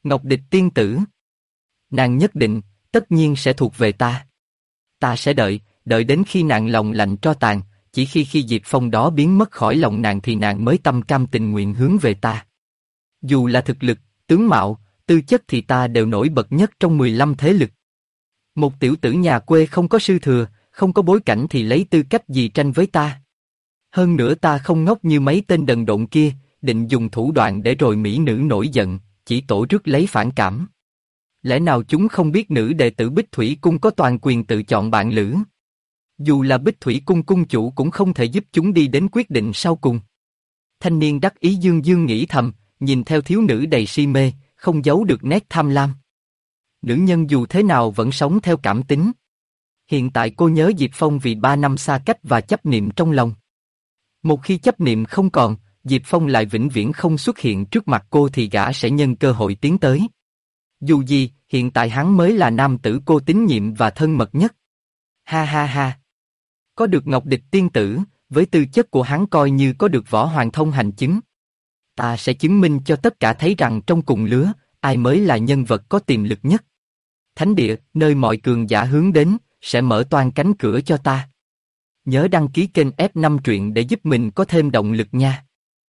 Ngọc Địch tiên tử. Nàng nhất định, tất nhiên sẽ thuộc về ta. Ta sẽ đợi đến khi nàng lòng lạnh tro tàn, chỉ khi Diệp Phong đó biến mất khỏi lòng nàng thì nàng mới tâm cam tình nguyện hướng về ta. Dù là thực lực, tướng mạo, tư chất thì ta đều nổi bật nhất trong 15 thế lực. Một tiểu tử nhà quê không có sư thừa, không có bối cảnh thì lấy tư cách gì tranh với ta. Hơn nữa ta không ngốc như mấy tên đần độn kia, định dùng thủ đoạn để rồi mỹ nữ nổi giận, chỉ tổ rước lấy phản cảm. Lẽ nào chúng không biết nữ đệ tử Bích Thủy Cung có toàn quyền tự chọn bạn lữ? Dù là Bích Thủy Cung cung chủ cũng không thể giúp chúng đi đến quyết định sau cùng. Thanh niên đắc ý dương dương nghĩ thầm, nhìn theo thiếu nữ đầy si mê, không giấu được nét tham lam. Nữ nhân dù thế nào vẫn sống theo cảm tính. Hiện tại cô nhớ Diệp Phong vì 3 năm xa cách và chấp niệm trong lòng. Một khi chấp niệm không còn, Diệp Phong lại vĩnh viễn không xuất hiện trước mặt cô thì gã sẽ nhân cơ hội tiến tới. Dù gì, hiện tại hắn mới là nam tử cô tín nhiệm và thân mật nhất. Ha ha ha. Có được Ngọc Địch tiên tử, với tư chất của hắn coi như có được Võ Hoàng thông hành chứng. Ta sẽ chứng minh cho tất cả thấy rằng trong cùng lứa, ai mới là nhân vật có tiềm lực nhất. Thánh địa, nơi mọi cường giả hướng đến, sẽ mở toang cánh cửa cho ta. Nhớ đăng ký kênh F5 truyện để giúp mình có thêm động lực nha.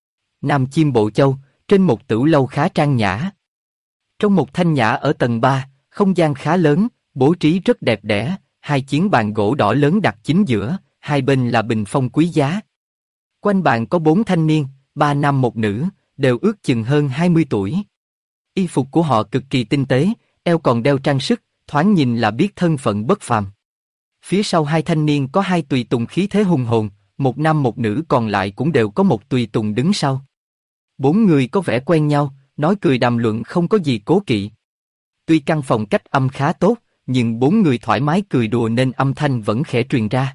Nam Chiêm Bộ Châu, trên một tửu lâu khá trang nhã. Trong một thanh nhã ở tầng 3, không gian khá lớn, bố trí rất đẹp đẽ, 2 chiến bàn gỗ đỏ lớn đặt chính giữa, hai bên là bình phong quý giá. Quanh bàn có 4 thanh niên, 3 nam 1 nữ, đều ước chừng hơn 20 tuổi. Y phục của họ cực kỳ tinh tế, eo còn đeo trang sức, thoáng nhìn là biết thân phận bất phàm. Phía sau 2 thanh niên có 2 tùy tùng khí thế hùng hồn, 1 nam 1 nữ còn lại cũng đều có 1 tùy tùng đứng sau. 4 người có vẻ quen nhau, nói cười đàm luận không có gì cố kỵ. Tuy căn phòng cách âm khá tốt, nhưng 4 người thoải mái cười đùa nên âm thanh vẫn khẽ truyền ra.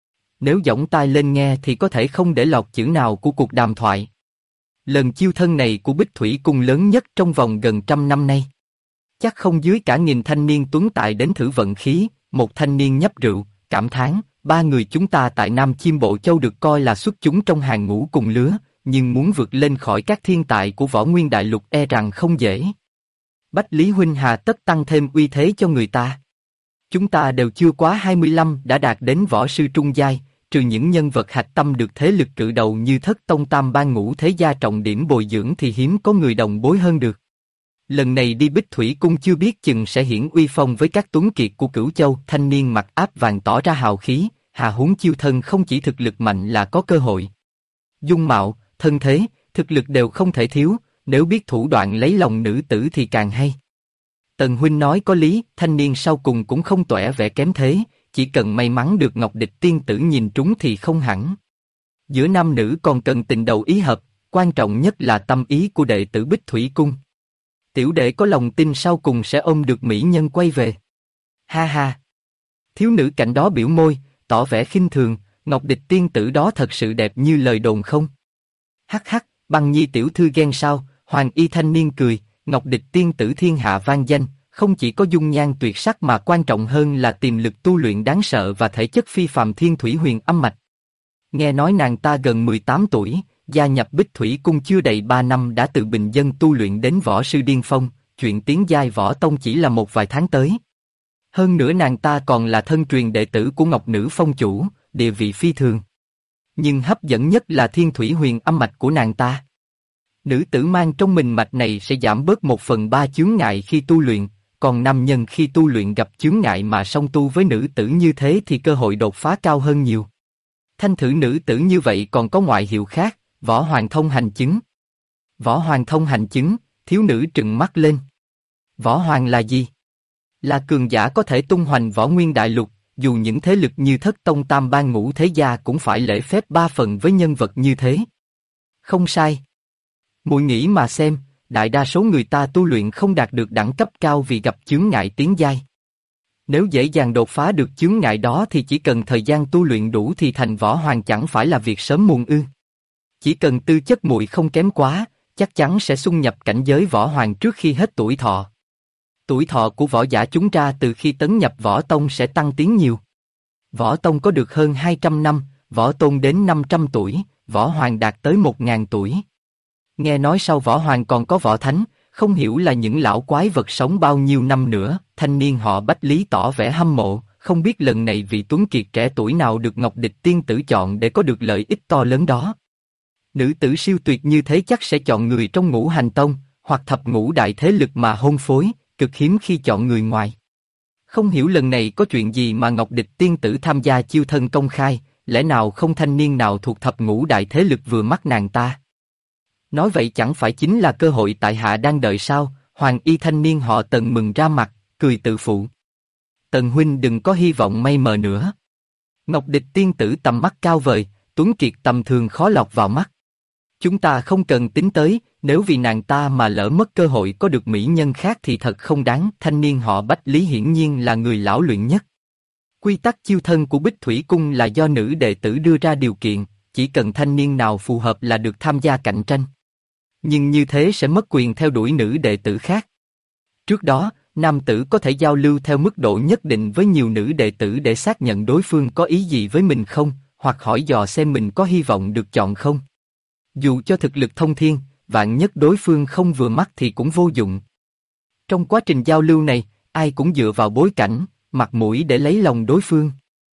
Nếu giọng tai lên nghe thì có thể không để lọt chữ nào của cuộc đàm thoại. Lần chiêu thân này của Bích Thủy Cung lớn nhất trong vòng gần 100 năm nay. Chắc không dưới cả 1000 thanh niên tuấn tài đến thử vận khí. Một thanh niên nhấp rượu, cảm thán, 3 người chúng ta tại Nam Chiêm Bộ Châu được coi là xuất chúng trong hàng ngũ cùng lứa, nhưng muốn vượt lên khỏi các thiên tài của Võ Nguyên Đại Lục e rằng không dễ. Bách Lý huynh hà tất tăng thêm uy thế cho người ta. Chúng ta đều chưa quá 25 đã đạt đến võ sư trung giai, trừ những nhân vật hạch tâm được thế lực cự đầu như Thất Tông Tam Ban Ngũ Thế Gia trọng điểm bồi dưỡng thì hiếm có người đồng bối hơn được. Lần này đi Bích Thủy Cung chưa biết chừng sẽ hiển uy phong với các tuấn kiệt của Cửu Châu. Thanh niên mặc áp vàng tỏ ra hào khí, hà huống chiêu thân không chỉ thực lực mạnh là có cơ hội. Dung mạo, thân thế, thực lực đều không thể thiếu, nếu biết thủ đoạn lấy lòng nữ tử thì càng hay. Tần huynh nói có lý, thanh niên sau cùng cũng không toẻ vẻ kém thế, chỉ cần may mắn được Ngọc Địch tiên tử nhìn trúng thì không hẳn. Giữa nam nữ còn cần tình đầu ý hợp, quan trọng nhất là tâm ý của đệ tử Bích Thủy Cung. Tiểu đệ có lòng tin sau cùng sẽ ôm được mỹ nhân quay về. Ha ha. Thiếu nữ cạnh đó biểu môi, tỏ vẻ khinh thường, Ngọc Địch tiên tử đó thật sự đẹp như lời đồn không? Hắc hắc, Băng Nhi tiểu thư ghen sao? Hoàng y thanh niên cười, Ngọc Địch tiên tử thiên hạ vang danh, không chỉ có dung nhan tuyệt sắc mà quan trọng hơn là tiềm lực tu luyện đáng sợ và thể chất phi phàm thiên thủy huyền âm mạch. Nghe nói nàng ta gần 18 tuổi, gia nhập Bích Thủy Cung chưa đầy 3 năm đã từ bình dân tu luyện đến võ sư điên phong, chuyện tiến giai võ tông chỉ là một vài tháng tới. Hơn nữa nàng ta còn là thân truyền đệ tử của Ngọc Nữ Phong chủ, địa vị phi thường. Nhưng hấp dẫn nhất là thiên thủy huyền âm mạch của nàng ta. Nữ tử mang trong mình mạch này sẽ giảm bớt 1/3 chướng ngại khi tu luyện, còn nam nhân khi tu luyện gặp chướng ngại mà song tu với nữ tử như thế thì cơ hội đột phá cao hơn nhiều. Thanh thử nữ tử như vậy còn có ngoại hiệu khác, Võ Hoàng thông hành chứng. Võ Hoàng thông hành chứng, thiếu nữ trừng mắt lên. Võ Hoàng là gì? Là cường giả có thể tung hoành Võ Nguyên Đại Lục, dù những thế lực như Thất Tông Tam Ban Ngũ Thế Gia cũng phải lễ phép 3 phần với nhân vật như thế. Không sai. Muội nghĩ mà xem, đại đa số người ta tu luyện không đạt được đẳng cấp cao vì gặp chướng ngại tiến giai. Nếu dễ dàng đột phá được chướng ngại đó thì chỉ cần thời gian tu luyện đủ thì thành Võ Hoàng chẳng phải là việc sớm muộn ư. Chỉ cần tư chất muội không kém quá, chắc chắn sẽ xung nhập cảnh giới Võ Hoàng trước khi hết tuổi thọ. Tuổi thọ của võ giả chúng ta từ khi tấn nhập Võ Tông sẽ tăng tiến nhiều. Võ Tông có được hơn 200 năm, Võ Tôn đến 500 tuổi, Võ Hoàng đạt tới 1000 tuổi. Nghe nói sau Võ Hoàng còn có Võ Thánh, không hiểu là những lão quái vật sống bao nhiêu năm nữa. Thanh niên họ Bách Lý tỏ vẻ hâm mộ, không biết lần này vị tuấn kiệt trẻ tuổi nào được Ngọc Địch tiên tử chọn để có được lợi ích to lớn đó. Nữ tử siêu tuyệt như thế chắc sẽ chọn người trong ngũ hành tông, hoặc thập ngũ đại thế lực mà hôn phối, cực hiếm khi chọn người ngoài. Không hiểu lần này có chuyện gì mà Ngọc Địch tiên tử tham gia chiêu thân công khai, lẽ nào không thanh niên nào thuộc thập ngũ đại thế lực vừa mắt nàng ta? Nói vậy chẳng phải chính là cơ hội tại hạ đang đợi sao? Hoàng y thanh niên họ Tần mừng ra mặt, cười tự phụ. Tần huynh đừng có hy vọng may mờ nữa. Ngọc Địch tiên tử tầm mắt cao vời, tuấn kiệt tầm thường khó lọt vào mắt. Chúng ta không cần tính tới, nếu vì nàng ta mà lỡ mất cơ hội có được mỹ nhân khác thì thật không đáng. Thanh niên họ Bách Lý hiển nhiên là người lão luyện nhất. Quy tắc chiêu thân của Bích Thủy Cung là do nữ đệ tử đưa ra điều kiện, chỉ cần thanh niên nào phù hợp là được tham gia cạnh tranh. Nhưng như thế sẽ mất quyền theo đuổi nữ đệ tử khác. Trước đó, nam tử có thể giao lưu theo mức độ nhất định với nhiều nữ đệ tử để xác nhận đối phương có ý gì với mình không, hoặc hỏi dò xem mình có hy vọng được chọn không. Dù cho thực lực thông thiên, vạn nhất đối phương không vừa mắt thì cũng vô dụng. Trong quá trình giao lưu này, ai cũng dựa vào bối cảnh, mặt mũi để lấy lòng đối phương.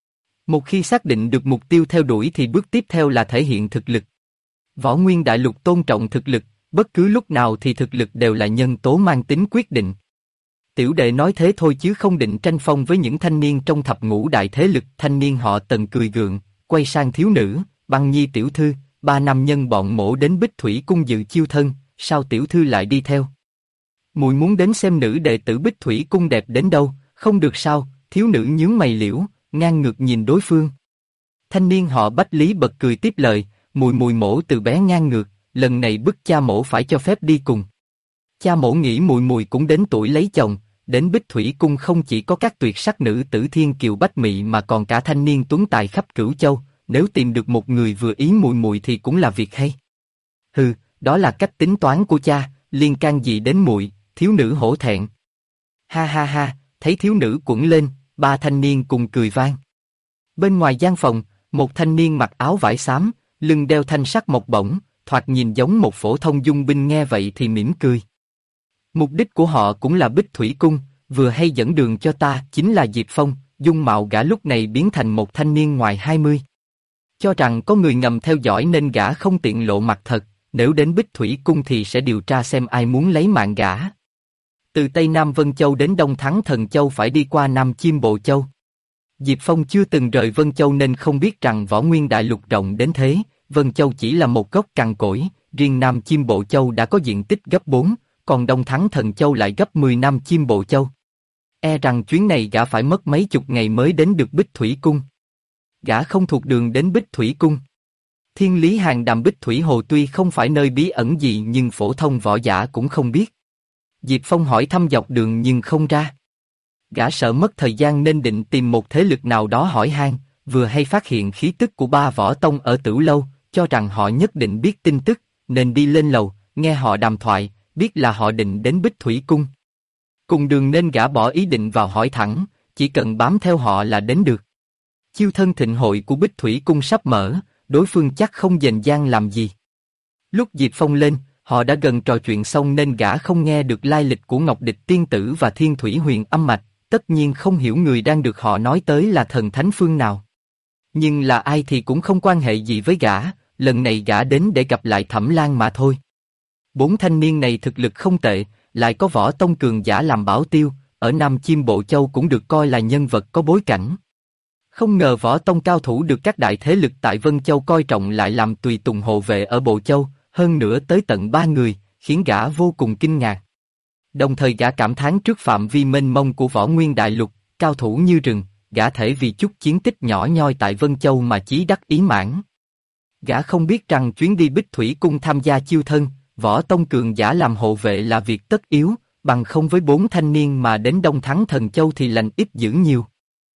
Một khi xác định được mục tiêu theo đuổi thì bước tiếp theo là thể hiện thực lực. Võ Nguyên Đại Lục tôn trọng thực lực, bất cứ lúc nào thì thực lực đều là nhân tố mang tính quyết định. Tiểu đệ nói thế thôi chứ không định tranh phong với những thanh niên trong thập ngũ đại thế lực. Thanh niên họ Tần cười gượng, quay sang thiếu nữ, Băng Nhi tiểu thư, 3 nam nhân bọn mổ đến Bích Thủy Cung dự chiêu thân, sao tiểu thư lại đi theo? Muội muốn đến xem nữ đệ tử Bích Thủy Cung đẹp đến đâu, không được sao? Thiếu nữ nhướng mày liễu, ngang ngược nhìn đối phương. Thanh niên họ Bách Lý bật cười tiếp lời, muội mổ từ bé ngang ngược, lần này bức cha mổ phải cho phép đi cùng. Cha mổ nghĩ muội cũng đến tuổi lấy chồng, đến Bích Thủy Cung không chỉ có các tuyệt sắc nữ tử thiên kiều bách mị mà còn cả thanh niên tuấn tài khắp Cửu Châu, nếu tìm được một người vừa ý muội thì cũng là việc hay. Hừ, đó là cách tính toán của cha, liên can gì đến muội? Thiếu nữ hổ thẹn. Ha ha ha, thấy thiếu nữ quẩng lên, 3 thanh niên cùng cười vang. Bên ngoài gian phòng, một thanh niên mặc áo vải xám, lưng đeo thanh sắc mộc bổng, thoạt nhìn giống một phổ thông dung binh, nghe vậy thì mỉm cười. Mục đích của họ cũng là Bích Thủy Cung, vừa hay dẫn đường cho ta, chính là Diệp Phong. Dung mạo gã lúc này biến thành một thanh niên ngoài 20. Cho rằng có người ngầm theo dõi nên gã không tiện lộ mặt thật, nếu đến Bích Thủy Cung thì sẽ điều tra xem ai muốn lấy mạng gã. Từ Tây Nam Vân Châu đến Đông Thắng Thần Châu phải đi qua Nam Chiêm Bộ Châu. Diệp Phong chưa từng rời Vân Châu nên không biết rằng Võ Nguyên Đại Lục rộng đến thế. Vân Châu chỉ là một gốc cằn cỗi, riêng Nam Chiêm Bộ Châu đã có diện tích gấp 4, còn Đông Thắng Thần Châu lại gấp 10 Nam Chiêm Bộ Châu. E rằng chuyến này gã phải mất mấy chục ngày mới đến được Bích Thủy Cung. Gã không thuộc đường đến Bích Thủy Cung. Thiên Lý Hàng Đàm Bích Thủy Hồ tuy không phải nơi bí ẩn gì nhưng phổ thông võ giả cũng không biết. Diệp Phong hỏi thăm dọc đường nhưng không ra. Gã sợ mất thời gian nên định tìm một thế lực nào đó hỏi han, vừa hay phát hiện khí tức của 3 võ tông ở Tửu Lâu, cho rằng họ nhất định biết tin tức, nên đi lên lầu, nghe họ đàm thoại, biết là họ định đến Bích Thủy Cung. Cùng đường nên gã bỏ ý định vào hỏi thẳng, chỉ cần bám theo họ là đến được. Chiêu thân thịnh hội của Bích Thủy Cung sắp mở, đối phương chắc không dành dang làm gì. Lúc Diệp Phong lên, họ đã gần trò chuyện xong nên gã không nghe được lai lịch của Ngọc Địch tiên tử và Thiên Thủy Huyền Âm Mạch, tất nhiên không hiểu người đang được họ nói tới là thần thánh phương nào. Nhưng là ai thì cũng không quan hệ gì với gã, lần này gã đến để gặp lại Thẩm Lan mà thôi. 4 thanh niên này thực lực không tệ, lại có võ tông cường giả làm bảo tiêu, ở Nam Chiêm Bộ Châu cũng được coi là nhân vật có bối cảnh. Không ngờ võ tông cao thủ được các đại thế lực tại Vân Châu coi trọng lại làm tùy tùng hộ vệ ở Bộ Châu, hơn nữa tới tận 3 người, khiến gã vô cùng kinh ngạc. Đồng thời gã cảm thán trước phạm vi mênh mông của Võ Nguyên Đại Lục, cao thủ như rừng, gã thể vì chút chiến tích nhỏ nhoi tại Vân Châu mà chí đắc ý mãn. Gã không biết rằng chuyến đi Bích Thủy Cung tham gia chiêu thân, võ tông cường giả làm hộ vệ là việc tất yếu, bằng không với 4 thanh niên mà đến Đông Thắng Thần Châu thì lành ít dữ nhiều.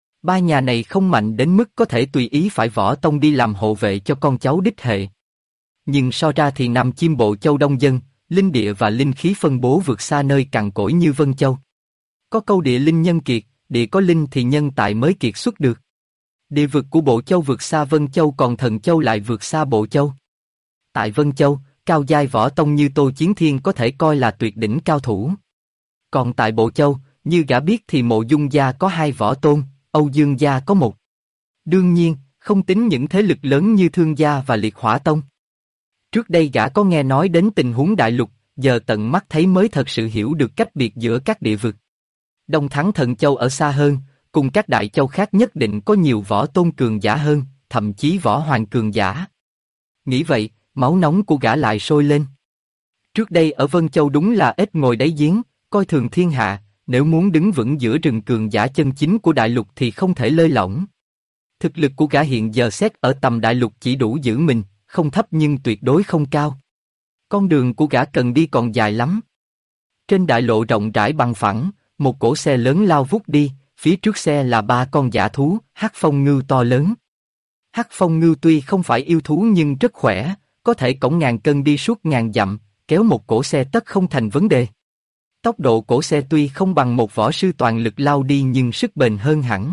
3 nhà này không mạnh đến mức có thể tùy ý phải võ tông đi làm hộ vệ cho con cháu đích hệ. Nhưng so ra thì Nam Chiêm Bộ Châu đông dân, linh địa và linh khí phân bố vượt xa nơi cằn cỗi như Vân Châu. Có câu địa linh nhân kiệt, địa có linh thì nhân tại mới kiệt xuất được. Địa vực của Bộ Châu vượt xa Vân Châu còn Thần Châu lại vượt xa Bộ Châu. Tại Vân Châu, cao giai võ tông như Tô Chiến Thiên có thể coi là tuyệt đỉnh cao thủ. Còn tại Bộ Châu, như gã biết thì Mộ Dung gia có 2 võ tôn, Âu Dương gia có 1. Đương nhiên, không tính những thế lực lớn như Thương gia và Liệt Hỏa Tông. Trước đây gã có nghe nói đến tình huống đại lục, giờ tận mắt thấy mới thật sự hiểu được cách biệt giữa các địa vực. Đông Thắng Thần Châu ở xa hơn, cùng các đại châu khác nhất định có nhiều võ tôn cường giả hơn, thậm chí võ hoàng cường giả. Nghĩ vậy, máu nóng của gã lại sôi lên. Trước đây ở Vân Châu đúng là ít ngồi đáy giếng, coi thường thiên hạ, nếu muốn đứng vững giữa rừng cường giả chân chính của đại lục thì không thể lơi lỏng. Thực lực của gã hiện giờ xét ở tầm đại lục chỉ đủ giữ mình, không thấp nhưng tuyệt đối không cao. Con đường của gã cần đi còn dài lắm. Trên đại lộ rộng rãi bằng phẳng, một cỗ xe lớn lao vút đi, phía trước xe là 3 con dã thú, hắc phong ngưu to lớn. Hắc phong ngưu tuy không phải yêu thú nhưng rất khỏe, có thể cõng ngàn cân đi suốt ngàn dặm, kéo một cỗ xe tất không thành vấn đề. Tốc độ cỗ xe tuy không bằng một võ sư toàn lực lao đi nhưng sức bền hơn hẳn.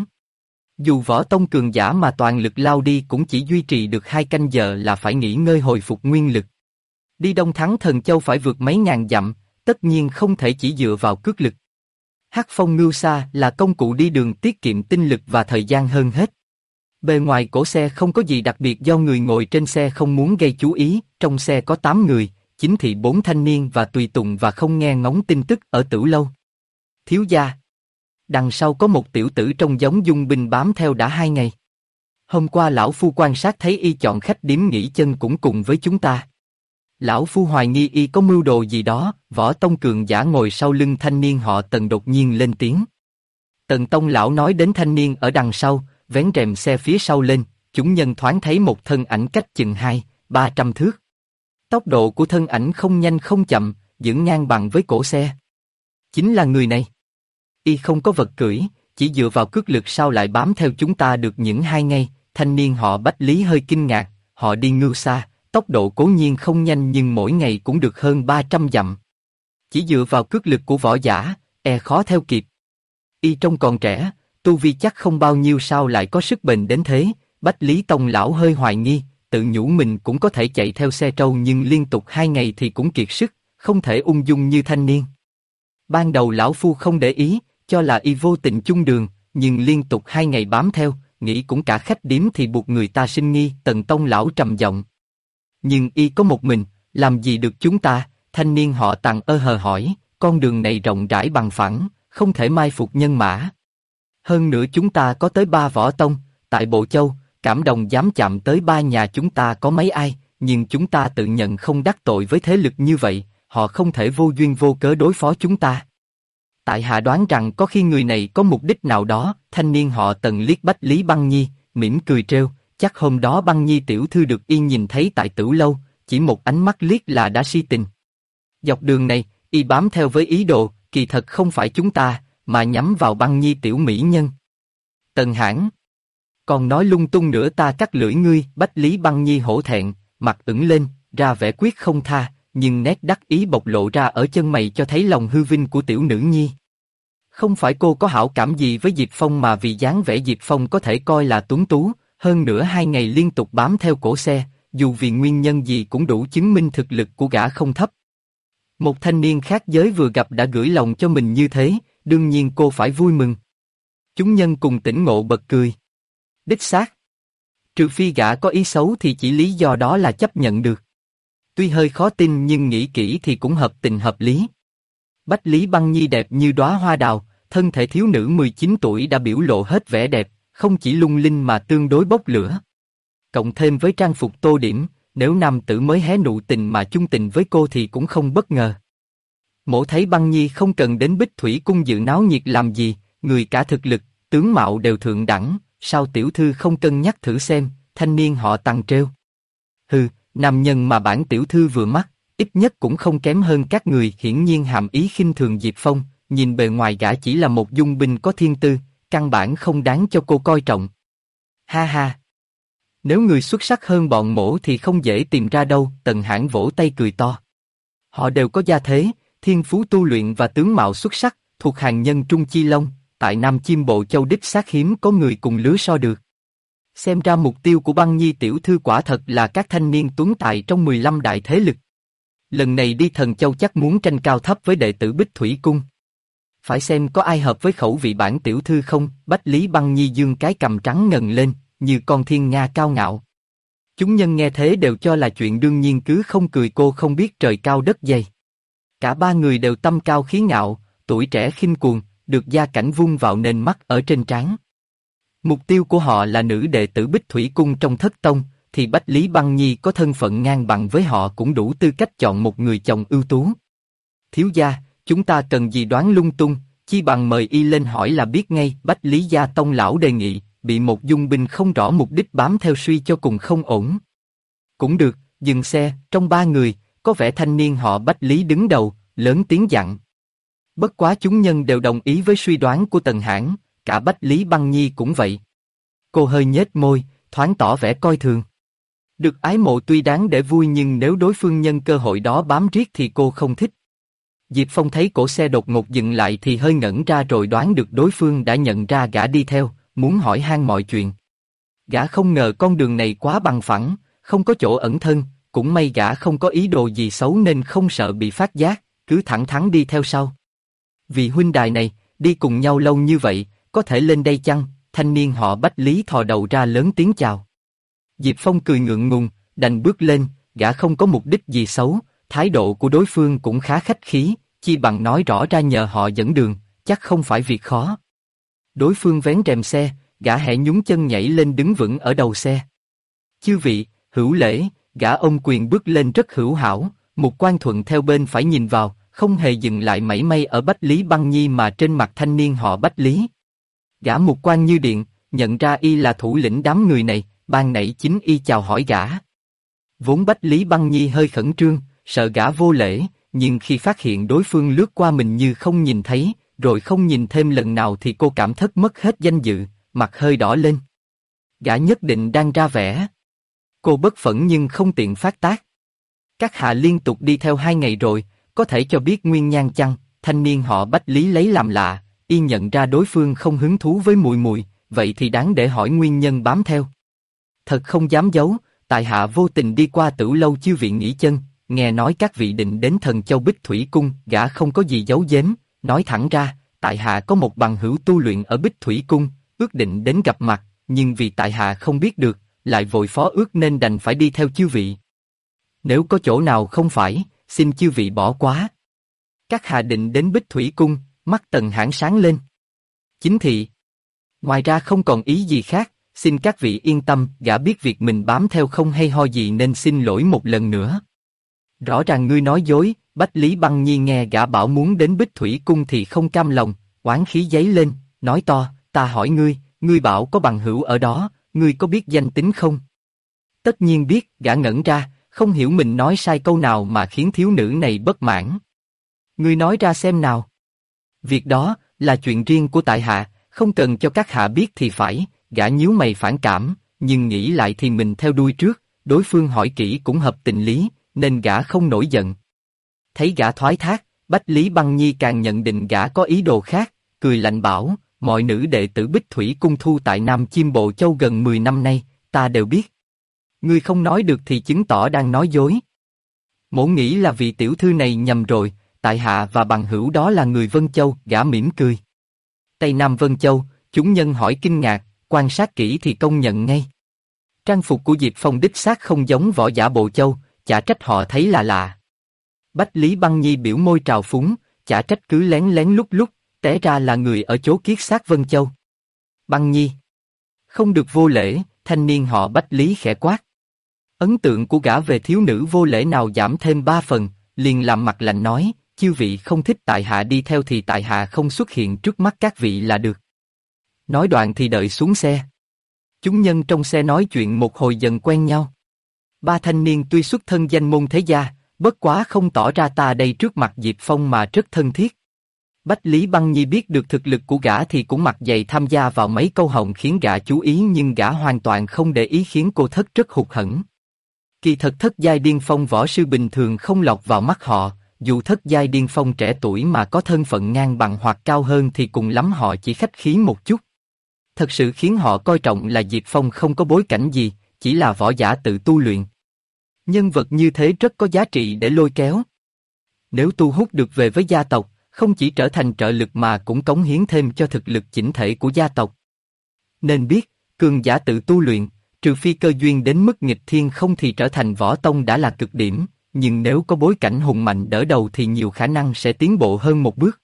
Dù võ tông cường giả mà toàn lực lao đi cũng chỉ duy trì được 2 canh giờ là phải nghỉ ngơi hồi phục nguyên lực. Đi Đông Thắng Thần Châu phải vượt mấy ngàn dặm, tất nhiên không thể chỉ dựa vào cước lực. Hắc phong ngưu xa là công cụ đi đường tiết kiệm tinh lực và thời gian hơn hết. Bề ngoài cổ xe không có gì đặc biệt do người ngồi trên xe không muốn gây chú ý, trong xe có 8 người, 9 thị 4 thanh niên và tùy tùng và không nghe ngóng tin tức ở Tửu Lâu. Thiếu gia. Đằng sau có một tiểu tử trông giống Dung Binh bám theo đã 2 ngày. Hôm qua lão phu quan sát thấy y chọn khách điếm nghỉ chân cũng cùng với chúng ta. Lão phu hoài nghi y có mưu đồ gì đó, võ tông cường giả ngồi sau lưng thanh niên họ Tần đột nhiên lên tiếng. Tần tông lão nói đến thanh niên ở đằng sau, vén rèm xe phía sau lên, chúng nhân thoáng thấy một thân ảnh cách chừng 200-300 thước. Tốc độ của thân ảnh không nhanh không chậm, giữ ngang bằng với cổ xe. Chính là người này. Y không có vật cưỡi, chỉ dựa vào cước lực sao lại bám theo chúng ta được những 2 ngày, thanh niên họ Bách Lý hơi kinh ngạc, họ đi ngưu xa, tốc độ cố nhiên không nhanh nhưng mỗi ngày cũng được hơn 300 dặm. Chỉ dựa vào cước lực của võ giả, khó theo kịp. Y trông còn trẻ, tu vi chắc không bao nhiêu sao lại có sức bền đến thế, Bách Lý Tông lão hơi hoài nghi, tự nhủ mình cũng có thể chạy theo xe trâu nhưng liên tục 2 ngày thì cũng kiệt sức, không thể ung dung như thanh niên. Ban đầu lão phu không để ý, cho là y vô tình chung đường, nhưng liên tục 2 ngày bám theo, nghĩ cũng cả khách điếm thì buộc người ta sinh nghi. Tần tông lão trầm giọng. Nhưng y có một mình, làm gì được chúng ta? Thanh niên họ Tần hờ hỏi, con đường này rộng rãi bằng phẳng, không thể mai phục nhân mã. Hơn nữa chúng ta có tới 3 võ tông, tại Bộ Châu, Cảm Đồng dám chạm tới 3 nhà chúng ta có mấy ai, nhưng chúng ta tự nhận không đắc tội với thế lực như vậy, họ không thể vô duyên vô cớ đối phó chúng ta. Tại hạ đoán rằng có khi người này có mục đích nào đó. Thanh niên họ Tần liếc Bách Lý Băng Nhi, mỉm cười trêu, chắc hôm đó Băng Nhi tiểu thư được y nhìn thấy tại Tửu Lâu, chỉ một ánh mắt liếc là đã si tình. Dọc đường này, y bám theo với ý đồ, kỳ thật không phải chúng ta, mà nhắm vào Băng Nhi tiểu mỹ nhân. Tần Hãn, còn nói lung tung nữa ta cắt lưỡi ngươi. Bách Lý Băng Nhi hổ thẹn, mặt ửng lên, ra vẻ quyết không tha, nhưng nét đắc ý bộc lộ ra ở chân mày cho thấy lòng hư vinh của tiểu nữ nhi. Không phải cô có hảo cảm gì với Diệp Phong mà vì dáng vẻ Diệp Phong có thể coi là tuấn tú, hơn nữa 2 ngày liên tục bám theo cổ xe, dù vì nguyên nhân gì cũng đủ chứng minh thực lực của gã không thấp. Một thanh niên khác giới vừa gặp đã gửi lòng cho mình như thế, đương nhiên cô phải vui mừng. Chúng nhân cùng tỉnh ngộ bật cười. Đích xác. Trừ phi gã có ý xấu thì chỉ lý do đó là chấp nhận được. Tuy hơi khó tin nhưng nghĩ kỹ thì cũng hợp tình hợp lý. Bách Lý Băng Nhi đẹp như đóa hoa đào, thân thể thiếu nữ 19 tuổi đã biểu lộ hết vẻ đẹp, không chỉ lung linh mà tương đối bốc lửa. Cộng thêm với trang phục tô điểm, nếu nam tử mới hé nụ tình mà chung tình với cô thì cũng không bất ngờ. Mỗ thấy Băng Nhi không cần đến Bích Thủy Cung dự náo nhiệt làm gì, người cả thực lực, tướng mạo đều thượng đẳng, sao tiểu thư không cân nhắc thử xem? Thanh niên họ Tần trêu. Hừ, nam nhân mà bản tiểu thư vừa mắt, ít nhất cũng không kém hơn các người. Hiển nhiên hàm ý khinh thường Diệp Phong, nhìn bề ngoài gã chỉ là một dung binh có thiên tư, căn bản không đáng cho cô coi trọng. Ha ha! Nếu người xuất sắc hơn bọn mỗ thì không dễ tìm ra đâu. Tần Hãn vỗ tay cười to. Họ đều có gia thế, thiên phú tu luyện và tướng mạo xuất sắc, thuộc hàng nhân trung chi long, tại Nam Chiêm Bộ Châu đích xác hiếm có người cùng lứa so được. Xem ra mục tiêu của Băng Nhi tiểu thư quả thật là các thanh niên tuấn tài trong 15 đại thế lực. lần này đi Thần Châu chắc muốn tranh cao thấp với đệ tử Bích Thủy Cung. Phải xem có ai hợp với khẩu vị bản tiểu thư không? Bách Lý Băng Nhi dương cái cằm trắng ngần lên, như con thiên nga cao ngạo. Chúng nhân nghe thế đều cho là chuyện đương nhiên, cứ không cười cô không biết trời cao đất dày. Cả ba người đều tâm cao khí ngạo, tuổi trẻ khinh cuồng, được gia cảnh vung vào nền mắt ở trên trán. Mục tiêu của họ là nữ đệ tử Bích Thủy Cung trong thất tông, thì Bách Lý Băng Nhi có thân phận ngang bằng với họ cũng đủ tư cách chọn một người chồng ưu tú. Thiếu gia, chúng ta cần gì đoán lung tung, chi bằng mời y lên hỏi là biết ngay. Bách Lý gia tông lão đề nghị, bị một dung binh không rõ mục đích bám theo suy cho cùng không ổn. Cũng được, dừng xe, trong ba người, có vẻ thanh niên họ Bách Lý đứng đầu, lớn tiếng dặn. Bất quá chúng nhân đều đồng ý với suy đoán của Tần Hãn, cả Bách Lý Băng Nhi cũng vậy. Cô hơi nhếch môi, thoáng tỏ vẻ coi thường. Được ái mộ tuy đáng để vui, nhưng nếu đối phương nhân cơ hội đó bám riết thì cô không thích. Diệp Phong thấy cổ xe đột ngột dừng lại thì hơi ngẩn ra, rồi đoán được đối phương đã nhận ra gã đi theo, muốn hỏi han mọi chuyện. Gã không ngờ con đường này quá bằng phẳng, không có chỗ ẩn thân, cũng may gã không có ý đồ gì xấu nên không sợ bị phát giác, cứ thẳng thắn đi theo sau. Vị huynh đài này, đi cùng nhau lâu như vậy, có thể lên đây chăng? Thanh niên họ Bách Lý thò đầu ra lớn tiếng chào. Diệp Phong cười ngượng ngùng, đành bước lên, gã không có mục đích gì xấu, thái độ của đối phương cũng khá khách khí, chi bằng nói rõ ra nhờ họ dẫn đường, chắc không phải việc khó. Đối phương vén rèm xe, gã hẹ nhún chân nhảy lên đứng vững ở đầu xe. Chư vị, hữu lễ, gã ôm quyền bước lên rất hữu hảo, Mục Quan Thuận theo bên phải nhìn vào, không hề dừng lại mảy may ở Bách Lý Băng Nhi mà trên mặt thanh niên họ Bách Lý. Gã mục quan như điện, nhận ra y là thủ lĩnh đám người này, ban nãy chính y chào hỏi gã. Vốn Bách Lý Băng Nhi hơi khẩn trương, sợ gã vô lễ, nhưng khi phát hiện đối phương lướt qua mình như không nhìn thấy, rồi không nhìn thêm lần nào thì cô cảm thất mất hết danh dự, mặt hơi đỏ lên. Gã nhất định đang ra vẻ. Cô bất phẫn nhưng không tiện phát tác. Các hạ liên tục đi theo 2 ngày rồi, có thể cho biết nguyên nhân chăng? Thanh niên họ Bách Lý lấy làm lạ, y nhận ra đối phương không hứng thú với mùi mùi, vậy thì đáng để hỏi nguyên nhân bám theo. Thật không dám giấu, tại hạ vô tình đi qua Tử Lâu chư vị nghỉ chân, nghe nói các vị định đến Thần Châu Bích Thủy Cung, gã không có gì giấu giếm, nói thẳng ra, tại hạ có một bằng hữu tu luyện ở Bích Thủy Cung, ước định đến gặp mặt, nhưng vì tại hạ không biết được, lại vội phó ước nên đành phải đi theo chư vị. Nếu có chỗ nào không phải, xin chư vị bỏ qua. Các hạ định đến Bích Thủy Cung, mắt Tần Hãn sáng lên. Chính thị. Ngoài ra không còn ý gì khác, xin các vị yên tâm, gã biết việc mình bám theo không hay ho gì nên xin lỗi một lần nữa. Rõ ràng ngươi nói dối. Bách Lý Băng Nhi nghe gã bảo muốn đến Bích Thủy Cung thì không cam lòng, oán khí dấy lên, nói to, ta hỏi ngươi, ngươi bảo có bằng hữu ở đó, ngươi có biết danh tính không? Tất nhiên biết, gã ngẩn ra, không hiểu mình nói sai câu nào mà khiến thiếu nữ này bất mãn. Ngươi nói ra xem nào. Việc đó là chuyện riêng của tại hạ, không cần cho các hạ biết thì phải. Gã nhíu mày phản cảm, nhưng nghĩ lại thì mình theo đuôi trước, đối phương hỏi kỹ cũng hợp tình lý, nên gã không nổi giận. Thấy gã thoái thác, Bách Lý Băng Nhi càng nhận định gã có ý đồ khác, cười lạnh bảo, mọi nữ đệ tử Bích Thủy Cung thu tại Nam Chiêm Bộ Châu gần 10 năm nay, ta đều biết. Ngươi không nói được thì chứng tỏ đang nói dối. Mỗ nghĩ là vị tiểu thư này nhầm rồi, tại hạ và bằng hữu đó là người Vân Châu, gã mỉm cười. Tây Nam Vân Châu, chúng nhân hỏi kinh ngạc, quan sát kỹ thì công nhận ngay. Trang phục của Diệp Phong đích xác không giống võ giả Bộ Châu, chả trách họ thấy là lạ. Bách Lý Băng Nhi biểu môi trào phúng, chả trách cứ lén lén lúc lúc, té ra là người ở chỗ kiết xác Vân Châu. Băng Nhi. Không được vô lễ, thanh niên họ Bách Lý khẽ quát. Ấn tượng của gã về thiếu nữ vô lễ nào giảm thêm 3 phần, liền làm mặt lạnh nói, chư vị không thích tại hạ đi theo thì tại hạ không xuất hiện trước mắt các vị là được. Nói đoạn thì đợi xuống xe. Chúng nhân trong xe nói chuyện một hồi dần quen nhau. Ba thanh niên tuy xuất thân danh môn thế gia, bất quá không tỏ ra ta đây trước mặt Diệp Phong mà rất thân thiết. Bách Lý Băng Nhi biết được thực lực của gã thì cũng mặt dày tham gia vào mấy câu hồng khiến gã chú ý, nhưng gã hoàn toàn không để ý khiến cô thất rất hụt hẫng. Kỳ thật thất giai điên phong võ sư bình thường không lọt vào mắt họ, dù thất giai điên phong trẻ tuổi mà có thân phận ngang bằng hoặc cao hơn thì cùng lắm họ chỉ khách khí một chút. Thật sự khiến họ coi trọng là Diệp Phong không có bối cảnh gì, chỉ là võ giả tự tu luyện. Nhân vật như thế rất có giá trị để lôi kéo. Nếu tu hút được về với gia tộc, không chỉ trở thành trợ lực mà cũng cống hiến thêm cho thực lực chỉnh thể của gia tộc. Nên biết, cường giả tự tu luyện, trừ phi cơ duyên đến mức nghịch thiên không thì trở thành võ tông đã là cực điểm, nhưng nếu có bối cảnh hùng mạnh đỡ đầu thì nhiều khả năng sẽ tiến bộ hơn một bước.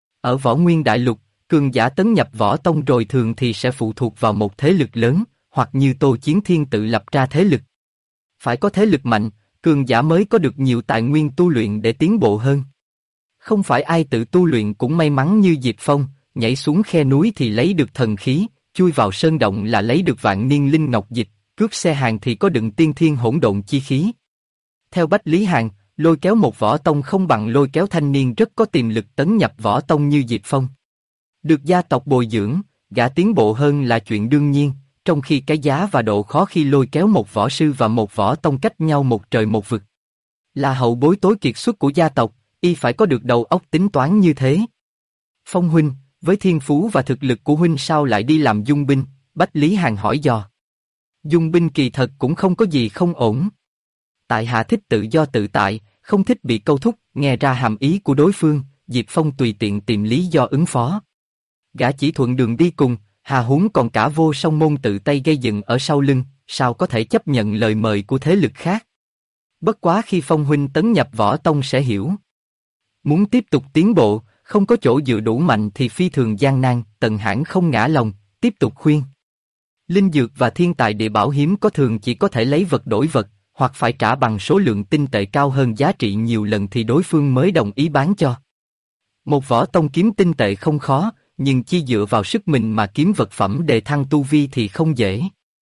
Ở Võ Nguyên Đại Lục, cường giả tấn nhập võ tông rồi thường thì sẽ phụ thuộc vào một thế lực lớn, hoặc như Tô Chiến Thiên tự lập ra thế lực. Phải có thế lực mạnh, cường giả mới có được nhiều tài nguyên tu luyện để tiến bộ hơn. Không phải ai tự tu luyện cũng may mắn như Diệp Phong, nhảy xuống khe núi thì lấy được thần khí, chui vào sơn động là lấy được vạn niên linh ngọc dịch, cướp xe hàng thì có đựng tiên thiên hỗn độn chi khí. Theo Bách Lý Hàn, lôi kéo một võ tông không bằng lôi kéo thanh niên rất có tiềm lực tấn nhập võ tông như Diệp Phong. Được gia tộc bồi dưỡng, gã tiến bộ hơn là chuyện đương nhiên, trong khi cái giá và độ khó khi lôi kéo một võ sư và một võ tông cách nhau một trời một vực. Là hậu bối tối kiệt xuất của gia tộc, y phải có được đầu óc tính toán như thế. Phong huynh, với thiên phú và thực lực của huynh sao lại đi làm dung binh? Bách Lý Hàn hỏi dò. Dung binh kỳ thật cũng không có gì không ổn. Tại hạ thích tự do tự tại, không thích bị câu thúc, nghe ra hàm ý của đối phương, Diệp Phong tùy tiện tìm lý do ứng phó. Gã chỉ thuận đường đi cùng, hà huống còn cả Vô Song Môn tự tay gây dựng ở sau lưng, sao có thể chấp nhận lời mời của thế lực khác. Bất quá khi Phong huynh tấn nhập võ tông sẽ hiểu. Muốn tiếp tục tiến bộ, không có chỗ dựa đủ mạnh thì phi thường gian nan, Tần Hãn không ngã lòng, tiếp tục khuyên. Linh dược và thiên tài địa bảo hiếm có thường chỉ có thể lấy vật đổi vật, hoặc phải trả bằng số lượng tinh tệ cao hơn giá trị nhiều lần thì đối phương mới đồng ý bán cho. Một võ tông kiếm tinh tệ không khó, nhưng chỉ dựa vào sức mình mà kiếm vật phẩm để thăng tu vi thì không dễ.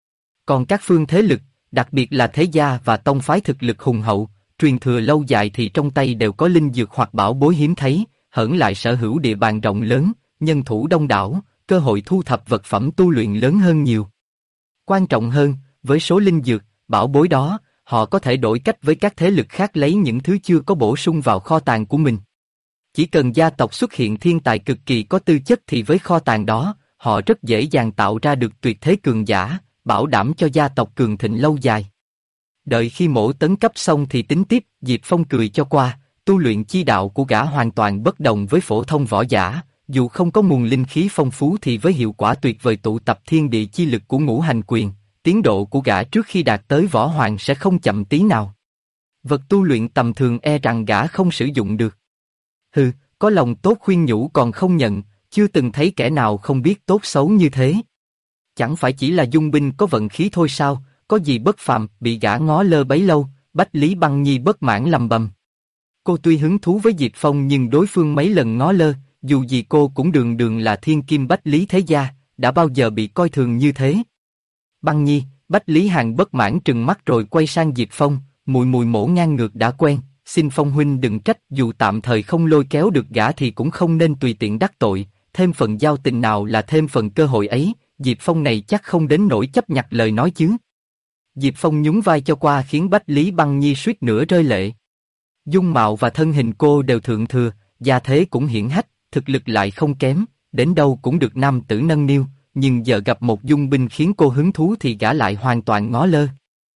Còn các phương thế lực, đặc biệt là thế gia và tông phái thực lực hùng hậu, truyền thừa lâu dài thì trong tay đều có linh dược hoặc bảo bối hiếm thấy, hởn lại sở hữu địa bàn rộng lớn, nhân thủ đông đảo, cơ hội thu thập vật phẩm tu luyện lớn hơn nhiều. Quan trọng hơn, với số linh dược, bảo bối đó, họ có thể đổi cách với các thế lực khác lấy những thứ chưa có bổ sung vào kho tàng của mình. Chỉ cần gia tộc xuất hiện thiên tài cực kỳ có tư chất thì với kho tàng đó, họ rất dễ dàng tạo ra được tuyệt thế cường giả, bảo đảm cho gia tộc cường thịnh lâu dài. Đợi khi mổ tấn cấp xong thì tính tiếp, Diệp Phong cười cho qua, tu luyện chi đạo của gã hoàn toàn bất đồng với phổ thông võ giả, dù không có nguồn linh khí phong phú thì với hiệu quả tuyệt vời tụ tập thiên địa chi lực của ngũ hành quyền, tiến độ của gã trước khi đạt tới võ hoàng sẽ không chậm tí nào. Vật tu luyện tầm thường e rằng gã không sử dụng được. Hừ, có lòng tốt khuyên nhủ còn không nhận, chưa từng thấy kẻ nào không biết tốt xấu như thế. Chẳng phải chỉ là dung binh có vận khí thôi sao, có gì bất phàm, bị gã ngó lơ bấy lâu, Bách Lý Băng Nhi bất mãn lầm bầm. Cô tuy hứng thú với Diệp Phong nhưng đối phương mấy lần ngó lơ, dù gì cô cũng đường đường là thiên kim Bách Lý thế gia, đã bao giờ bị coi thường như thế. Băng Nhi, Bách Lý Hàn bất mãn trừng mắt rồi quay sang Diệp Phong, mùi mổ ngang ngược đã quen, xin Phong huynh đừng trách, dù tạm thời không lôi kéo được gã thì cũng không nên tùy tiện đắc tội, thêm phần giao tình nào là thêm phần cơ hội ấy, Diệp Phong này chắc không đến nỗi chấp nhặt lời nói chứ. Diệp Phong nhún vai cho qua khiến Bách Lý Băng Nhi suýt nữa rơi lệ. Dung mạo và thân hình cô đều thượng thừa, gia thế cũng hiển hách, thực lực lại không kém, đến đâu cũng được nam tử nâng niu, nhưng giờ gặp một dung binh khiến cô hứng thú thì gã lại hoàn toàn ngó lơ.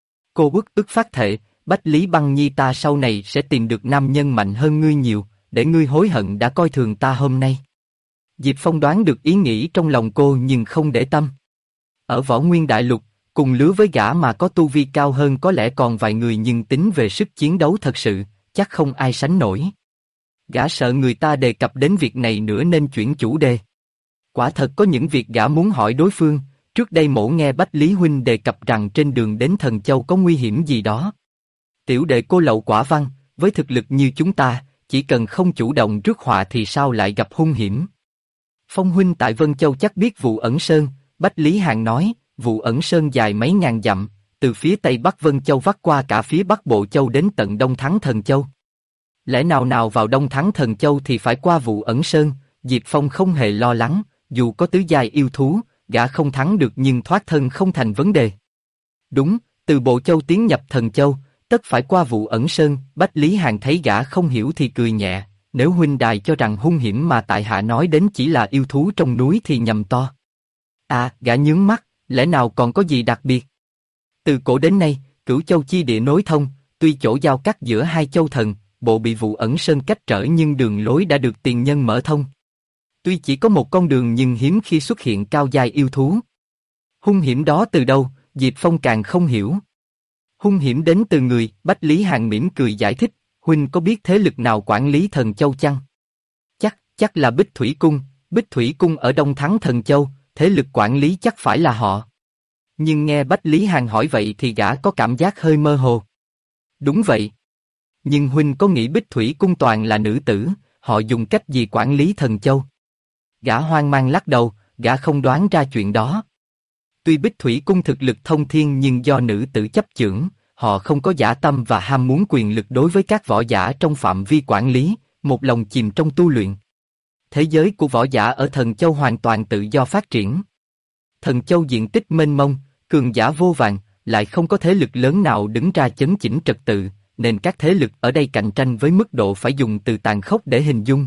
Cô uất ức phát thệ, Bách Lý Băng Nhi ta sau này sẽ tìm được nam nhân mạnh hơn ngươi nhiều, để ngươi hối hận đã coi thường ta hôm nay. Diệp Phong đoán được ý nghĩ trong lòng cô nhưng không để tâm. Ở Võ Nguyên Đại Lục, cùng lứa với gã mà có tu vi cao hơn có lẽ còn vài người nhưng tính về sức chiến đấu thật sự, chắc không ai sánh nổi. Gã sợ người ta đề cập đến việc này nữa nên chuyển chủ đề. Quả thật có những việc gã muốn hỏi đối phương, trước đây mổ nghe Bách Lý Huynh đề cập rằng trên đường đến Thần Châu có nguy hiểm gì đó. Tiểu đệ cô lậu quả văn, với thực lực như chúng ta, chỉ cần không chủ động rước họa thì sao lại gặp hung hiểm. Phong huynh tại Vân Châu chắc biết Vụ Ẩn Sơn, Bách Lý Hàn nói, Vụ Ẩn Sơn dài mấy ngàn dặm, từ phía tây bắc Vân Châu vắt qua cả phía bắc Bộ Châu đến tận Đông Thắng Thần Châu. Lẽ nào nào vào Đông Thắng Thần Châu thì phải qua Vụ Ẩn Sơn, Diệp Phong không hề lo lắng, dù có tứ giai yêu thú, gã không thắng được nhưng thoát thân không thành vấn đề. Đúng, từ Bộ Châu tiến nhập Thần Châu, tất phải qua Vụ Ẩn Sơn, Bách Lý Hàn thấy gã không hiểu thì cười nhẹ, nếu huynh đài cho rằng hung hiểm mà tại hạ nói đến chỉ là yêu thú trong núi thì nhầm to. À, gã nhướng mắt, lẽ nào còn có gì đặc biệt? Từ cổ đến nay, Cửu Châu chi địa nối thông, Tuy chỗ giao cắt giữa hai châu thần, bộ bị Vụ Ẩn Sơn cách trở nhưng đường lối đã được tiền nhân mở thông. Tuy chỉ có một con đường nhưng hiếm khi xuất hiện cao giai yêu thú. Hung hiểm đó từ đâu, Diệp Phong càng không hiểu. Hung hiểm đến từ người, Bách Lý Hàn mỉm cười giải thích, huynh có biết thế lực nào quản lý Thần Châu chăng? Chắc là Bích Thủy Cung, Bích Thủy Cung ở Đông Thắng Thần Châu, thế lực quản lý chắc phải là họ. Nhưng nghe Bách Lý Hàn hỏi vậy thì gã có cảm giác hơi mơ hồ. Đúng vậy. Nhưng huynh có nghĩ Bích Thủy Cung toàn là nữ tử, họ dùng cách gì quản lý Thần Châu? Gã hoang mang lắc đầu, gã không đoán ra chuyện đó. Tuy Bích Thủy Cung thực lực thông thiên nhưng do nữ tử chấp chưởng, họ không có dã tâm và ham muốn quyền lực đối với các võ giả trong phạm vi quản lý, một lòng chìm trong tu luyện. Thế giới của võ giả ở Thần Châu hoàn toàn tự do phát triển. Thần Châu diện tích mênh mông, cường giả vô vàn, lại không có thế lực lớn nào đứng ra chấn chỉnh trật tự, nên các thế lực ở đây cạnh tranh với mức độ phải dùng từ tàn khốc để hình dung.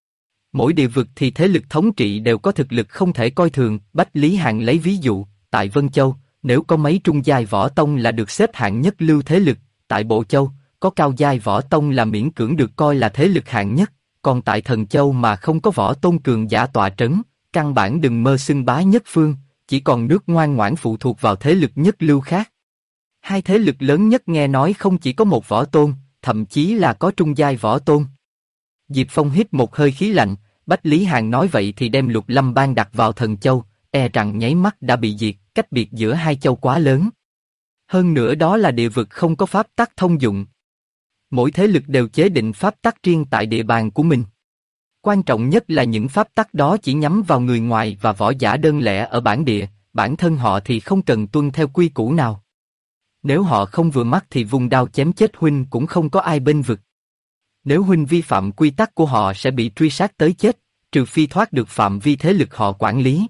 Mỗi địa vực thì thế lực thống trị đều có thực lực không thể coi thường. Bách Lý Hàn lấy ví dụ, tại Vân Châu, nếu có mấy trung giai võ tông là được xếp hạng nhất lưu thế lực, tại Bộ Châu, có cao giai võ tông là miễn cưỡng được coi là thế lực hạng nhất, còn tại Thần Châu mà không có võ tôn cường giả tọa trấn, căn bản đừng mơ xưng bá nhất phương, chỉ còn nước ngoan ngoãn phụ thuộc vào thế lực nhất lưu khác. Hai thế lực lớn nhất nghe nói không chỉ có một võ tôn, thậm chí là có trung giai võ tôn. Diệp Phong hít một hơi khí lạnh, Bách Lý Hàn nói vậy thì đem Lục Lâm Bang đặt vào Thần Châu, e rằng nháy mắt đã bị diệt, cách biệt giữa hai châu quá lớn. Hơn nữa đó là địa vực không có pháp tắc thông dụng. Mỗi thế lực đều chế định pháp tắc riêng tại địa bàn của mình. Quan trọng nhất là những pháp tắc đó chỉ nhắm vào người ngoài và võ giả đơn lẻ ở bản địa, bản thân họ thì không cần tuân theo quy củ nào. Nếu họ không vừa mắt thì vung đao chém chết huynh cũng không có ai bên vực. Nếu huynh vi phạm quy tắc của họ sẽ bị truy sát tới chết, trừ phi thoát được phạm vi thế lực họ quản lý.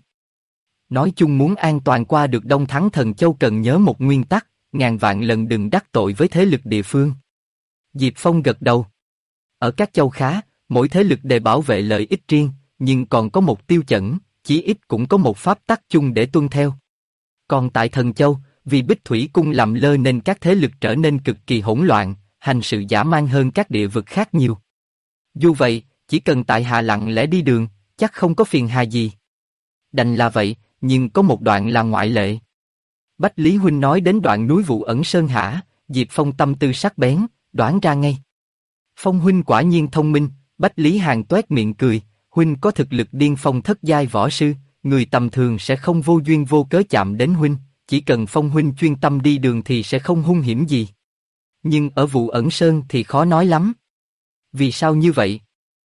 Nói chung muốn an toàn qua được Đông Thắng Thần Châu cần nhớ một nguyên tắc, ngàn vạn lần đừng đắc tội với thế lực địa phương. Diệp Phong gật đầu. Ở các châu khá, mỗi thế lực đều bảo vệ lợi ích riêng, nhưng còn có một tiêu chuẩn, chí ít cũng có một pháp tắc chung để tuân theo. Còn tại Thần Châu, vì Bích Thủy Cung làm lơ nên các thế lực trở nên cực kỳ hỗn loạn, hành sự dã man hơn các địa vực khác nhiều. Dù vậy, chỉ cần tại hạ lặng lẽ đi đường, chắc không có phiền hà gì. Đành là vậy, nhưng có một đoạn là ngoại lệ. Bách Lý huynh nói đến đoạn núi Vụ Ẩn Sơn hả? Diệp Phong tâm tư sắc bén, đoán ra ngay. Phong huynh quả nhiên thông minh. Bách Lý Hàn toét miệng cười, huynh có thực lực điên phong thất giai võ sư, người tầm thường sẽ không vô duyên vô cớ chạm đến huynh, chỉ cần Phong huynh chuyên tâm đi đường thì sẽ không hung hiểm gì. Nhưng ở Vụ Ẩn Sơn thì khó nói lắm. Vì sao như vậy?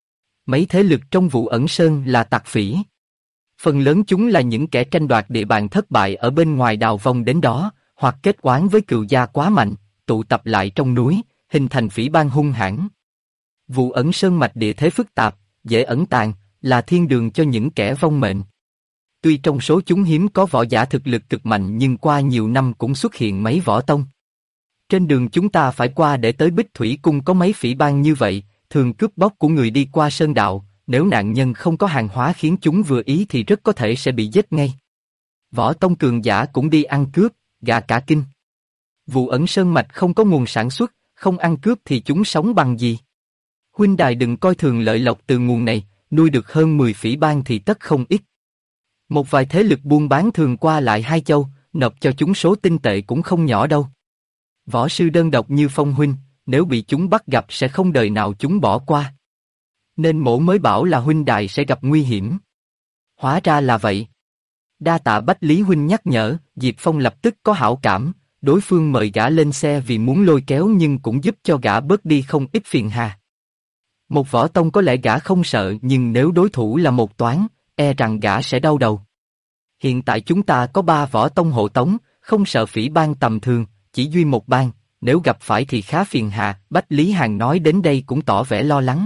Mấy thế lực trong Vụ Ẩn Sơn là tặc phỉ. Phần lớn chúng là những kẻ tranh đoạt địa bàn thất bại ở bên ngoài đào vong đến đó, hoặc kết oán với cừu gia quá mạnh, tụ tập lại trong núi, hình thành phỉ bang hung hãn. Vụ Ẩn Sơn mạch địa thế phức tạp, dễ ẩn tàng, là thiên đường cho những kẻ vong mệnh. Tuy trong số chúng hiếm có võ giả thực lực cực mạnh nhưng qua nhiều năm cũng xuất hiện mấy võ tông. Trên đường chúng ta phải qua để tới Bích Thủy Cung có mấy phỉ bang như vậy, thường cướp bóc của người đi qua sơn đạo, nếu nạn nhân không có hàng hóa khiến chúng vừa ý thì rất có thể sẽ bị giết ngay. Võ tông cường giả cũng đi ăn cướp, gà cả kinh. Vụ Ẩn Sơn mạch không có nguồn sản xuất, không ăn cướp thì chúng sống bằng gì? Huynh đài đừng coi thường lợi lộc từ nguồn này, nuôi được hơn 10 phỉ bang thì tất không ít. Một vài thế lực buôn bán thường qua lại hai châu, nộp cho chúng số tinh tệ cũng không nhỏ đâu. Võ sư đơn độc như Phong huynh, nếu bị chúng bắt gặp sẽ không đời nào chúng bỏ qua. Nên mỗ mới bảo là huynh đài sẽ gặp nguy hiểm. Hóa ra là vậy. Đa tạ Bách Lý huynh nhắc nhở, Diệp Phong lập tức có hảo cảm, đối phương mời gã lên xe vì muốn lôi kéo nhưng cũng giúp cho gã bớt đi không ít phiền hà. Một võ tông có lẽ gã không sợ nhưng nếu đối thủ là một toán, e rằng gã sẽ đau đầu. Hiện tại chúng ta có 3 võ tông hộ tống, không sợ phỉ bang tầm thường, chỉ duy một bang, nếu gặp phải thì khá phiền hà. Bách Lý Hàn nói đến đây cũng tỏ vẻ lo lắng.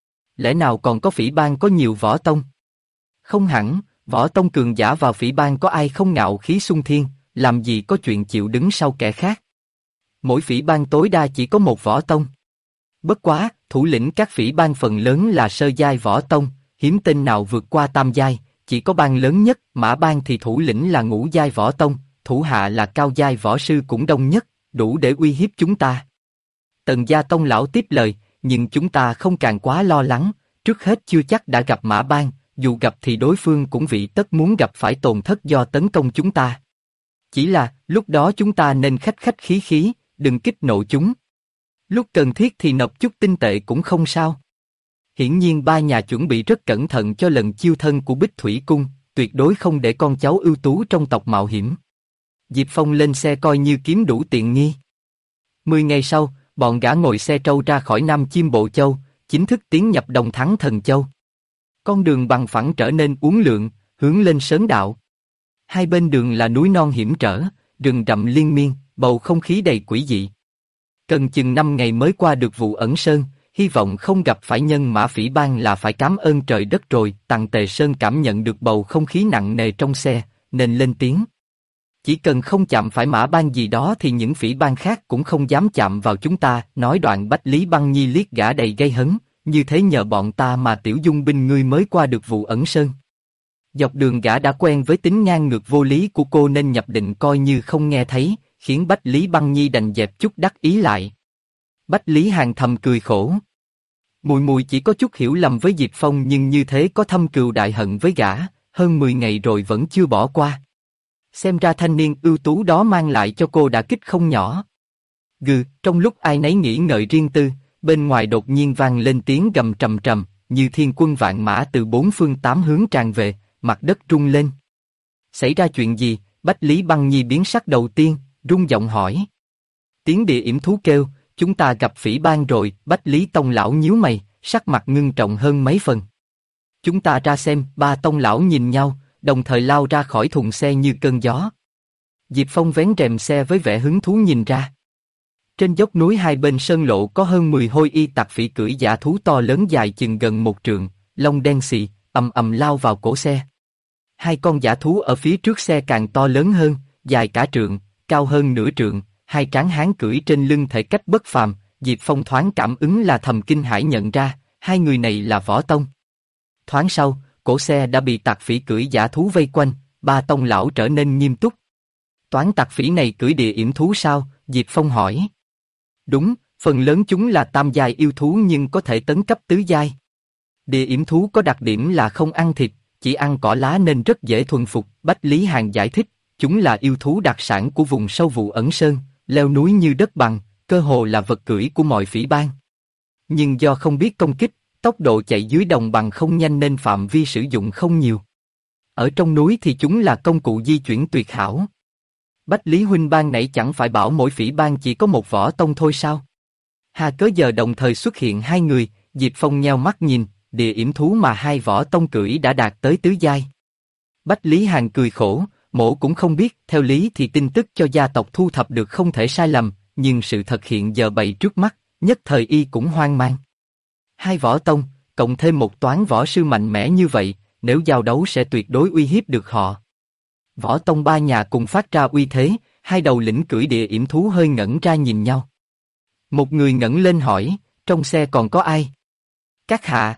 Lẽ nào còn có phỉ bang có nhiều võ tông? Không hẳn, võ tông cường giả vào phỉ bang có ai không ngạo khí xung thiên, làm gì có chuyện chịu đứng sau kẻ khác. Mỗi phỉ bang tối đa chỉ có một võ tông. Bất quá, thủ lĩnh các phỉ bang phần lớn là sơ giai võ tông, hiếm tên nào vượt qua tam giai, chỉ có bang lớn nhất, Mã bang thì thủ lĩnh là ngũ giai võ tông, thủ hạ là cao giai võ sư cũng đông nhất, đủ để uy hiếp chúng ta. Tần gia tông lão tiếp lời, nhưng chúng ta không càng quá lo lắng, trước hết chưa chắc đã gặp Mã Ban, dù gặp thì đối phương cũng vị tất muốn gặp phải tổn thất do tấn công chúng ta. Chỉ là, lúc đó chúng ta nên khách khách khí khí, đừng kích nộ chúng. Lúc cần thiết thì nộp chút tinh tệ cũng không sao. Hiển nhiên ba nhà chuẩn bị rất cẩn thận cho lần chiêu thân của Bích Thủy Cung, tuyệt đối không để con cháu ưu tú trong tộc mạo hiểm. Diệp Phong lên xe coi như kiếm đủ tiện nghi. 10 ngày sau, bọn gã ngồi xe trâu ra khỏi Nam Chiêm Bộ Châu, chính thức tiến nhập Đồng Thắng Thần Châu. Con đường bằng phẳng trở nên uốn lượn, hướng lên Sớn Đạo. Hai bên đường là núi non hiểm trở, rừng rậm liên miên, bầu không khí đầy quỷ dị. Cần chừng 5 ngày mới qua được Vụ Ẩn Sơn, hy vọng không gặp phải nhân mã phỉ bang là phải cảm ơn trời đất rồi. Tằng Tề Sơn cảm nhận được bầu không khí nặng nề trong xe, nên lên tiếng. Chỉ cần không chạm phải mã bang gì đó thì những phỉ bang khác cũng không dám chạm vào chúng ta. Nói đoạn Bách Lý Băng Nhi liếc gã đầy gây hấn, như thế nhờ bọn ta mà Tiểu Dung binh ngươi mới qua được Vụ Ẩn Sơn. Dọc đường gã đã quen với tính ngang ngược vô lý của cô nên nhập định coi như không nghe thấy, khiến Bách Lý Băng Nhi đành dẹp chút đắc ý lại. Bách Lý Hàn thầm cười khổ. Mùi mùi chỉ có chút hiểu lầm với Diệp Phong nhưng như thế có thâm cừu đại hận với gã, hơn 10 ngày rồi vẫn chưa bỏ qua. Xem ra thanh niên ưu tú đó mang lại cho cô đả kích không nhỏ. Trong lúc ai nấy nghĩ ngợi riêng tư, bên ngoài đột nhiên vang lên tiếng gầm trầm trầm, như thiên quân vạn mã từ bốn phương tám hướng tràn về, mặt đất rung lên. Xảy ra chuyện gì? Bách Lý Băng Nhi biến sắc đầu tiên, rung giọng hỏi. Tiếng địa yểm thú kêu, chúng ta gặp phỉ bang rồi. Bách Lý Tông lão nhíu mày, sắc mặt ngưng trọng hơn mấy phần. Chúng ta ra xem. Ba tông lão nhìn nhau, đồng thời lao ra khỏi thùng xe như cơn gió. Diệp Phong vén rèm xe với vẻ hứng thú nhìn ra. Trên dốc núi hai bên sơn lộ có hơn 10 hôi y tặc phỉ cưỡi dã thú to lớn dài chừng gần 1 trượng, lông đen xì, ầm ầm lao vào cổ xe. Hai con dã thú ở phía trước xe càng to lớn hơn, dài cả trượng, cao hơn nửa trượng, hai tráng hán cưỡi trên lưng thể cách bất phàm. Diệp Phong thoáng cảm ứng là thầm kinh hãi nhận ra, hai người này là võ tông. Thoáng sau, cổ xe đã bị tặc phỉ cưỡi dã thú vây quanh, ba tông lão trở nên nghiêm túc. Toán tặc phỉ này cưỡi địa yểm thú sao? Diệp Phong hỏi. Đúng, phần lớn chúng là tam giai yêu thú nhưng có thể tấn cấp tứ giai. Địa yểm thú có đặc điểm là không ăn thịt, chỉ ăn cỏ lá nên rất dễ thuần phục. Bách Lý Hàn giải thích, chúng là yêu thú đặc sản của vùng sâu Vụ Ẩn Sơn, leo núi như đất bằng, cơ hồ là vật cưỡi của mọi phỉ bang. Nhưng do không biết công kích, tốc độ chạy dưới đồng bằng không nhanh nên phạm vi sử dụng không nhiều. Ở trong núi thì chúng là công cụ di chuyển tuyệt hảo. Bách Lý huynh ban nãy chẳng phải bảo mỗi phỉ bang chỉ có một võ tông thôi sao? Hà cớ giờ đồng thời xuất hiện hai người. Diệp Phong nheo mắt nhìn, địa yểm thú mà hai võ tông cưỡi đã đạt tới tứ giai. Bách Lý Hàn cười khổ, mổ cũng không biết, theo lý thì tin tức cho gia tộc thu thập được không thể sai lầm, nhưng sự thật hiện giờ bày trước mắt, nhất thời y cũng hoang mang. Hai võ tông, cộng thêm một toán võ sư mạnh mẽ như vậy, nếu giao đấu sẽ tuyệt đối uy hiếp được họ. Võ tông ba nhà cùng phát ra uy thế, hai đầu lĩnh cưỡi địa yểm thú hơi ngẩn ra nhìn nhau. Một người ngẩng lên hỏi, trong xe còn có ai? Các hạ.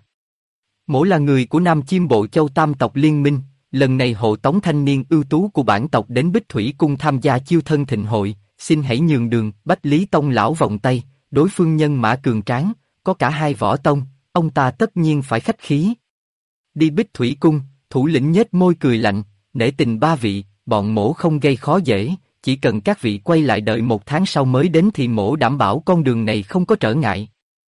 Mỗ là người của Nam Chiêm Bộ Châu Tam tộc liên minh, lần này hộ tống thanh niên ưu tú của bản tộc đến Bích Thủy Cung tham gia chiêu thân thịnh hội, xin hãy nhường đường. Bách Lý Tông lão vòng tay, đối phương nhân mã cường tráng, có cả hai võ tông, ông ta tất nhiên phải khách khí. Đi Bích Thủy Cung, thủ lĩnh nhếch môi cười lạnh, nể tình ba vị, bọn mỗ không gây khó dễ, chỉ cần các vị quay lại đợi 1 tháng sau mới đến thì mỗ đảm bảo con đường này không có trở ngại.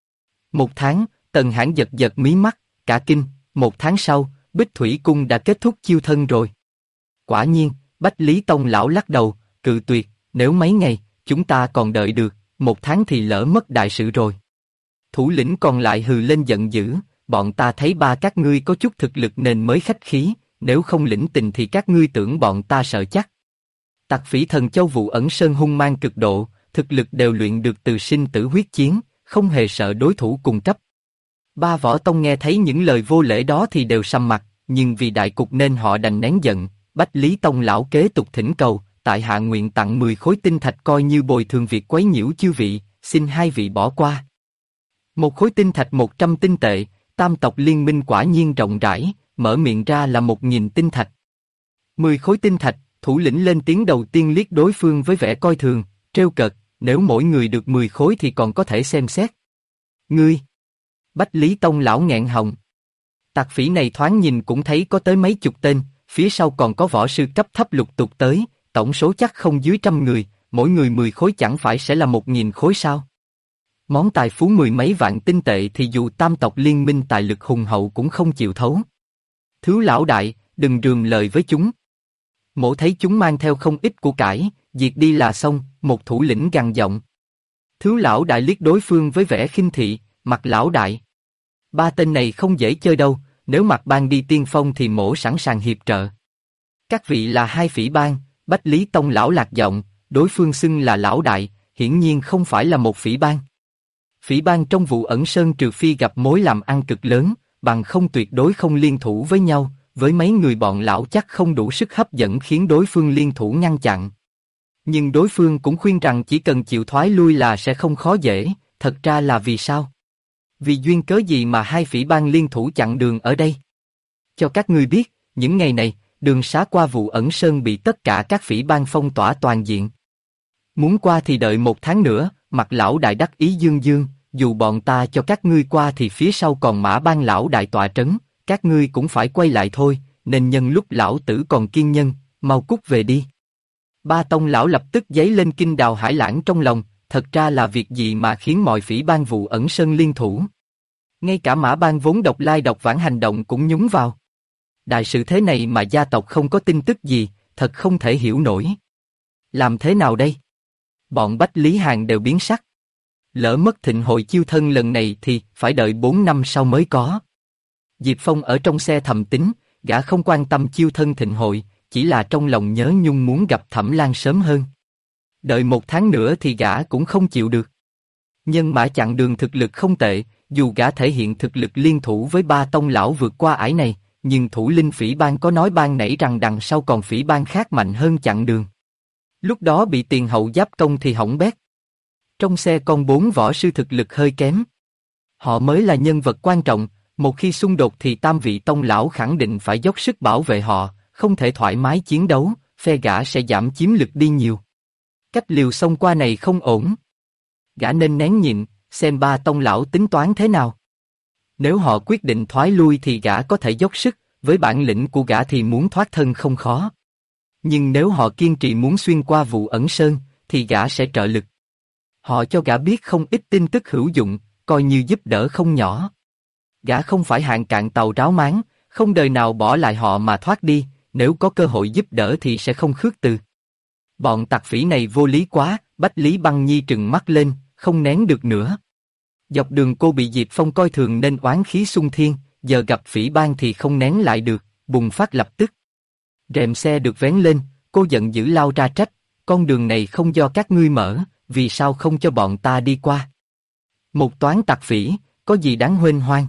1 tháng, Tần Hãn giật giật mí mắt, cả kinh. 1 tháng sau, Bích Thủy Cung đã kết thúc chiêu thân rồi. Quả nhiên, Bách Lý Tông lão lắc đầu, cự tuyệt, nếu mấy ngày, chúng ta còn đợi được, 1 tháng thì lỡ mất đại sự rồi. Thủ lĩnh còn lại hừ lên giận dữ, bọn ta thấy ba các ngươi có chút thực lực nên mới khách khí, nếu không lĩnh tình thì các ngươi tưởng bọn ta sợ chắc. Tặc phỉ Thần Châu Vụ Ẩn Sơn hung mang cực độ, thực lực đều luyện được từ sinh tử huyết chiến, không hề sợ đối thủ cùng cấp. Ba võ tông nghe thấy những lời vô lễ đó thì đều sầm mặt, nhưng vì đại cục nên họ đành nén giận. Bách Lý Tông lão kế tục thỉnh cầu, tại hạ nguyện tặng 10 khối tinh thạch coi như bồi thường việc quấy nhiễu chư vị, xin hai vị bỏ qua. 1 khối tinh thạch 100 tinh tệ, Tam tộc liên minh quả nhiên rộng rãi, mở miệng ra là 1000 tinh thạch. 10 khối tinh thạch, thủ lĩnh lên tiếng đầu tiên liếc đối phương với vẻ coi thường, trêu cợt, nếu mỗi người được 10 khối thì còn có thể xem xét. Ngươi! Bách Lý Tông lão nghẹn họng. Tặc phỉ này thoáng nhìn cũng thấy có tới mấy chục tên, phía sau còn có võ sư cấp thấp lục tục tới, tổng số chắc không dưới 100 người, mỗi người 10 khối chẳng phải sẽ là 1.000 khối sao? Món tài phú 10 mấy vạn tinh tệ thì dù tam tộc liên minh tài lực hùng hậu cũng không chịu thấu. Thứ lão đại, đừng rườm lời với chúng. Mỗ thấy chúng mang theo không ít của cải, diệt đi là xong, một thủ lĩnh gằn giọng. Thứ lão đại liếc đối phương với vẻ khinh thị, Mặt lão đại. Ba tên này không dễ chơi đâu, nếu Mặt bang đi tiên phong thì mỗ sẵn sàng hiệp trợ. Các vị là hai phỉ bang, Bách Lý Tông lão lạc giọng, đối phương xưng là lão đại, hiển nhiên không phải là một phỉ bang. Phỉ bang trong vụ ẩn sơn trừ phi gặp mối làm ăn cực lớn, bằng không tuyệt đối không liên thủ với nhau, với mấy người bọn lão chắc không đủ sức hấp dẫn khiến đối phương liên thủ ngăn chặn. Nhưng đối phương cũng khuyên rằng chỉ cần chịu thoái lui là sẽ không khó dễ, thật ra là vì sao? Vì duyên cớ gì mà hai phỉ bang liên thủ chặn đường ở đây? Cho các ngươi biết, những ngày này, đường xá qua vụ ẩn sơn bị tất cả các phỉ bang phong tỏa toàn diện. Muốn qua thì đợi 1 tháng nữa, Mặt lão đại đắc ý dương dương, dù bọn ta cho các ngươi qua thì phía sau còn Mã bang lão đại tọa trấn, các ngươi cũng phải quay lại thôi, nên nhân lúc lão tử còn kiên nhân, mau cút về đi. Ba tông lão lập tức giấy lên kinh đào hải lãng trong lòng, thật ra là việc gì mà khiến mọi phỉ bang vụ ẩn sơn liên thủ. Ngay cả Mã bang vốn độc lai độc vãng hành động cũng nhúng vào. Đại sự thế này mà gia tộc không có tin tức gì, thật không thể hiểu nổi. Làm thế nào đây? Bọn Bách Lý Hàn đều biến sắc. Lỡ mất thịnh hội chiêu thân lần này thì phải đợi 4 năm sau mới có. Diệp Phong ở trong xe thầm tính, gã không quan tâm chiêu thân thịnh hội, chỉ là trong lòng nhớ nhung muốn gặp Thẩm Lan sớm hơn. Đợi 1 tháng nữa thì gã cũng không chịu được. Nhân mã chặn đường thực lực không tệ, dù gã thể hiện thực lực liên thủ với ba tông lão vượt qua ải này, nhưng thủ linh phỉ bang có nói ban nãy rằng đằng sau còn phỉ bang khác mạnh hơn chặn đường. Lúc đó bị tiền hậu giáp công thì hỏng bét. Trong xe còn 4 võ sư thực lực hơi kém. Họ mới là nhân vật quan trọng, một khi xung đột thì tam vị tông lão khẳng định phải dốc sức bảo vệ họ, không thể thoải mái chiến đấu, phe gã sẽ giảm chiếm lực đi nhiều. Cách liều xông qua này không ổn. Gã nên nén nhịn, xem ba tông lão tính toán thế nào. Nếu họ quyết định thoái lui thì gã có thể dốc sức, với bản lĩnh của gã thì muốn thoát thân không khó. Nhưng nếu họ kiên trì muốn xuyên qua vụ ẩn sơn, thì gã sẽ trợ lực. Họ cho gã biết không ít tin tức hữu dụng, coi như giúp đỡ không nhỏ. Gã không phải hạng cạn tàu ráo máng, không đời nào bỏ lại họ mà thoát đi, nếu có cơ hội giúp đỡ thì sẽ không khước từ. Bọn tặc phỉ này vô lý quá, Bách Lý Băng Nhi trừng mắt lên, không nén được nữa. Dọc đường cô bị Diệp Phong coi thường nên oán khí xung thiên, giờ gặp phỉ bang thì không nén lại được, bùng phát lập tức. Rèm xe được vén lên, cô giận dữ lao ra trách, con đường này không do các ngươi mở, vì sao không cho bọn ta đi qua? Một toán tặc phỉ, có gì đáng huênh hoang?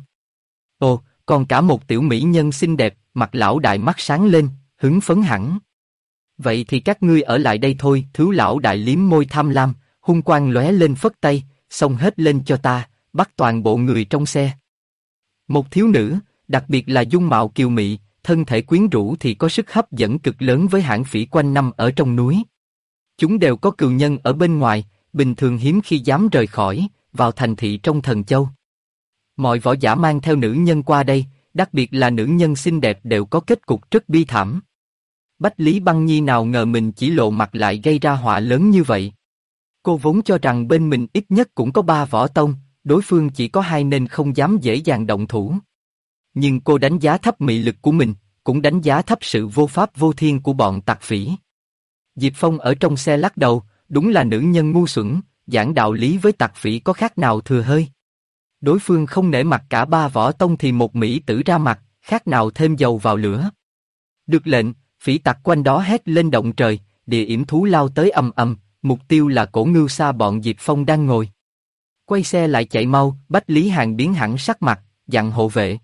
Ồ, còn cả một tiểu mỹ nhân xinh đẹp, Mặt lão đại mắt sáng lên, hứng phấn hẳn. Vậy thì các ngươi ở lại đây thôi, Thứ lão đại liếm môi tham lam, hung quang lóe lên phất tay, xông hết lên cho ta, bắt toàn bộ người trong xe. Một thiếu nữ, đặc biệt là dung mạo kiều mị, thân thể quyến rũ thì có sức hấp dẫn cực lớn với hãng phỉ quanh năm ở trong núi. Chúng đều có cừu nhân ở bên ngoài, bình thường hiếm khi dám rời khỏi, vào thành thị trong Thần Châu. Mọi võ giả mang theo nữ nhân qua đây, đặc biệt là nữ nhân xinh đẹp đều có kết cục rất bi thảm. Bách Lý Băng Nhi nào ngờ mình chỉ lộ mặt lại gây ra họa lớn như vậy. Cô vốn cho rằng bên mình ít nhất cũng có 3 võ tông, đối phương chỉ có 2 nên không dám dễ dàng động thủ. Nhưng cô đánh giá thấp mị lực của mình, cũng đánh giá thấp sự vô pháp vô thiên của bọn tặc phỉ. Diệp Phong ở trong xe lắc đầu, đúng là nữ nhân ngu xuẩn, giảng đạo lý với tặc phỉ có khác nào thừa hơi. Đối phương không nể mặt cả 3 võ tông thì một mỹ tử ra mặt, khác nào thêm dầu vào lửa. Được lệnh, phỉ tặc quanh đó hét lên động trời, địa yểm thú lao tới ầm ầm, mục tiêu là cổ ngưu xa bọn Diệp Phong đang ngồi. Quay xe lại chạy mau, Bách Lý Hàn biến hẳn sắc mặt, dặn hộ vệ.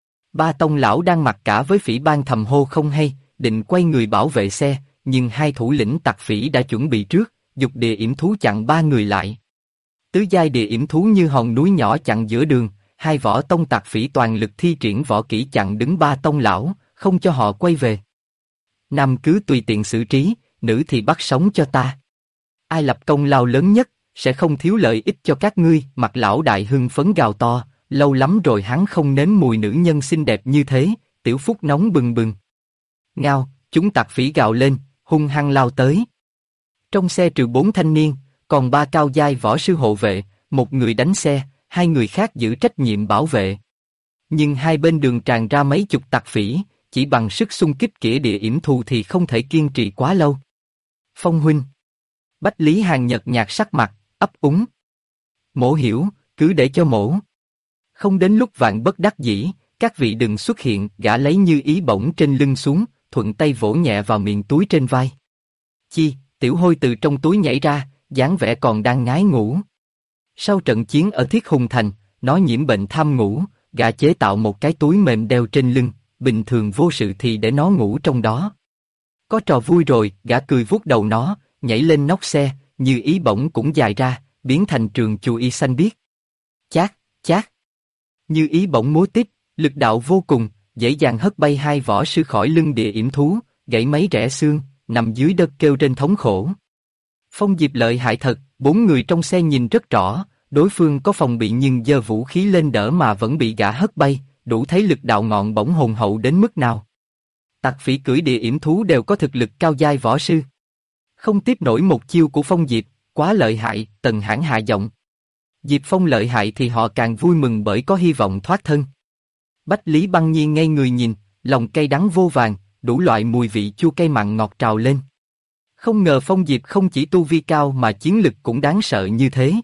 Ba tông lão đang mặc cả với phỉ bang thầm hô không hay, định quay người bảo vệ xe, nhưng hai thủ lĩnh tặc phỉ đã chuẩn bị trước, dục địa yểm thú chặn 3 người lại. Tứ giai địa yểm thú như hòn núi nhỏ chặn giữa đường, hai võ tông tặc phỉ toàn lực thi triển võ kỹ chặn đứng ba tông lão, không cho họ quay về. Nam cứ tùy tiện xử trí, nữ thì bắt sống cho ta. ai lập công lao lớn nhất, sẽ không thiếu lợi ích cho các ngươi. Mặt lão đại hưng phấn gào to, lâu lắm rồi hắn không nếm mùi nữ nhân xinh đẹp như thế, tiểu phúc nóng bừng bừng. Ngao, chúng tặc phỉ gào lên, hung hăng lao tới. Trong xe trừ 4 thanh niên, còn 3 cao giai võ sư hộ vệ, một người đánh xe, 2 người khác giữ trách nhiệm bảo vệ. Nhưng hai bên đường tràn ra mấy chục tặc phỉ, chỉ bằng sức xung kích kĩa địa yểm thù thì không thể kiên trì quá lâu. Phong huynh. Bách Lý Hàn nhợt nhạt sắc mặt, ấp úng. Mỗ hiểu, cứ để cho mỗ. Không đến lúc vạn bất đắc dĩ, các vị đừng xuất hiện. Gã lấy Như Ý bổng trên lưng xuống, thuận tay vỗ nhẹ vào miệng túi trên vai. Chi, Tiểu Hôi từ trong túi nhảy ra, dáng vẻ còn đang ngái ngủ. Sau trận chiến ở Thiết Hùng Thành, nó nhiễm bệnh tham ngủ, gã chế tạo một cái túi mềm đeo trên lưng, bình thường vô sự thì để nó ngủ trong đó. Có trò vui rồi, gã cười vuốt đầu nó, nhảy lên nóc xe, Như Ý bổng cũng dài ra, biến thành trường chù y xanh biếc. Chát, chát. Như Ý bổng múa tiếp, lực đạo vô cùng, dễ dàng hất bay 2 võ sư khỏi lưng địa yểm thú, gãy mấy rẽ xương, nằm dưới đất kêu trên thống khổ. Phong Diệp lợi hại thật, 4 người trong xe nhìn rất rõ, đối phương có phòng bị nhưng giơ vũ khí lên đỡ mà vẫn bị gã hất bay, đủ thấy lực đạo ngọn bổng hùng hậu đến mức nào. Tặc phỉ cưỡi địa yểm thú đều có thực lực cao giai võ sư. Không tiếp nổi một chiêu của Phong Diệp, quá lợi hại. Tần Hãn hạ giọng. Diệp Phong lợi hại thì họ càng vui mừng bởi có hy vọng thoát thân. Bách Lý Băng Nhiên ngây người nhìn, lòng cay đắng vô vàn, đủ loại mùi vị chua cay mặn ngọt trào lên. Không ngờ Phong Diệp không chỉ tu vi cao mà chiến lực cũng đáng sợ như thế.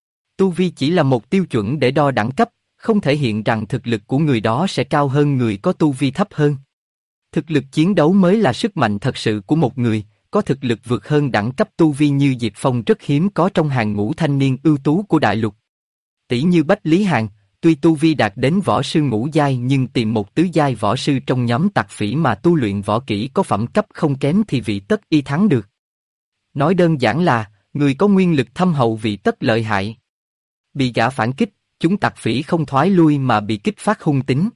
Tu vi chỉ là một tiêu chuẩn để đo đẳng cấp, không thể hiện rằng thực lực của người đó sẽ cao hơn người có tu vi thấp hơn. Thực lực chiến đấu mới là sức mạnh thật sự của một người, có thực lực vượt hơn đẳng cấp tu vi như Diệp Phong rất hiếm có trong hàng ngũ thanh niên ưu tú của đại lục. Tỷ như Bách Lý Hàn, tuy tu vi đạt đến võ sư ngũ giai nhưng tìm một tứ giai võ sư trong nhóm tặc phỉ mà tu luyện võ kỹ có phẩm cấp không kém thì vị tất y thắng được. Nói đơn giản là, người có nguyên lực thâm hậu vị tất lợi hại. Bị gã phản kích, chúng tặc phỉ không thoái lui mà bị kích phát hung tính.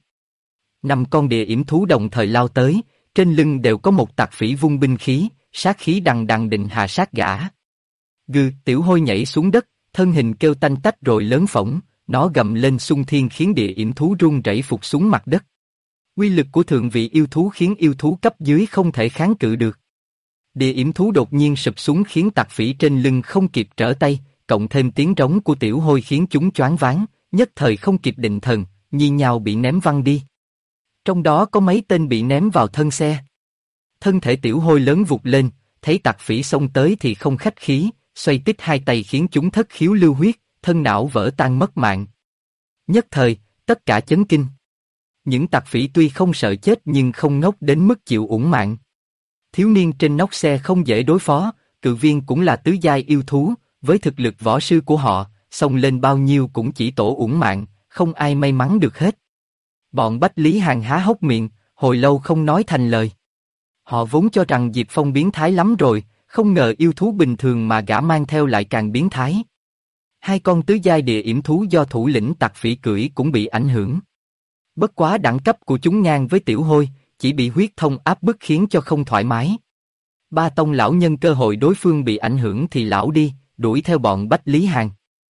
5 con địa yểm thú đồng thời lao tới, trên lưng đều có một tặc phỉ vung binh khí, sát khí đằng đằng định hạ sát gã. Gừ, Tiểu Hôi nhảy xuống đất, thân hình kêu tanh tách rồi lớn phỏng, nó gầm lên xung thiên khiến địa yểm thú run rẩy phục xuống mặt đất. Quy lực của thượng vị yêu thú khiến yêu thú cấp dưới không thể kháng cự được. Địa yểm thú đột nhiên sụp xuống khiến tặc phỉ trên lưng không kịp trở tay, cộng thêm tiếng rống của Tiểu Hôi khiến chúng choáng váng, nhất thời không kịp định thần, nhì nhào bị ném văng đi. Trong đó có mấy tên bị ném vào thân xe. Thân thể Tiểu Hôi lớn vụt lên, thấy tặc phỉ xông tới thì không khách khí, xoay tít 2 tay khiến chúng thất khiếu lưu huyết, thân não vỡ tan mất mạng. Nhất thời, tất cả chấn kinh. Những tặc phỉ tuy không sợ chết nhưng không ngốc đến mức chịu uổng mạng. Thiếu niên trên nóc xe không dễ đối phó, Cự Viên cũng là tứ giai yêu thú, với thực lực võ sư của họ, xông lên bao nhiêu cũng chỉ tổ uổng mạng, không ai may mắn được hết. Bọn Bách Lý Hàn há hốc miệng, hồi lâu không nói thành lời. Họ vốn cho rằng Diệp Phong biến thái lắm rồi, không ngờ yêu thú bình thường mà gã mang theo lại càng biến thái. 2 con tứ giai địa yểm thú do thủ lĩnh tặc phỉ cưỡi cũng bị ảnh hưởng. Bất quá đẳng cấp của chúng ngang với Tiểu Hôi, chỉ bị huyết thông áp bức khiến cho không thoải mái. Ba tông lão nhân cơ hội đối phương bị ảnh hưởng thì lão đi, đuổi theo bọn Bách Lý Hàn.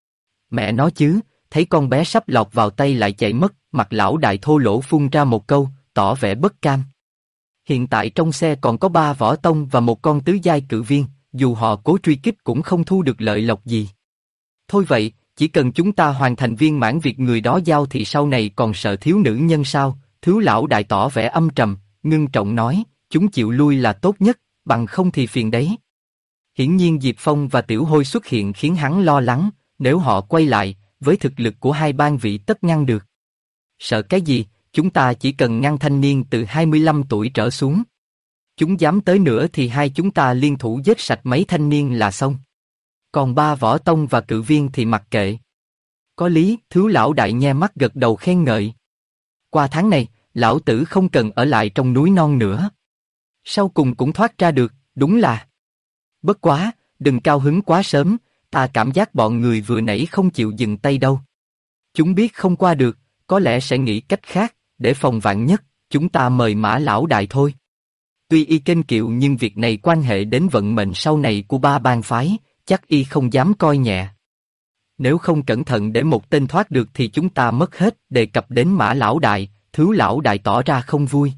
Mẹ nó chứ, thấy con bé sắp lọt vào tay lại chạy mất, mặt lão đại thô lỗ phun ra một câu, tỏ vẻ bất cam. Hiện tại trong xe còn có 3 võ tông và một con tứ giai cự viên, dù họ cố truy kích cũng không thu được lợi lộc gì. Thôi vậy, chỉ cần chúng ta hoàn thành viên mãn việc người đó giao thì sau này còn sợ thiếu nữ nhân sao? Thiếu lão đại tỏ vẻ âm trầm, ngưng trọng nói, chúng chịu lui là tốt nhất, bằng không thì phiền đấy. Hiển nhiên Diệp Phong và Tiểu Hôi xuất hiện khiến hắn lo lắng, nếu họ quay lại, với thực lực của 2 bang vị tất ngăn được. Sợ cái gì, chúng ta chỉ cần ngăn thanh niên từ 25 tuổi trở xuống. Chúng dám tới nữa thì hai chúng ta liên thủ giết sạch mấy thanh niên là xong. Còn 3 võ tông và cự viên thì mặc kệ. Có lý, thiếu lão đại nhe mắt gật đầu khen ngợi. Qua tháng này, lão tử không cần ở lại trong núi non nữa. Sau cùng cũng thoát ra được, đúng là. Bất quá, đừng cao hứng quá sớm, ta cảm giác bọn người vừa nãy không chịu dừng tay đâu. Chúng biết không qua được, có lẽ sẽ nghĩ cách khác, để phòng vạn nhất, chúng ta mời Mã lão đại thôi. Tuy y kênh kiệu nhưng việc này quan hệ đến vận mệnh sau này của 3 bang phái, chắc y không dám coi nhẹ. Nếu không cẩn thận để một tên thoát được thì chúng ta mất hết. Đề cập đến Mã lão đại, Thứ lão đại tỏ ra không vui.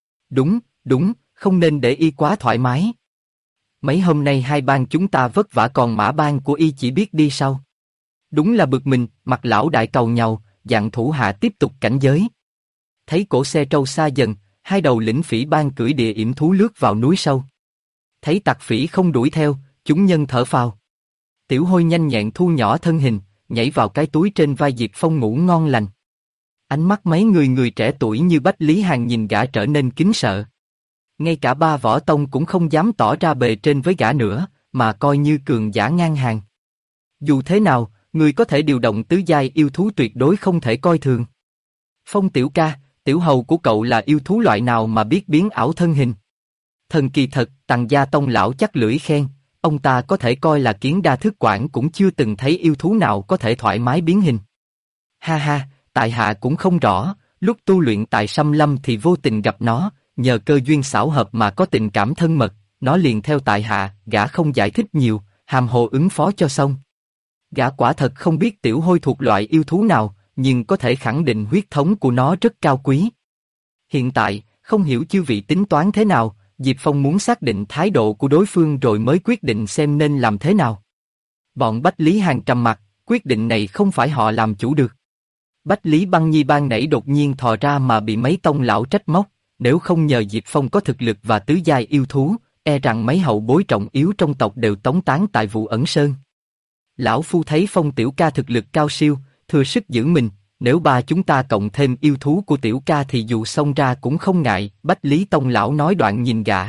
Đúng, không nên để y quá thoải mái. Mấy hôm nay hai bang chúng ta vất vả còn Mã bang của y chỉ biết đi sau. Đúng là bực mình. Mặt lão đại cầu nhau, dặn thủ hạ tiếp tục cảnh giới. Thấy cổ xe trâu xa dần, hai đầu lĩnh phỉ bang cưỡi địa yểm thú lướt vào núi sâu. Thấy tặc phỉ không đuổi theo, chúng nhân thở phào. Tiểu Hôi nhanh nhẹn thu nhỏ thân hình, nhảy vào cái túi trên vai Diệp Phong ngủ ngon lành. Ánh mắt mấy người trẻ tuổi như Bách Lý Hàn nhìn gã trở nên kính sợ. Ngay cả ba võ tông cũng không dám tỏ ra bề trên với gã nữa, mà coi như cường giả ngang hàng. Dù thế nào, người có thể điều động tứ giai yêu thú tuyệt đối không thể coi thường. Phong tiểu ca, tiểu hầu của cậu là yêu thú loại nào mà biết biến ảo thân hình? Thần kỳ thật, Tằng Gia Tông lão chắc lưỡi khen, ông ta có thể coi là kiến đa thức quản cũng chưa từng thấy yêu thú nào có thể thoải mái biến hình. Ha ha, tại hạ cũng không rõ, lúc tu luyện tại Sâm Lâm thì vô tình gặp nó, nhờ cơ duyên xảo hợp mà có tình cảm thân mật, nó liền theo tại hạ, gã không giải thích nhiều, hàm hồ ứng phó cho xong. Gã quả thật không biết Tiểu Hôi thuộc loại yêu thú nào, nhưng có thể khẳng định huyết thống của nó rất cao quý. Hiện tại, không hiểu chư vị tính toán thế nào, Diệp Phong muốn xác định thái độ của đối phương rồi mới quyết định xem nên làm thế nào. Bọn Bách Lý Hàn trầm mặt, quyết định này không phải họ làm chủ được. Bách Lý Băng Nhi ban nãy đột nhiên thò ra mà bị mấy tông lão trách móc, nếu không nhờ Diệp Phong có thực lực và tứ giai yêu thú, e rằng mấy hậu bối trọng yếu trong tộc đều tống tán tại Vụ Ẩn Sơn. Lão Phu thấy Phong tiểu ca thực lực cao siêu, thừa sức giữ mình, nếu ba chúng ta cộng thêm yêu thú của tiểu ca thì dù xông ra cũng không ngại, Bách Lý Tông lão nói đoạn nhìn gã.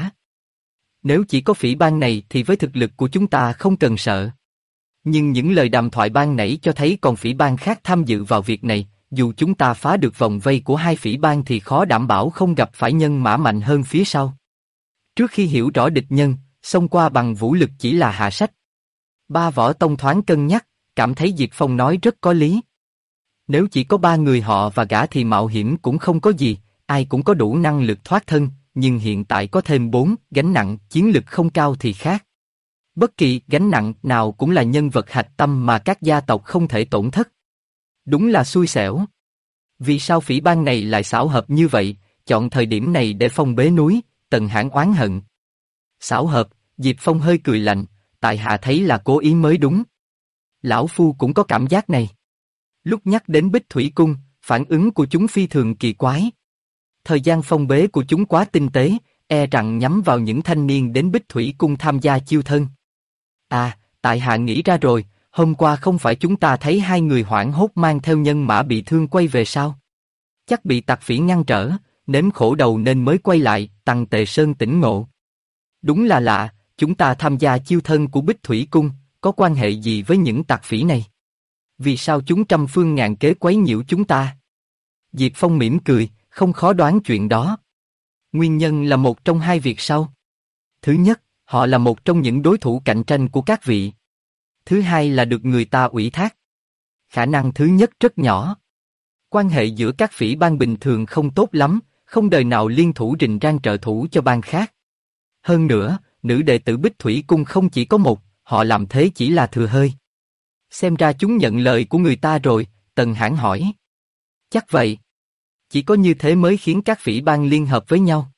Nếu chỉ có phỉ bang này thì với thực lực của chúng ta không cần sợ. Nhưng những lời đàm thoại ban nãy cho thấy còn phỉ bang khác tham dự vào việc này, dù chúng ta phá được vòng vây của hai phỉ bang thì khó đảm bảo không gặp phải nhân mã mạnh hơn phía sau. Trước khi hiểu rõ địch nhân, xông qua bằng vũ lực chỉ là hạ sách. Ba võ tông thoáng cân nhắc, cảm thấy Diệp Phong nói rất có lý. Nếu chỉ có ba người họ và gã thì mạo hiểm cũng không có gì, ai cũng có đủ năng lực thoát thân, nhưng hiện tại có thêm 4 gánh nặng, chiến lực không cao thì khác. Bất kỳ gánh nặng nào cũng là nhân vật hạch tâm mà các gia tộc không thể tổn thất. Đúng là xui xẻo. Vì sao phỉ bang này lại xảo hợp như vậy, chọn thời điểm này để phong bế núi, Tần Hãn oán hận. Xảo hợp, Diệp Phong hơi cười lạnh, tại hạ thấy là cố ý mới đúng. Lão Phu cũng có cảm giác này. Lúc nhắc đến Bích Thủy Cung, phản ứng của chúng phi thường kỳ quái. Thời gian phong bế của chúng quá tinh tế, e rằng nhắm vào những thanh niên đến Bích Thủy Cung tham gia chiêu thân. À, tại hạ nghĩ ra rồi, hôm qua không phải chúng ta thấy hai người hoảng hốt mang theo nhân mã bị thương quay về sao? Chắc bị tặc phỉ ngăn trở, nếm khổ đầu nên mới quay lại, Tằng Tề Sơn tỉnh ngộ. Đúng là lạ, chúng ta tham gia chiêu thân của Bích Thủy Cung, có quan hệ gì với những tặc phỉ này? Vì sao chúng trăm phương ngàn kế quấy nhiễu chúng ta? Diệp Phong mỉm cười, không khó đoán chuyện đó. Nguyên nhân là một trong hai việc sau. Thứ nhất, họ là một trong những đối thủ cạnh tranh của các vị. Thứ hai là được người ta ủy thác. Khả năng thứ nhất rất nhỏ. Quan hệ giữa các phỉ bang bình thường không tốt lắm, không đời nào liên thủ rình rang trợ thủ cho bang khác. Hơn nữa, nữ đệ tử Bích Thủy Cung không chỉ có một, họ làm thế chỉ là thừa hơi. Xem ra chúng nhận lời của người ta rồi, Tần Hãn hỏi. Chắc vậy. Chỉ có như thế mới khiến các phỉ bang liên hợp với nhau.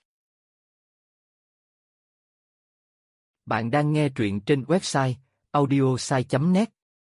Bạn đang nghe truyện trên website audiosai.net.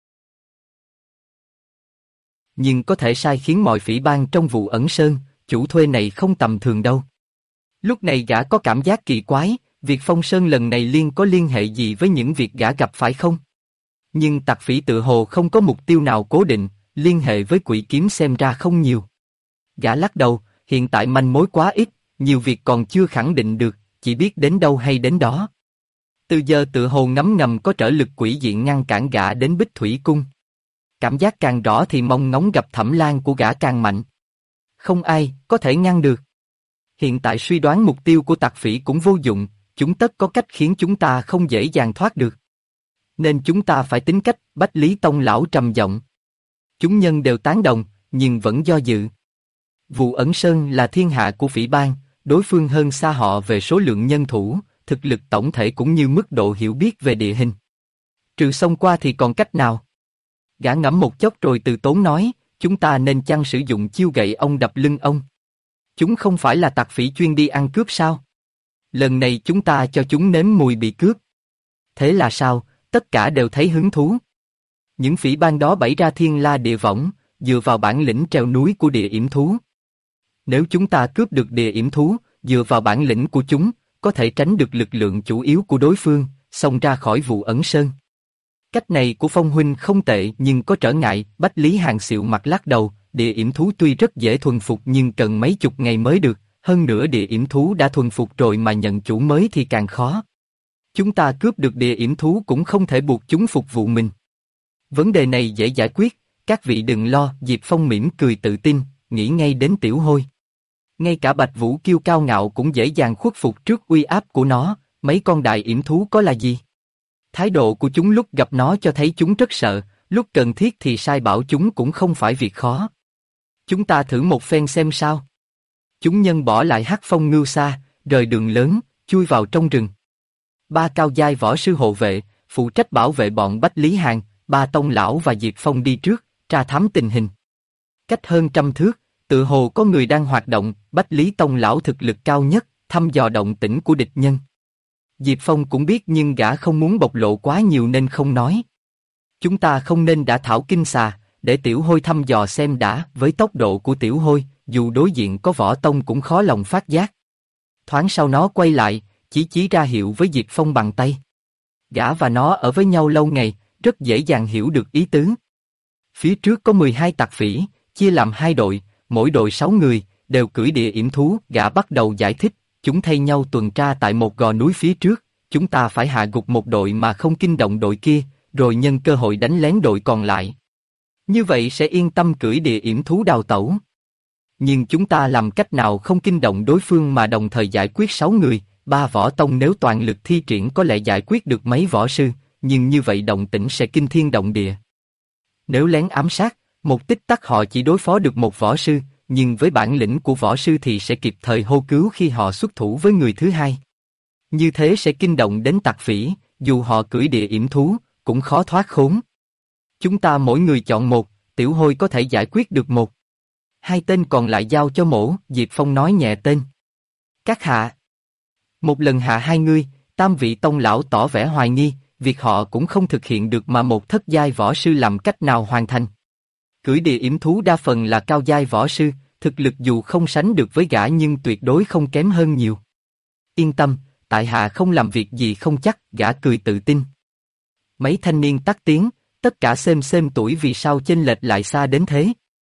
Nhưng có thể sai khiến mọi phỉ bang trong Vụ Ẩn Sơn, chủ thuê này không tầm thường đâu. Lúc này gã có cảm giác kỳ quái, việc Phong Sơn lần này có liên hệ gì với những việc gã gặp phải không? Nhưng tặc phỉ tự hồ không có mục tiêu nào cố định, liên hệ với Quỷ Kiếm xem ra không nhiều. Gã lắc đầu, hiện tại manh mối quá ít, nhiều việc còn chưa khẳng định được, chỉ biết đến đâu hay đến đó. Từ giờ tự hồ ngấm ngầm có trở lực quỷ diện ngăn cản gã đến Bích Thủy Cung. Cảm giác càng rõ thì mong ngóng gặp Thẩm Lan của gã càng mạnh. Không ai có thể ngăn được. Hiện tại suy đoán mục tiêu của tặc phỉ cũng vô dụng, chúng tất có cách khiến chúng ta không dễ dàng thoát được. Nên chúng ta phải tính cách, Bách Lý Tông lão trầm giọng. Chúng nhân đều tán đồng, nhưng vẫn do dự. Vụ Ẩn Sơn là thiên hạ của phỉ bang, đối phương hơn xa họ về số lượng nhân thủ, thực lực tổng thể cũng như mức độ hiểu biết về địa hình. Trừ xông qua thì còn cách nào? Gã ngẫm một chốc rồi từ tốn nói, chúng ta nên chăng sử dụng chiêu gậy ông đập lưng ông? Chúng không phải là tặc phỉ chuyên đi ăn cướp sao? Lần này chúng ta cho chúng nếm mùi bị cướp. Thế là sao? Tất cả đều thấy hứng thú. Những phỉ bang đó bày ra thiên la địa võng, dựa vào bản lĩnh trèo núi của địa yểm thú. Nếu chúng ta cướp được địa yểm thú, dựa vào bản lĩnh của chúng, có thể tránh được lực lượng chủ yếu của đối phương, xông ra khỏi vụ ẩn sơn. Cách này của Phong huynh không tệ nhưng có trở ngại. Bách Lý Hàn xịu mặt lắc đầu, địa yểm thú tuy rất dễ thuần phục nhưng cần mấy chục ngày mới được, hơn nữa địa yểm thú đã thuần phục rồi mà nhận chủ mới thì càng khó. Chúng ta cướp được địa yểm thú cũng không thể buộc chúng phục vụ mình. Vấn đề này dễ giải quyết, các vị đừng lo. Diệp Phong mỉm cười tự tin, nghĩ ngay đến Tiểu Hôi. Ngay cả Bạch Vũ kiêu cao ngạo cũng dễ dàng khuất phục trước uy áp của nó, mấy con đại yểm thú có là gì? Thái độ của chúng lúc gặp nó cho thấy chúng rất sợ, lúc cần thiết thì sai bảo chúng cũng không phải việc khó. Chúng ta thử một phen xem sao. Chúng nhân bỏ lại Hắc Phong Ngưu Sa, rời đường lớn, chui vào trong rừng. 3 cao giai võ sư hộ vệ, phụ trách bảo vệ bọn Bách Lý Hàn, 3 tông lão và Diệp Phong đi trước, tra thám tình hình. Cách hơn 100 thước, tự hồ có người đang hoạt động. Bách Lý tông lão thực lực cao nhất, thăm dò động tĩnh của địch nhân. Diệp Phong cũng biết nhưng gã không muốn bộc lộ quá nhiều nên không nói. Chúng ta không nên đả thảo kinh xà, để Tiểu Hôi thăm dò xem đã. Với tốc độ của Tiểu Hôi, dù đối diện có võ tông cũng khó lòng phát giác. Thoáng sau nó quay lại, chỉ ra hiệu với Diệp Phong bằng tay. Gã và nó ở với nhau lâu ngày, rất dễ dàng hiểu được ý tứ. Phía trước có 12 tặc phỉ, chia làm 2 đội, mỗi đội 6 người, đều cưỡi địa yểm thú. Gã bắt đầu giải thích, chúng thay nhau tuần tra tại một gò núi phía trước, chúng ta phải hạ gục một đội mà không kinh động đội kia, rồi nhân cơ hội đánh lén đội còn lại. Như vậy sẽ yên tâm cưỡi địa yểm thú đào tẩu. Nhưng chúng ta làm cách nào không kinh động đối phương mà đồng thời giải quyết 6 người, 3 võ tông nếu toàn lực thi triển có lẽ giải quyết được mấy võ sư, nhưng như vậy động tĩnh sẽ kinh thiên động địa. Nếu lén ám sát, một tích tắc họ chỉ đối phó được một võ sư, nhưng với bản lĩnh của võ sư thì sẽ kịp thời hô cứu khi họ xuất thủ với người thứ hai. Như thế sẽ kinh động đến tặc phỉ, dù họ cưỡi địa yểm thú, cũng khó thoát khốn. Chúng ta mỗi người chọn một, Tiểu Hôi có thể giải quyết được một. 2 tên còn lại giao cho mổ. Diệp Phong nói nhẹ tên. Các hạ. Một lần hạ 2 người, Tam vị tông lão tỏ vẻ hoài nghi, việc họ cũng không thực hiện được mà một thất giai võ sư làm cách nào hoàn thành. Cưỡi địa yểm thú đa phần là cao giai võ sư, thực lực dù không sánh được với gã nhưng tuyệt đối không kém hơn nhiều. Yên tâm, tại hạ không làm việc gì không chắc. Gã cười tự tin. Mấy thanh niên tắt tiếng, tất cả xem tuổi vì sao chênh lệch lại xa đến thế.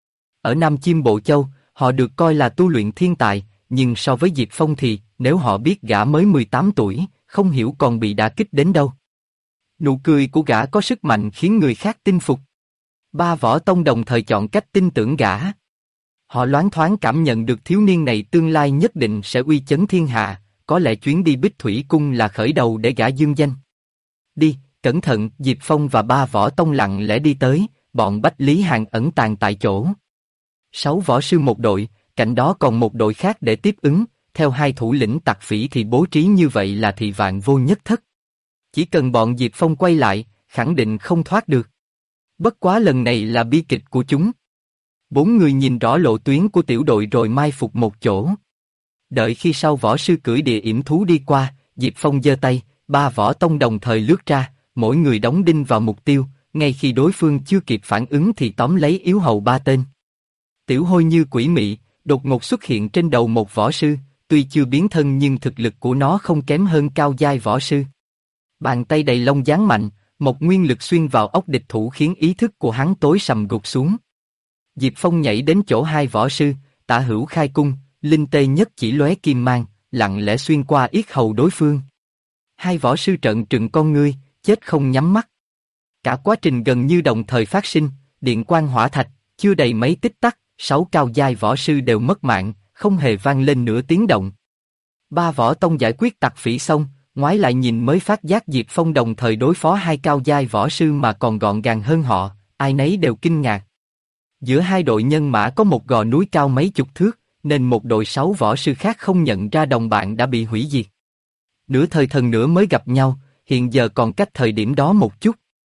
Ở Nam Chiêm Bộ Châu, họ được coi là tu luyện thiên tài, nhưng so với Diệp Phong thì, nếu họ biết gã mới 18 tuổi, không hiểu còn bị đả kích đến đâu. Nụ cười của gã có sức mạnh khiến người khác tin phục. 3 võ tông đồng thời chọn cách tin tưởng gã. Họ loáng thoáng cảm nhận được thiếu niên này tương lai nhất định sẽ uy chấn thiên hạ, có lẽ chuyến đi Bích Thủy Cung là khởi đầu để gã dương danh. Đi, cẩn thận. Diệp Phong và 3 võ tông lặng lẽ đi tới, bọn Bách Lý Hàn ẩn tàng tại chỗ. 6 võ sư một đội, cạnh đó còn một đội khác để tiếp ứng, theo 2 thủ lĩnh tặc phỉ thì bố trí như vậy là thị vạn vô nhất thất. Chỉ cần bọn Diệp Phong quay lại, khẳng định không thoát được. Bất quá lần này là bi kịch của chúng. 4 người nhìn rõ lộ tuyến của tiểu đội rồi mai phục một chỗ. Đợi khi sau võ sư cưỡi địa yểm thú đi qua, Diệp Phong giơ tay, 3 võ tông đồng thời lướt ra, mỗi người đóng đinh vào mục tiêu, ngay khi đối phương chưa kịp phản ứng thì tóm lấy yếu hầu 3 tên. Tiểu Hôi như quỷ mị, đột ngột xuất hiện trên đầu một võ sư, tuy chưa biến thân nhưng thực lực của nó không kém hơn cao giai võ sư. Bàn tay đầy lông giáng mạnh, một nguyên lực xuyên vào ốc địch thủ khiến ý thức của hắn tối sầm gục xuống. Diệp Phong nhảy đến chỗ 2 võ sư, tả hữu khai cung, linh tê nhất chỉ lóe kim mang, lặng lẽ xuyên qua yết hầu đối phương. 2 võ sư trợn trừng con ngươi, chết không nhắm mắt. Cả quá trình gần như đồng thời phát sinh, điện quang hỏa thạch, chưa đầy mấy tích tắc, 6 cao giai võ sư đều mất mạng, không hề vang lên nửa tiếng động. 3 võ tông giải quyết tặc phỉ xong, ngoái lại nhìn mới phát giác Diệp Phong đồng thời đối phó 2 cao giai võ sư mà còn gọn gàng hơn họ, ai nấy đều kinh ngạc. Giữa 2 đội nhân mã có một gò núi cao mấy chục thước, nên một đội 6 võ sư khác không nhận ra đồng bạn đã bị hủy diệt. Nửa thời thần nửa mới gặp nhau, hiện giờ còn cách thời điểm đó một chút.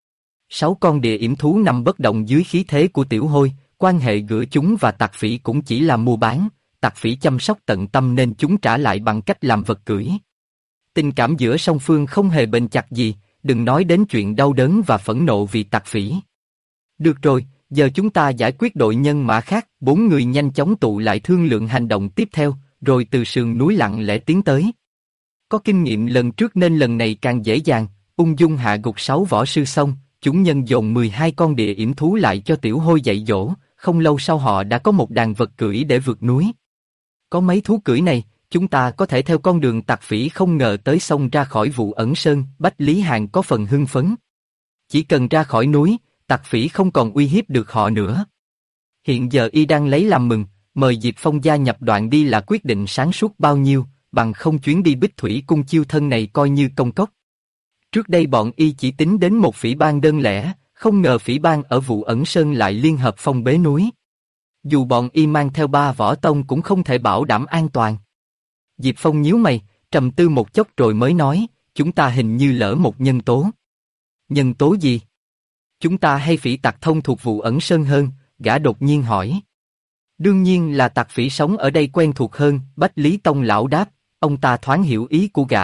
6 con địa yểm thú nằm bất động dưới khí thế của Tiểu Hôi, quan hệ giữa chúng và Tặc Phỉ cũng chỉ là mua bán, Tặc Phỉ chăm sóc tận tâm nên chúng trả lại bằng cách làm vật cưỡi. Tình cảm giữa song phương không hề bền chặt gì, đừng nói đến chuyện đau đớn và phẫn nộ vì Tặc Phỉ. Được rồi, giờ chúng ta giải quyết đội nhân mã khác, 4 người nhanh chóng tụ lại thương lượng hành động tiếp theo, rồi từ sườn núi lặng lẽ tiến tới. Có kinh nghiệm lần trước nên lần này càng dễ dàng, ung dung hạ gục 6 võ sư xong, chúng nhân dồn 12 con địa yểm thú lại cho Tiểu Hôi dạy dỗ, không lâu sau họ đã có một đàn vật cưỡi để vượt núi. Có mấy thú cưỡi này, chúng ta có thể theo con đường Tặc Phỉ không ngờ tới sông ra khỏi Vụ Ẩn Sơn, Bách Lý Hàn có phần hưng phấn. Chỉ cần ra khỏi núi, Tặc Phỉ không còn uy hiếp được họ nữa. Hiện giờ y đang lấy làm mừng, mời Diệp Phong gia nhập đoàn đi là quyết định sáng suốt bao nhiêu, bằng không chuyến đi Bích Thủy Cung chiêu thân này coi như công cốc. Trước đây bọn y chỉ tính đến một phỉ bang đơn lẻ, không ngờ phỉ bang ở Vụ Ẩn Sơn lại liên hợp phong bế núi. Dù bọn y mang theo 3 võ tông cũng không thể bảo đảm an toàn. Diệp Phong nhíu mày, trầm tư một chốc rồi mới nói, chúng ta hình như lỡ một nhân tố. Nhân tố gì? Chúng ta hay phỉ tặc thông thuộc Vụ Ẩn Sơn hơn, gã đột nhiên hỏi. Đương nhiên là Tặc Phỉ sống ở đây quen thuộc hơn, Bách Lý Tông lão đáp, ông ta thoáng hiểu ý của gã.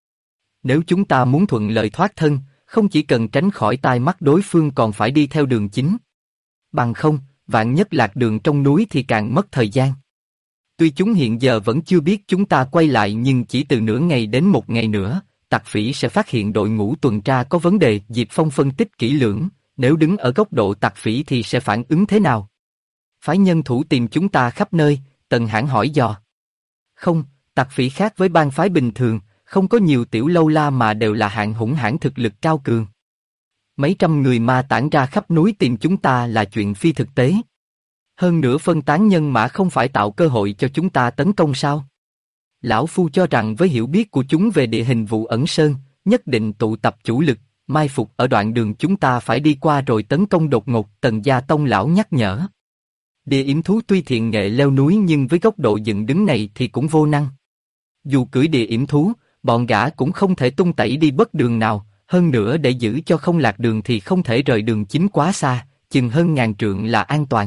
Nếu chúng ta muốn thuận lợi thoát thân, không chỉ cần tránh khỏi tai mắt đối phương còn phải đi theo đường chính. Bằng không, vạn nhất lạc đường trong núi thì càng mất thời gian. Tuy chúng hiện giờ vẫn chưa biết chúng ta quay lại nhưng chỉ từ nửa ngày đến 1 ngày nữa, Tặc Phỉ sẽ phát hiện đội ngũ tuần tra có vấn đề. Diệp Phong phân tích kỹ lưỡng, nếu đứng ở góc độ Tặc Phỉ thì sẽ phản ứng thế nào? Phái nhân thủ tìm chúng ta khắp nơi, Tần Hãn hỏi dò. Không, Tặc Phỉ khác với bang phái bình thường, không có nhiều tiểu lâu la mà đều là hạng hủng hãn thực lực cao cường. Mấy trăm người ma tản ra khắp núi tìm chúng ta là chuyện phi thực tế. Hơn nữa phân tán nhân mã không phải tạo cơ hội cho chúng ta tấn công sao? Lão Phu cho rằng với hiểu biết của chúng về địa hình Vụ Ẩn Sơn, nhất định tụ tập chủ lực, mai phục ở đoạn đường chúng ta phải đi qua rồi tấn công đột ngột. Tần Gia Tông lão nhắc nhở. Địa yểm thú tuy thiện nghệ leo núi nhưng với góc độ dựng đứng này thì cũng vô năng. Dù cưỡi địa yểm thú, bọn gã cũng không thể tung tẩy đi bất đường nào, hơn nữa để giữ cho không lạc đường thì không thể rời đường chính quá xa, chừng hơn 1000 trượng là an toàn.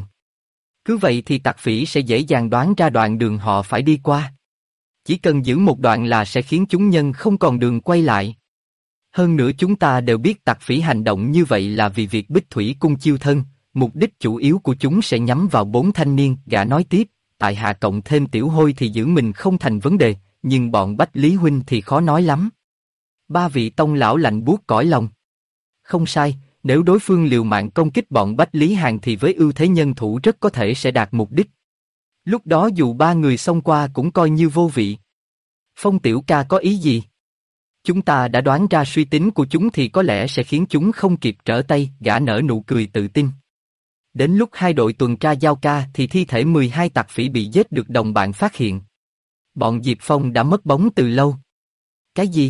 Cứ vậy thì Tặc Phỉ sẽ dễ dàng đoán ra đoạn đường họ phải đi qua. Chỉ cần giữ một đoạn là sẽ khiến chúng nhân không còn đường quay lại. Hơn nữa chúng ta đều biết Tặc Phỉ hành động như vậy là vì việc Bích Thủy Cung chiêu thân, mục đích chủ yếu của chúng sẽ nhắm vào 4 thanh niên. Gã nói tiếp, tại hạ cộng thêm Tiểu Hôi thì giữ mình không thành vấn đề, nhưng bọn Bách Lý huynh thì khó nói lắm. 3 vị tông lão lạnh buốt cõi lòng. Không sai, nếu đối phương liều mạng công kích bọn Bách Lý Hàn thì với ưu thế nhân thủ rất có thể sẽ đạt mục đích. Lúc đó dù 3 người xông qua cũng coi như vô vị. Phong tiểu ca có ý gì? Chúng ta đã đoán ra suy tính của chúng thì có lẽ sẽ khiến chúng không kịp trở tay. Gã nở nụ cười tự tin. Đến lúc 2 đội tuần tra giao ca thì thi thể 12 Tặc Phỉ bị giết được đồng bạn phát hiện. Bọn Diệp Phong đã mất bóng từ lâu. Cái gì?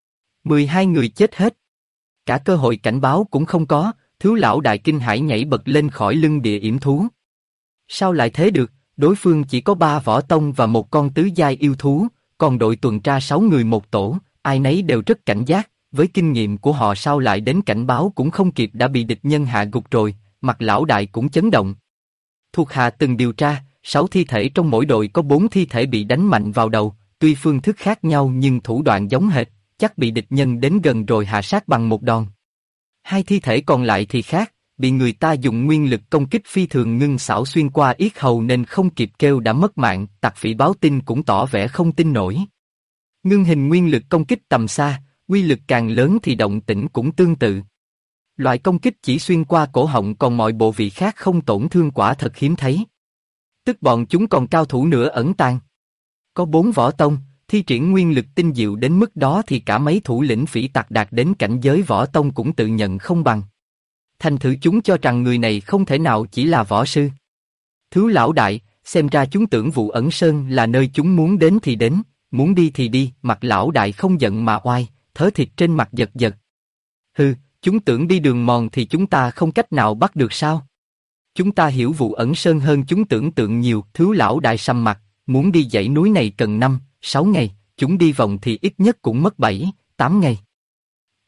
12 người chết hết. Cả cơ hội cảnh báo cũng không có. Thiếu lão đại kinh hãi nhảy bật lên khỏi lưng địa yểm thú. Sao lại thế được? Đối phương chỉ có 3 võ tông và 1 con tứ giai yêu thú, còn đội tuần tra 6 người một tổ, ai nấy đều rất cảnh giác. Với kinh nghiệm của họ sao lại đến cảnh báo cũng không kịp đã bị địch nhân hạ gục rồi. Mặt lão đại cũng chấn động. Thuộc hạ từng điều tra, 6 thi thể trong mỗi đội có 4 thi thể bị đánh mạnh vào đầu, tuy phương thức khác nhau nhưng thủ đoạn giống hệt, chắc bị địch nhân đến gần rồi hạ sát bằng một đòn. 2 thi thể còn lại thì khác, bị người ta dùng nguyên lực công kích phi thường ngưng xảo xuyên qua yết hầu nên không kịp kêu đã mất mạng. Tặc Phỉ báo tin cũng tỏ vẻ không tin nổi. Ngưng hình nguyên lực công kích tầm xa, uy lực càng lớn thì động tĩnh cũng tương tự. Loại công kích chỉ xuyên qua cổ họng còn mọi bộ vị khác không tổn thương quả thật hiếm thấy. Tức bọn chúng còn cao thủ nữa ẩn tàng. Có 4 võ tông, thi triển nguyên lực tinh diệu đến mức đó thì cả mấy thủ lĩnh phỉ tặc đạt đến cảnh giới võ tông cũng tự nhận không bằng. Thành thử chúng cho rằng người này không thể nào chỉ là võ sư. Thiếu lão đại, xem ra chúng tưởng Vụ Ẩn Sơn là nơi chúng muốn đến thì đến, muốn đi thì đi. Mặt lão đại không giận mà oai, thớ thịt trên mặt giật giật. Hừ, chúng tưởng đi đường mòn thì chúng ta không cách nào bắt được sao? Chúng ta hiểu Vụ Ẩn Sơn hơn chúng tưởng tượng nhiều. Thiếu lão đại sầm mặt, muốn đi dãy núi này cần 5, 6 ngày, chúng đi vòng thì ít nhất cũng mất 7, 8 ngày.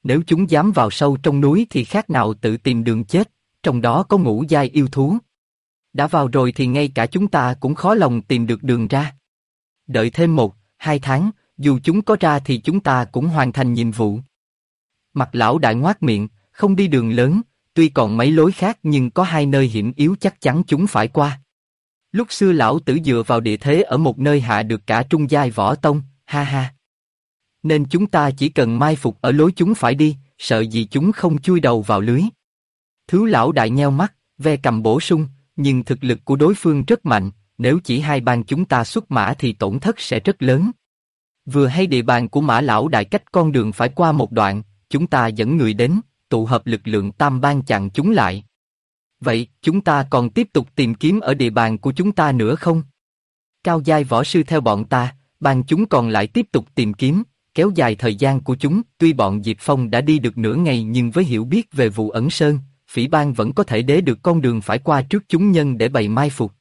Nếu chúng dám vào sâu trong núi thì khác nào tự tìm đường chết, trong đó có ngũ giai yêu thú. Đã vào rồi thì ngay cả chúng ta cũng khó lòng tìm được đường ra. Đợi thêm 1-2 tháng, dù chúng có ra thì chúng ta cũng hoàn thành nhiệm vụ. Mặt lão đại ngoác miệng, không đi đường lớn, tuy còn mấy lối khác nhưng có 2 nơi hiểm yếu chắc chắn chúng phải qua. Lúc xưa lão tử dựa vào địa thế ở một nơi hạ được cả trung giai võ tông, ha ha. Nên chúng ta chỉ cần mai phục ở lối chúng phải đi, sợ gì chúng không chui đầu vào lưới. Thứ lão đại nheo mắt, ve cầm bổ sung, nhưng thực lực của đối phương rất mạnh, nếu chỉ hai bang chúng ta xuất mã thì tổn thất sẽ rất lớn. Vừa hay địa bàn của Mã lão đại cách con đường phải qua một đoạn, chúng ta dẫn người đến, tụ hợp lực lượng tam bang chặn chúng lại. Vậy, chúng ta còn tiếp tục tìm kiếm ở địa bàn của chúng ta nữa không? Cao giai võ sư theo bọn ta, bang chúng còn lại tiếp tục tìm kiếm, kéo dài thời gian của chúng. Tuy bọn Diệp Phong đã đi được nửa ngày nhưng với hiểu biết về vụ ẩn sơn, phỉ bang vẫn có thể đế được con đường phải qua trước chúng nhân để bày mai phục.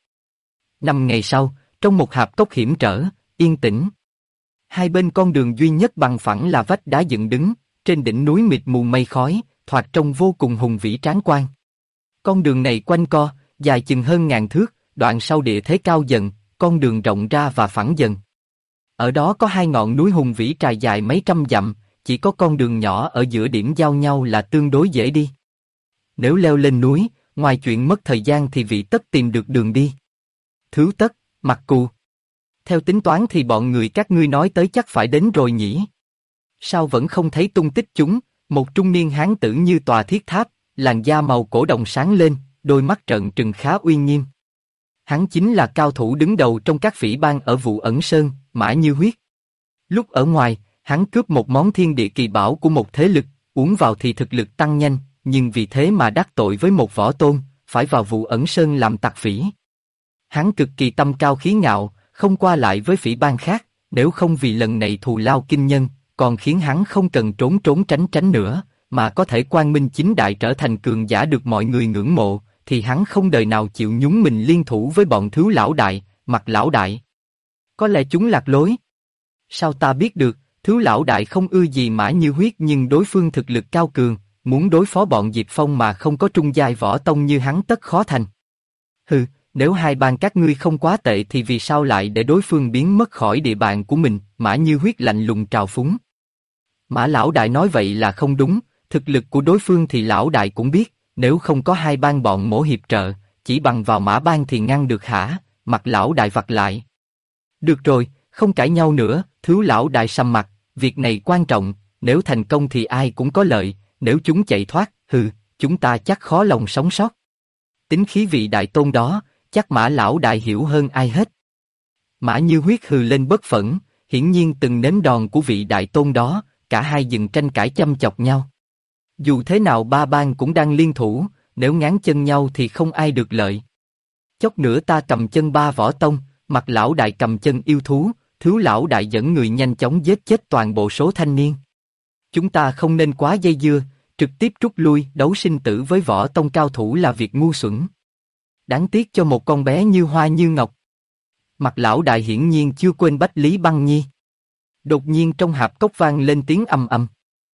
5 ngày sau, trong một hạp cốc hiểm trở, yên tĩnh. Hai bên con đường duy nhất bằng phẳng là vách đá dựng đứng, trên đỉnh núi mịt mù mây khói, thoạt trông vô cùng hùng vĩ tráng quan. Con đường này quanh co, dài chừng hơn 1000 thước, đoạn sau địa thế cao dần, con đường rộng ra và phẳng dần. Ở đó có 2 ngọn núi hùng vĩ trải dài mấy trăm dặm, chỉ có con đường nhỏ ở giữa điểm giao nhau là tương đối dễ đi. Nếu leo lên núi, ngoài chuyện mất thời gian thì vị tất tìm được đường đi. Thứ tất, Mặc Cù. Theo tính toán thì bọn người các ngươi nói tới chắc phải đến rồi nhỉ? Sao vẫn không thấy tung tích chúng? Một trung niên hán tử như tòa thiết tháp, làn da màu cổ đồng sáng lên, đôi mắt trợn trừng khá uy nghiêm. Hắn chính là cao thủ đứng đầu trong các phỉ bang ở vụ ẩn sơn, Mã Như Huyết. Lúc ở ngoài, hắn cướp một món thiên địa kỳ bảo của một thế lực, uống vào thì thực lực tăng nhanh, nhưng vì thế mà đắc tội với một võ tôn, phải vào vụ ẩn sơn làm tặc phỉ. Hắn cực kỳ tâm cao khí ngạo, không qua lại với phỉ bang khác, nếu không vì lần này thù lao kinh nhân, còn khiến hắn không cần trốn trốn tránh tránh nữa, mà có thể quang minh chính đại trở thành cường giả được mọi người ngưỡng mộ, thì hắn không đời nào chịu nhúng mình liên thủ với bọn Thứ lão đại, Mặc lão đại. Có lẽ chúng lạc lối. Sao ta biết được? Thứ lão đại không ưa gì Mã Như Huyết nhưng đối phương thực lực cao cường, muốn đối phó bọn Diệp Phong mà không có trung giai võ tông như hắn tất khó thành. Hừ, nếu hai bang các ngươi không quá tệ thì vì sao lại để đối phương biến mất khỏi địa bàn của mình? Mã Như Huyết lạnh lùng trào phúng. Mã lão đại nói vậy là không đúng, thực lực của đối phương thì lão đại cũng biết, nếu không có hai bang bọn Mỗ hiệp trợ, chỉ bằng vào Mã bang thì ngăn được hả? Mặt lão đại vặt lại. Được rồi, không cãi nhau nữa. Thứ lão đại sầm mặt, việc này quan trọng, nếu thành công thì ai cũng có lợi, nếu chúng chạy thoát, chúng ta chắc khó lòng sống sót. Tính khí vị đại tôn đó, chắc Mã lão đại hiểu hơn ai hết. Mã Như Huyết hừ lên bất phẫn, hiển nhiên từng nếm đòn của vị đại tôn đó, cả hai dừng tranh cãi châm chọc nhau. Dù thế nào ba bang cũng đang liên thủ, nếu ngáng chân nhau thì không ai được lợi. Chốc nữa ta cầm chân ba võ tông, Mặc lão đại cầm chân yêu thú, Thứ lão đại dẫn người nhanh chóng giết chết toàn bộ số thanh niên. Chúng ta không nên quá dây dưa, trực tiếp rút lui. Đấu sinh tử với võ tông cao thủ là việc ngu xuẩn. Đáng tiếc cho một con bé như hoa như ngọc. Mặc lão đại hiển nhiên chưa quên Bách Lý Băng Nhi. Đột nhiên trong hạp cốc vang lên tiếng ầm ầm.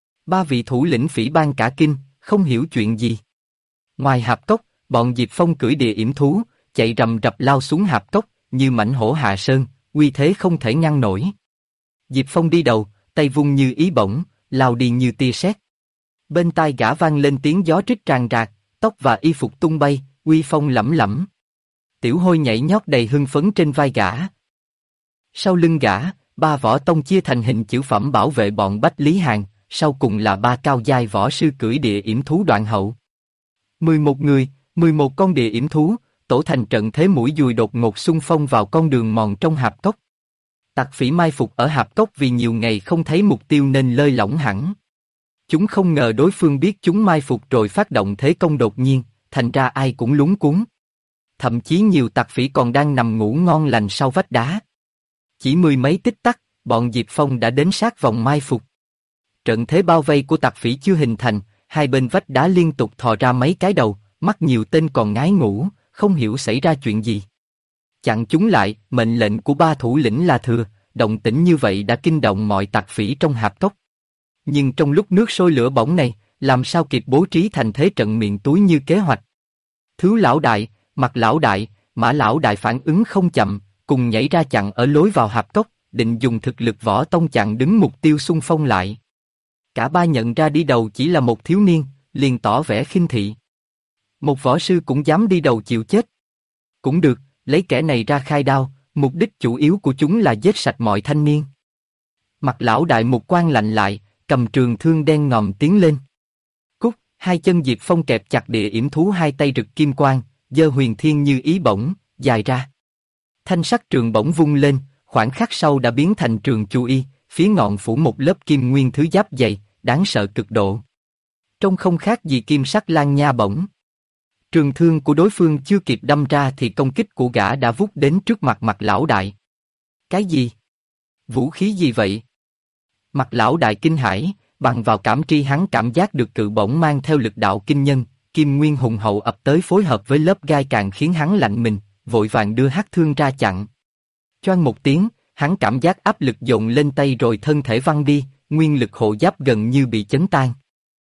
3 vị thủ lĩnh phỉ bang cả kinh, không hiểu chuyện gì. Ngoài hạp cốc, bọn Diệp Phong cưỡi địa yểm thú, chạy rầm rập lao xuống hạp cốc, như mãnh hổ hạ sơn, uy thế không thể ngăn nổi. Diệp Phong đi đầu, tay vung như ý bổng, lao đi như tia sét. Bên tai gã vang lên tiếng gió rít ràng rạc, tóc và y phục tung bay, uy phong lẫm lẫm. Tiểu Hôi nhảy nhót đầy hưng phấn trên vai gã. Sau lưng gã, 3 võ tông chia thành hình chữ phẩm bảo vệ bọn Bách Lý Hàn, sau cùng là 3 cao giai võ sư cưỡi địa yểm thú đoạn hậu. 11 người, 11 con địa yểm thú, tổ thành trận thế mũi dùi đột ngột xung phong vào con đường mòn trong hạp cốc. Tặc phỉ mai phục ở hạp cốc vì nhiều ngày không thấy mục tiêu nên lơi lỏng hẳn. Chúng không ngờ đối phương biết chúng mai phục rồi phát động thế công đột nhiên, thành ra ai cũng lúng cuống. Thậm chí nhiều tặc phỉ còn đang nằm ngủ ngon lành sau vách đá. Chỉ 10 mấy tích tắc, bọn Diệp Phong đã đến sát vòng mai phục. Trận thế bao vây của tặc phỉ chưa hình thành, hai bên vách đá liên tục thò ra mấy cái đầu, mắt nhiều tên còn ngái ngủ, không hiểu xảy ra chuyện gì. Chặn chúng lại, mệnh lệnh của 3 thủ lĩnh là thừa, động tĩnh như vậy đã kinh động mọi tặc phỉ trong hạp cốc. nhưng trong lúc nước sôi lửa bỏng này, làm sao kịp bố trí thành thế trận miệng túi như kế hoạch. Thứ lão đại, Mặt lão đại, Mã lão đại phản ứng không chậm, cùng nhảy ra chặn ở lối vào hạp cốc, định dùng thực lực võ tông chặn đứng mục tiêu xung phong lại. Cả ba nhận ra đi đầu chỉ là một thiếu niên, liền tỏ vẻ khinh thị. Một võ sư cũng dám đi đầu chịu chết. Cũng được, lấy kẻ này ra khai đao, mục đích chủ yếu của chúng là giết sạch mọi thanh niên. Mặt lão đại một quan lạnh lại, cầm trường thương đen ngòm tiến lên. Cút, hai chân Diệp Phong kẹp chặt địa yểm thú, hai tay rực kim quang, giơ huyền thiên như ý bổng, dài ra. Thanh sắc trường bổng vung lên, khoảng khắc sau đã biến thành trường chu y, phía ngọn phủ một lớp kim nguyên thứ giáp dày, đáng sợ cực độ. Trông không khác gì kim sắc lan nha bổng. Trường thương của đối phương chưa kịp đâm ra thì công kích của gã đã vút đến trước mặt Mặt lão đại. Cái gì? Vũ khí gì vậy? Mặt lão đại kinh hãi, bằng vào cảm tri hắn cảm giác được cự bổng mang theo lực đạo kinh nhân, kim nguyên hùng hậu ập tới phối hợp với lớp gai càng khiến hắn lạnh mình, vội vàng đưa hắc thương ra chặn. Choang một tiếng, hắn cảm giác áp lực dồn lên tay rồi thân thể văng đi, nguyên lực hộ giáp gần như bị chấn tan.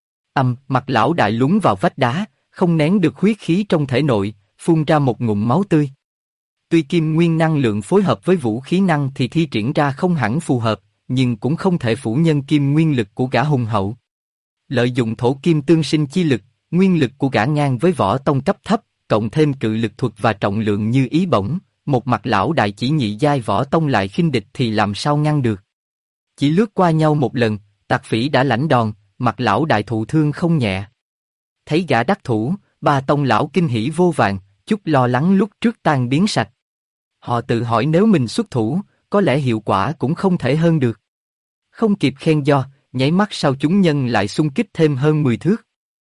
Mặt lão đại lún vào vách đá, không nén được huyết khí trong thể nội, phun ra một ngụm máu tươi. Tuy kim nguyên năng lượng phối hợp với vũ khí năng thì thi triển ra không hẳn phù hợp, nhưng cũng không thể phủ nhân kim nguyên lực của gã hùng hậu. Lợi dụng thổ kim tương sinh chi lực, nguyên lực của gã ngang với võ tông cấp thấp, cộng thêm cự lực thuật và trọng lượng như ý bổng, một Mặt lão đại chỉ nhị giai võ tông lại khinh địch thì làm sao ngăn được. Chỉ lướt qua nhau một lần, Tạc Phỉ đã lãnh đòn, Mặt lão đại thụ thương không nhẹ. Thấy gã đắc thủ, ba tông lão kinh hỉ vô vàn, chút lo lắng lúc trước tan biến sạch. Họ tự hỏi nếu mình xuất thủ, có lẽ hiệu quả cũng không thể hơn được. Không kịp khen do, nháy mắt sau chúng nhân lại xung kích thêm hơn 10 thước.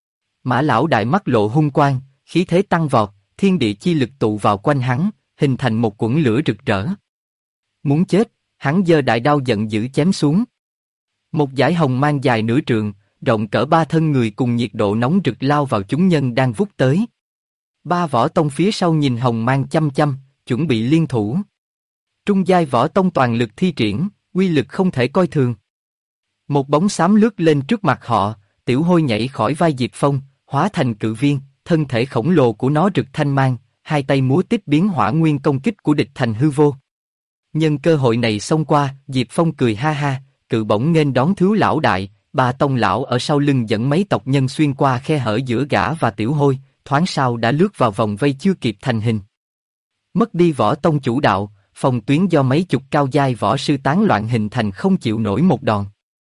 Mã lão đại mắt lộ hung quang, khí thế tăng vọt, thiên địa chi lực tụ vào quanh hắn, hình thành một quẫn lửa rực rỡ. Muốn chết, hắn giơ đại đao giận dữ chém xuống. Một dải hồng mang dài nửa trượng, rộng cỡ ba thân người cùng nhiệt độ nóng rực lao vào chúng nhân đang vút tới. Ba võ tông phía sau nhìn hồng mang chăm chăm, chuẩn bị liên thủ. Trung giai võ tông toàn lực thi triển, uy lực không thể coi thường. Một bóng xám lướt lên trước mặt họ, Tiểu Hôi nhảy khỏi vai Diệp Phong, hóa thành cự viên, thân thể khổng lồ của nó rực thanh mang, hai tay múa tiếp biến hỏa nguyên công kích của địch thành hư vô. Nhân cơ hội này xông qua, Diệp Phong cười ha ha, cự bổng nghênh đón Thiếu lão đại, ba tông lão ở sau lưng dẫn mấy tộc nhân xuyên qua khe hở giữa gã và Tiểu Hôi, thoáng sau đã lướt vào vòng vây chưa kịp thành hình. Mất đi võ tông chủ đạo, phòng tuyến do mấy chục cao giai võ sư tán loạn hình thành không chịu nổi một đòn.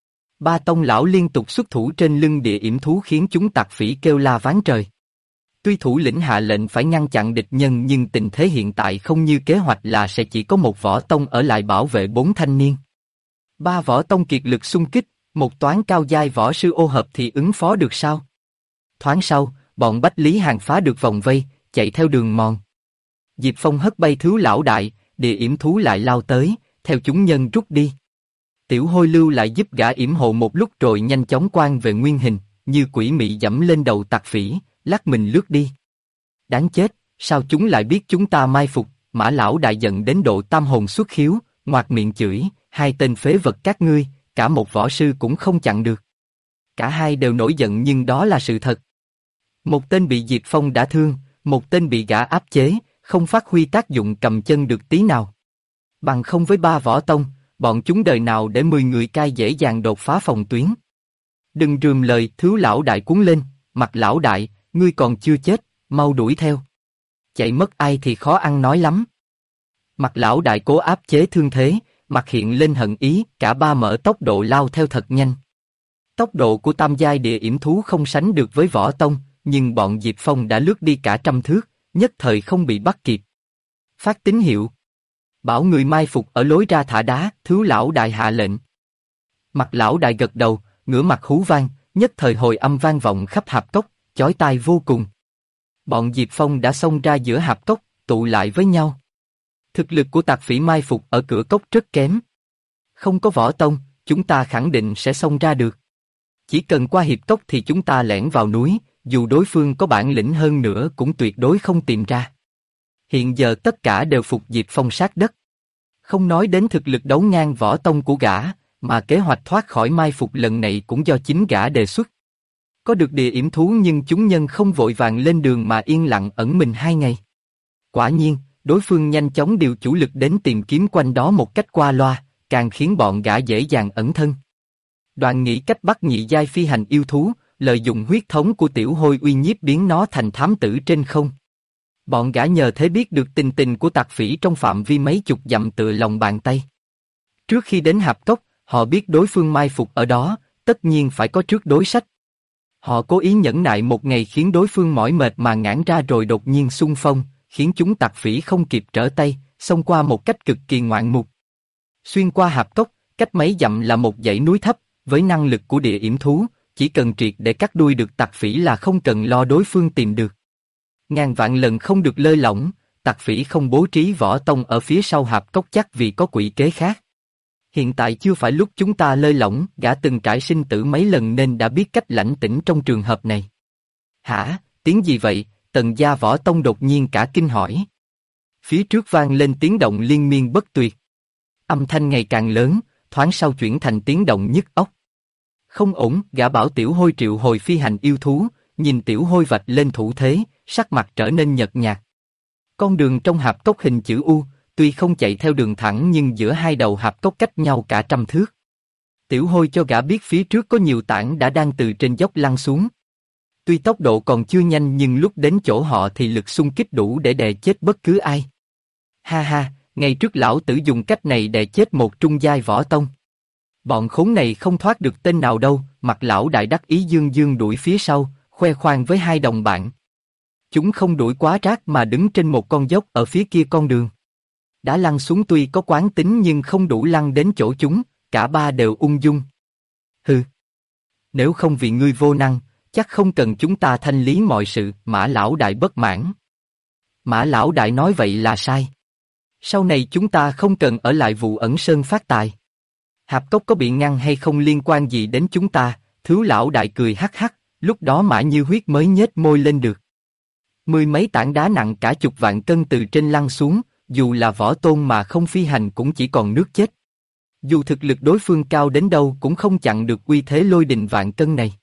Ba tông lão liên tục xuất thủ trên lưng địa yểm thú khiến chúng Tạc Phỉ kêu la váng trời. Tuy thủ lĩnh hạ lệnh phải ngăn chặn địch nhân nhưng tình thế hiện tại không như kế hoạch là sẽ chỉ có một võ tông ở lại bảo vệ bốn thanh niên. Ba võ tông kiệt lực xung kích, một toán cao giai võ sư ô hợp thì ứng phó được sao? Thoáng sau, bọn Bách Lý Hàn phá được vòng vây, chạy theo đường mòn. Diệp Phong hất bay Thiếu lão đại, địa yểm thú lại lao tới, theo chúng nhân rút đi. Tiểu Hôi lưu lại giúp gã yểm hộ một lúc rồi nhanh chóng quay về nguyên hình, như quỷ mị dẫm lên đầu Tạc Phỉ, lắc mình lướt đi. Đáng chết, sao chúng lại biết chúng ta mai phục? Mã lão đại giận đến độ tam hồn xuất khiếu, ngoạc miệng chửi, hai tên phế vật các ngươi, cả một võ sư cũng không chặn được. Cả hai đều nổi giận nhưng đó là sự thật. Một tên bị Diệp Phong đả thương, một tên bị gã áp chế, không phát huy tác dụng cầm chân được tí nào. Bằng không với ba võ tông, bọn chúng đời nào để 10 người cai dễ dàng đột phá phòng tuyến. Đừng rườm lời, Thiếu lão đại cuốn lên, Mặt lão đại, ngươi còn chưa chết, mau đuổi theo. Chạy mất ai thì khó ăn nói lắm. Mặt lão đại cố áp chế thương thế, mặt hiện lên hận ý, cả ba mở tốc độ lao theo thật nhanh. Tốc độ của tam giai địa yểm thú không sánh được với võ tông, nhưng bọn Diệp Phong đã lướt đi cả trăm thước, nhất thời không bị bắt kịp. Phát tín hiệu. Bảo người mai phục ở lối ra thả đá, Thiếu lão đại hạ lệnh. Mặt lão đại gật đầu, ngửa mặt hú vang, nhất thời hồi âm vang vọng khắp hạp cốc, chói tai vô cùng. Bọn Diệp Phong đã xông ra giữa hạp cốc, tụ lại với nhau. Thực lực của Tạc Phỉ mai phục ở cửa cốc rất kém. Không có võ tông, chúng ta khẳng định sẽ xông ra được. Chỉ cần qua hiệp cốc thì chúng ta lẻn vào núi, dù đối phương có bản lĩnh hơn nữa cũng tuyệt đối không tìm ra. Hiện giờ tất cả đều phục Diệp Phong sát đất. Không nói đến thực lực đấu ngang võ tông của gã, mà kế hoạch thoát khỏi mai phục lần này cũng do chính gã đề xuất. Có được địa yểm thú nhưng chúng nhân không vội vàng lên đường mà yên lặng ẩn mình 2 ngày. Quả nhiên, đối phương nhanh chóng điều chủ lực đến tìm kiếm quanh đó một cách qua loa, càng khiến bọn gã dễ dàng ẩn thân. Đoạn nghĩ cách bắt nhị giai phi hành yêu thú, lợi dụng huyết thống của tiểu hôi uy nhiếp biến nó thành thám tử trên không. Bọn gã nhờ thế biết được tình tình của tặc phỉ trong phạm vi mấy chục dặm tựa lòng bàn tay. Trước khi đến hạp cốc, họ biết đối phương mai phục ở đó, tất nhiên phải có trước đối sách. Họ cố ý nhẫn nại một ngày khiến đối phương mỏi mệt mà ngãn ra rồi đột nhiên xung phong, khiến chúng tặc phỉ không kịp trở tay, xông qua một cách cực kỳ ngoạn mục. Xuyên qua hạp cốc, cách mấy dặm là một dãy núi thấp, với năng lực của địa yểm thú, chỉ cần triệt để cắt đuôi được tặc phỉ là không cần lo đối phương tìm được. Ngàn vạn lần không được lơi lỏng, tặc phỉ không bố trí võ tông ở phía sau hạp cốc chắc vì có quỷ kế khác. Hiện tại chưa phải lúc chúng ta lơi lỏng, gã từng trải sinh tử mấy lần nên đã biết cách lãnh tĩnh trong trường hợp này. Hả, tiếng gì vậy? Tần gia võ tông đột nhiên cả kinh hỏi. Phía trước vang lên tiếng động liên miên bất tuyệt. Âm thanh ngày càng lớn, thoáng sau chuyển thành tiếng động nhức óc. Không ổn, gã bảo tiểu hôi triệu hồi phi hành yêu thú, nhìn tiểu hôi vạch lên thủ thế, sắc mặt trở nên nhợt nhạt. Con đường trong hạp cốc hình chữ U, tuy không chạy theo đường thẳng nhưng giữa hai đầu hạp cốc cách nhau cả 100 thước. Tiểu hôi cho gã biết phía trước có nhiều tảng đã đang từ trên dốc lăn xuống. Tuy tốc độ còn chưa nhanh nhưng lúc đến chỗ họ thì lực xung kích đủ để đè chết bất cứ ai. Ha ha, ngày trước lão tử dùng cách này đè chết một trung giai võ tông. Bọn khốn này không thoát được tên nào đâu, mặt lão đại đắc ý dương dương đuổi phía sau, khoe khoang với hai đồng bạn. Chúng không đuổi quá rác mà đứng trên một con dốc ở phía kia con đường. Đã lăn xuống tuy có quán tính nhưng không đủ lăn đến chỗ chúng, cả ba đều ung dung. Hừ. Nếu không vì ngươi vô năng, chắc không cần chúng ta thanh lý mọi sự, Mã lão đại bất mãn. Mã lão đại nói vậy là sai. Sau này chúng ta không cần ở lại vụ ẩn sơn phát tài. Hạp cốc có bị ngăn hay không liên quan gì đến chúng ta, thiếu lão đại cười hắc hắc, lúc đó Mã Như Huyết mới nhếch môi lên được. 10 mấy tảng đá nặng cả chục vạn cân từ trên lăn xuống, dù là võ tôn mà không phi hành cũng chỉ còn nước chết. Dù thực lực đối phương cao đến đâu cũng không chặn được uy thế lôi đình vạn cân này.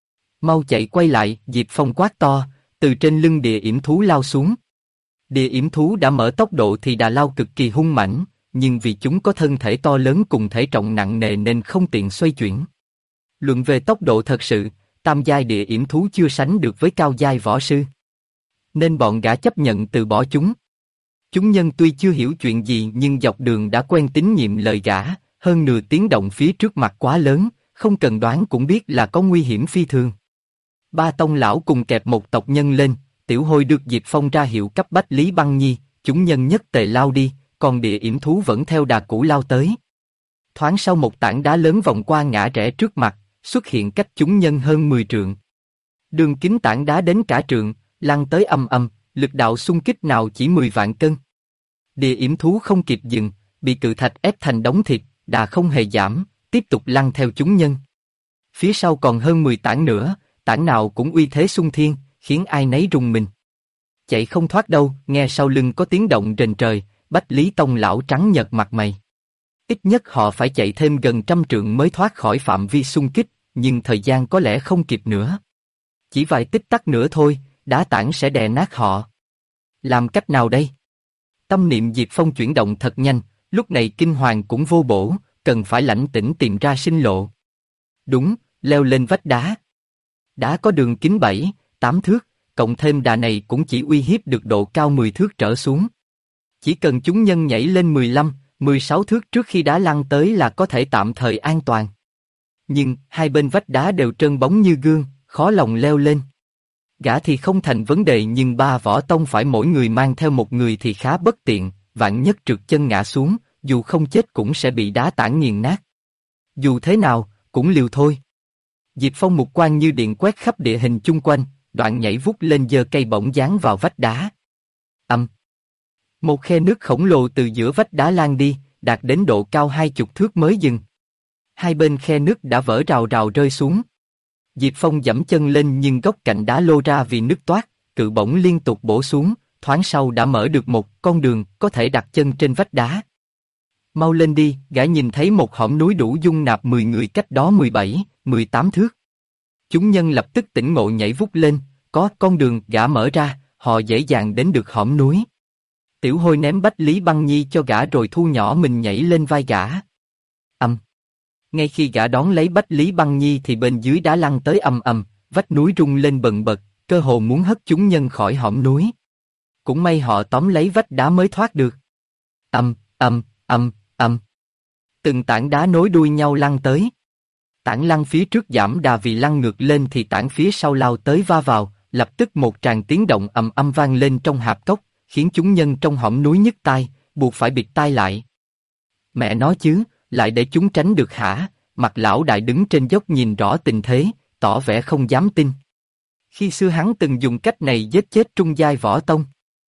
Mau chạy quay lại, Diệp Phong quát to, từ trên lưng địa yểm thú lao xuống. Địa yểm thú đã mở tốc độ thì đà lao cực kỳ hung mãnh, nhưng vì chúng có thân thể to lớn cùng thể trọng nặng nề nên không tiện xoay chuyển. Luận về tốc độ thật sự, tam giai địa yểm thú chưa sánh được với cao giai võ sư. Nên bọn gã chấp nhận từ bỏ chúng. Chúng nhân tuy chưa hiểu chuyện gì nhưng dọc đường đã quen tín nhiệm lời gã, hơn nửa tiếng động phía trước mặt quá lớn, không cần đoán cũng biết là có nguy hiểm phi thường. Ba tông lão cùng kẹp một tộc nhân lên, tiểu hôi được Diệp Phong ra hiệu cấp bách Lý Băng Nhi, chúng nhân nhất tề lao đi, còn địa yểm thú vẫn theo đà cũ lao tới. Thoáng sau một tảng đá lớn vòng qua ngã rẽ trước mặt, xuất hiện cách chúng nhân hơn 10 trượng. Đường kính tảng đá đến cả trượng, lăn tới âm âm, lực đạo xung kích nào chỉ 10 vạn cân. Địa yểm thú không kịp dừng, bị cự thạch ép thành đống thịt, đà không hề giảm, tiếp tục lăn theo chúng nhân. Phía sau còn hơn 10 tảng nữa, tảng nào cũng uy thế xung thiên, khiến ai nấy rùng mình. Chạy không thoát đâu, nghe sau lưng có tiếng động rền trời, Bách Lý Tông lão trắng nhợt mặt mày. Ít nhất họ phải chạy thêm gần 100 trượng mới thoát khỏi phạm vi xung kích, nhưng thời gian có lẽ không kịp nữa. Chỉ vài tích tắc nữa thôi, đá tảng sẽ đè nát họ. Làm cách nào đây? Tâm niệm Diệp Phong chuyển động thật nhanh, lúc này kinh hoàng cũng vô bổ, cần phải lãnh tĩnh tìm ra sinh lộ. Đúng, leo lên vách đá. Đá có đường kính 7, 8 thước, cộng thêm đà này cũng chỉ uy hiếp được độ cao 10 thước trở xuống. Chỉ cần chúng nhân nhảy lên 15, 16 thước trước khi đá lăn tới là có thể tạm thời an toàn. Nhưng hai bên vách đá đều trơn bóng như gương, khó lòng leo lên. Gã thì không thành vấn đề nhưng ba võ tông phải mỗi người mang theo một người thì khá bất tiện, vạn nhất trượt chân ngã xuống, dù không chết cũng sẽ bị đá tảng nghiền nát. Dù thế nào, cũng liều thôi. Diệp Phong mục quang như điện quét khắp địa hình chung quanh, đoạn nhảy vút lên giơ cây bổng dán vào vách đá. Một khe nước khổng lồ từ giữa vách đá lan đi, đạt đến độ cao 20 thước mới dừng. Hai bên khe nước đã vỡ rào rào rơi xuống. Diệp Phong giẫm chân lên nhưng góc cạnh đá lô ra vì nứt toác, cự bổng liên tục bổ xuống, thoáng sau đã mở được một con đường có thể đặt chân trên vách đá. Mau lên đi, gã nhìn thấy một hõm núi đủ dung nạp 10 người cách đó 17, 18 thước. Chúng nhân lập tức tỉnh ngộ nhảy vút lên, có con đường gã mở ra, họ dễ dàng đến được hõm núi. Tiểu Hôi ném Bách Lý Băng Nhi cho gã rồi thu nhỏ mình nhảy lên vai gã. Ngay khi gã đón lấy Bách Lý Băng Nhi thì bên dưới đá lăn tới ầm ầm, vách núi rung lên bần bật, cơ hồ muốn hất chúng nhân khỏi hõm núi. Cũng may họ tóm lấy vách đá mới thoát được. Ầm, ầm, ầm, ầm. Từng tảng đá nối đuôi nhau lăn tới. Tảng lăn phía trước giảm đà vì lăn ngược lên thì tảng phía sau lao tới va vào, lập tức một tràng tiếng động ầm ầm vang lên trong hạp cốc, khiến chúng nhân trong hõm núi nhức tai, buộc phải bịt tai lại. Mẹ nói chứ, lại để chúng tránh được hả? Mặt lão đại đứng trên dốc nhìn rõ tình thế, tỏ vẻ không dám tin. Khi xưa hắn từng dùng cách này giết chết trung giai võ tông.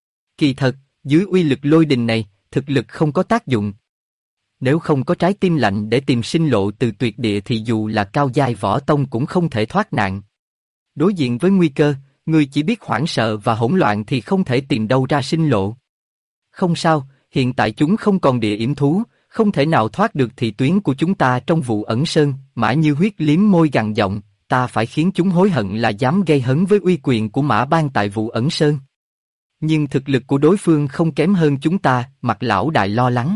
Kỳ thật, dưới uy lực lôi đình này, thực lực không có tác dụng. Nếu không có trái tim lạnh để tìm sinh lộ từ tuyệt địa thì dù là cao giai võ tông cũng không thể thoát nạn. Đối diện với nguy cơ, người chỉ biết hoảng sợ và hỗn loạn thì không thể tìm đâu ra sinh lộ. Không sao, hiện tại chúng không còn địa yểm thú, không thể nào thoát được thị tuyến của chúng ta trong vụ ẩn sơn. Mã Như Huyết liếm môi gằn giọng, ta phải khiến chúng hối hận là dám gây hấn với uy quyền của Mã Bang tại vụ ẩn sơn. Nhưng thực lực của đối phương không kém hơn chúng ta, mặt lão đại lo lắng.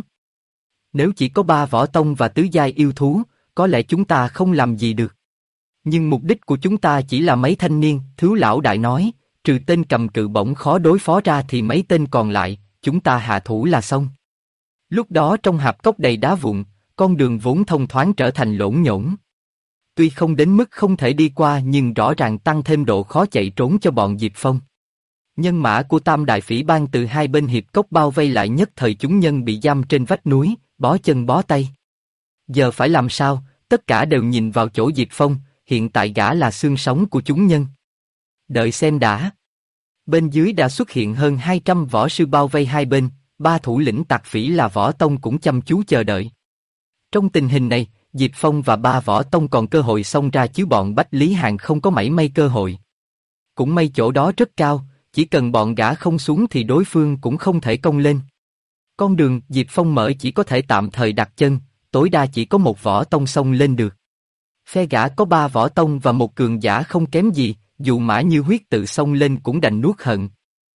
Nếu chỉ có 3 võ tông và tứ giai yêu thú, có lẽ chúng ta không làm gì được. Nhưng mục đích của chúng ta chỉ là mấy thanh niên, Thiếu lão đại nói, trừ tên cầm cự bổng khó đối phó ra thì mấy tên còn lại, chúng ta hạ thủ là xong. Lúc đó trong hạp cốc đầy đá vụn, con đường vốn thông thoáng trở thành lỗn nhổn. Tuy không đến mức không thể đi qua nhưng rõ ràng tăng thêm độ khó chạy trốn cho bọn Diệp Phong. Nhân mã của Tam Đại Phỉ Bang từ hai bên hiệp cốc bao vây lại, nhất thời chúng nhân bị giam trên vách núi, bó chân bó tay. Giờ phải làm sao? Tất cả đều nhìn vào chỗ Diệp Phong, hiện tại gã là xương sống của chúng nhân. Đợi xem đã. Bên dưới đã xuất hiện hơn 200 võ sư bao vây hai bên, 3 thủ lĩnh tặc phỉ là võ tông cũng chăm chú chờ đợi. Trong tình hình này, Diệp Phong và 3 võ tông còn cơ hội xông ra chứ bọn Bách Lý Hàn không có mảy may cơ hội. Cũng may chỗ đó rất cao, chỉ cần bọn gã không xuống thì đối phương cũng không thể công lên. Con đường Diệp Phong mở chỉ có thể tạm thời đặt chân, tối đa chỉ có một võ tông xông lên được. Phe gã có 3 võ tông và một cường giả không kém gì, dù Mã Như Huyết tự xông lên cũng đành nuốt hận.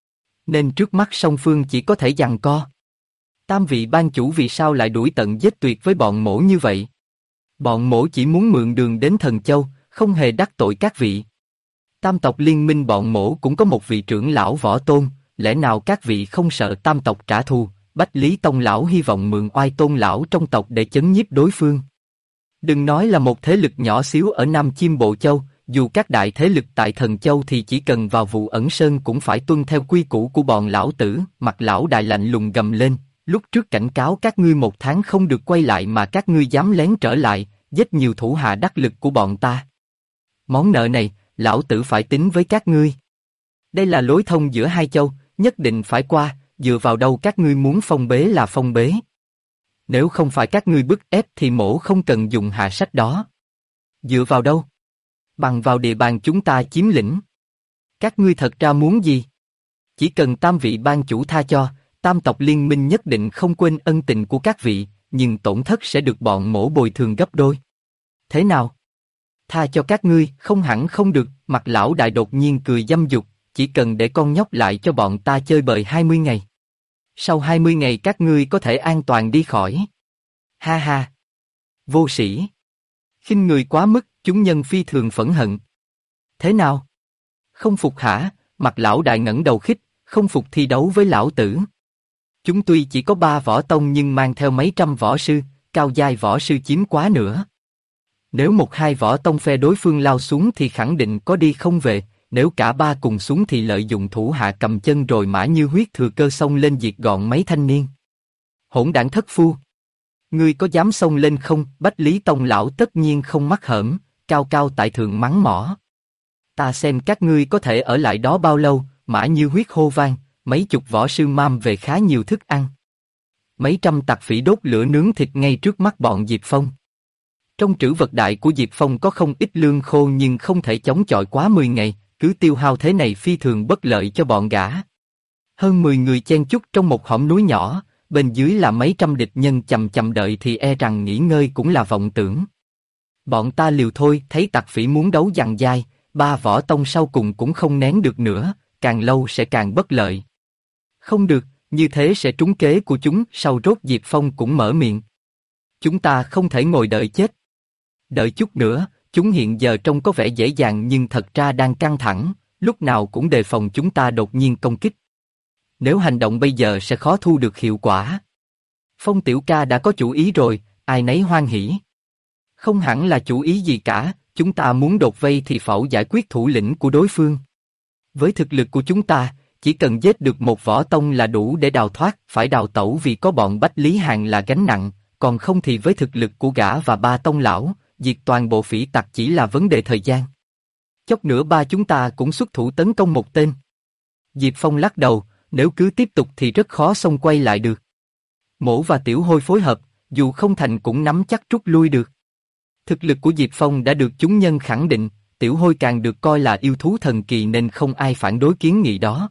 Nên trước mắt song phương chỉ có thể giằng co. Tam vị ban chủ vì sao lại đuổi tận giết tuyệt với bọn Mỗ như vậy? Bọn Mỗ chỉ muốn mượn đường đến Thần Châu, không hề đắc tội các vị. Tam tộc liên minh bọn Mỗ cũng có một vị trưởng lão võ tôn, lẽ nào các vị không sợ tam tộc trả thù? Bách Lý Tông lão hy vọng mượn oai tôn lão trong tộc để chấn nhiếp đối phương. Đừng nói là một thế lực nhỏ xíu ở Nam Chiêm Bộ Châu, dù các đại thế lực tại Thần Châu thì chỉ cần vào vụ ẩn sơn cũng phải tuân theo quy củ của bọn lão tử. Mặt lão đại lạnh lùng gầm lên, lúc trước cảnh cáo các ngươi 1 tháng không được quay lại mà các ngươi dám lén trở lại, giết nhiều thủ hạ đắc lực của bọn ta. Món nợ này, lão tử phải tính với các ngươi. Đây là lối thông giữa hai châu, nhất định phải qua, dựa vào đâu các ngươi muốn phong bế là phong bế. Nếu không phải các ngươi bức ép thì Mỗ không cần dùng hạ sách đó. Dựa vào đâu? Bằng vào địa bàn chúng ta chiếm lĩnh. Các ngươi thật ra muốn gì? Chỉ cần tam vị ban chủ tha cho, tam tộc liên minh nhất định không quên ân tình của các vị, nhưng tổn thất sẽ được bọn Mỗ bồi thường gấp đôi. Thế nào? Tha cho các ngươi, không hẳn không được. Mặt lão đại đột nhiên cười dâm dục, chỉ cần để con nhóc lại cho bọn ta chơi bời 20 ngày. Sau 20 ngày các ngươi có thể an toàn đi khỏi. Ha ha! Vô sĩ! Khinh người quá mức, chúng nhân phi thường phẫn hận. Thế nào? Không phục hả? Mặt lão đại ngẩng đầu khích, không phục thi đấu với lão tử. Chúng tuy chỉ có 3 võ tông nhưng mang theo mấy trăm võ sư, cao giai võ sư chiếm quá nữa. Nếu 1-2 võ tông phe đối phương lao xuống thì khẳng định có đi không về, nếu cả 3 cùng xuống thì lợi dụng thủ hạ cầm chân rồi Mã Như Huyết thừa cơ xông lên diệt gọn mấy thanh niên. Hỗn đản thất phu! Ngươi có dám xông lên không? Bách Lý Tông lão tất nhiên không mắc hởm, cao cao tại thượng mắng mỏ. Ta xem các ngươi có thể ở lại đó bao lâu? Mã Như Huyết hô vang, mấy chục võ sư mam về khá nhiều thức ăn. Mấy trăm tặc phỉ đốt lửa nướng thịt ngay trước mắt bọn Diệp Phong. Trong trữ vật đại của Diệp Phong có không ít lương khô nhưng không thể chống chọi quá 10 ngày, cứ tiêu hao thế này phi thường bất lợi cho bọn gã. Hơn 10 người chen chúc trong một hõm núi nhỏ, bên dưới là mấy trăm địch nhân chầm chầm đợi thì e rằng nghỉ ngơi cũng là vọng tưởng. Bọn ta liều thôi, thấy tặc phỉ muốn đấu giằng dai, ba võ tông sau cùng cũng không nén được nữa, càng lâu sẽ càng bất lợi. Không được, như thế sẽ trúng kế của chúng. Sau rốt Diệp Phong cũng mở miệng. Chúng ta không thể ngồi đợi chết. Đợi chút nữa, chúng hiện giờ trông có vẻ dễ dàng nhưng thật ra đang căng thẳng, lúc nào cũng đề phòng chúng ta đột nhiên công kích. Nếu hành động bây giờ sẽ khó thu được hiệu quả. Phong tiểu ca đã có chủ ý rồi, ai nấy hoan hỉ. Không hẳn là chủ ý gì cả, chúng ta muốn đột vây thì phải giải quyết thủ lĩnh của đối phương. Với thực lực của chúng ta, chỉ cần giết được một võ tông là đủ để đào thoát, phải đào tẩu vì có bọn Bách Lý Hàn là gánh nặng, còn không thì với thực lực của gã và ba tông lão, diệt toàn bộ phỉ tặc chỉ là vấn đề thời gian. Chốc nữa ba chúng ta cũng xuất thủ tấn công một tên. Diệp Phong lắc đầu, nếu cứ tiếp tục thì rất khó xông quay lại được. Mỗ và Tiểu Hôi phối hợp, dù không thành cũng nắm chắc rút lui được. Thực lực của Diệp Phong đã được chúng nhân khẳng định, Tiểu Hôi càng được coi là yêu thú thần kỳ nên không ai phản đối kiến nghị đó.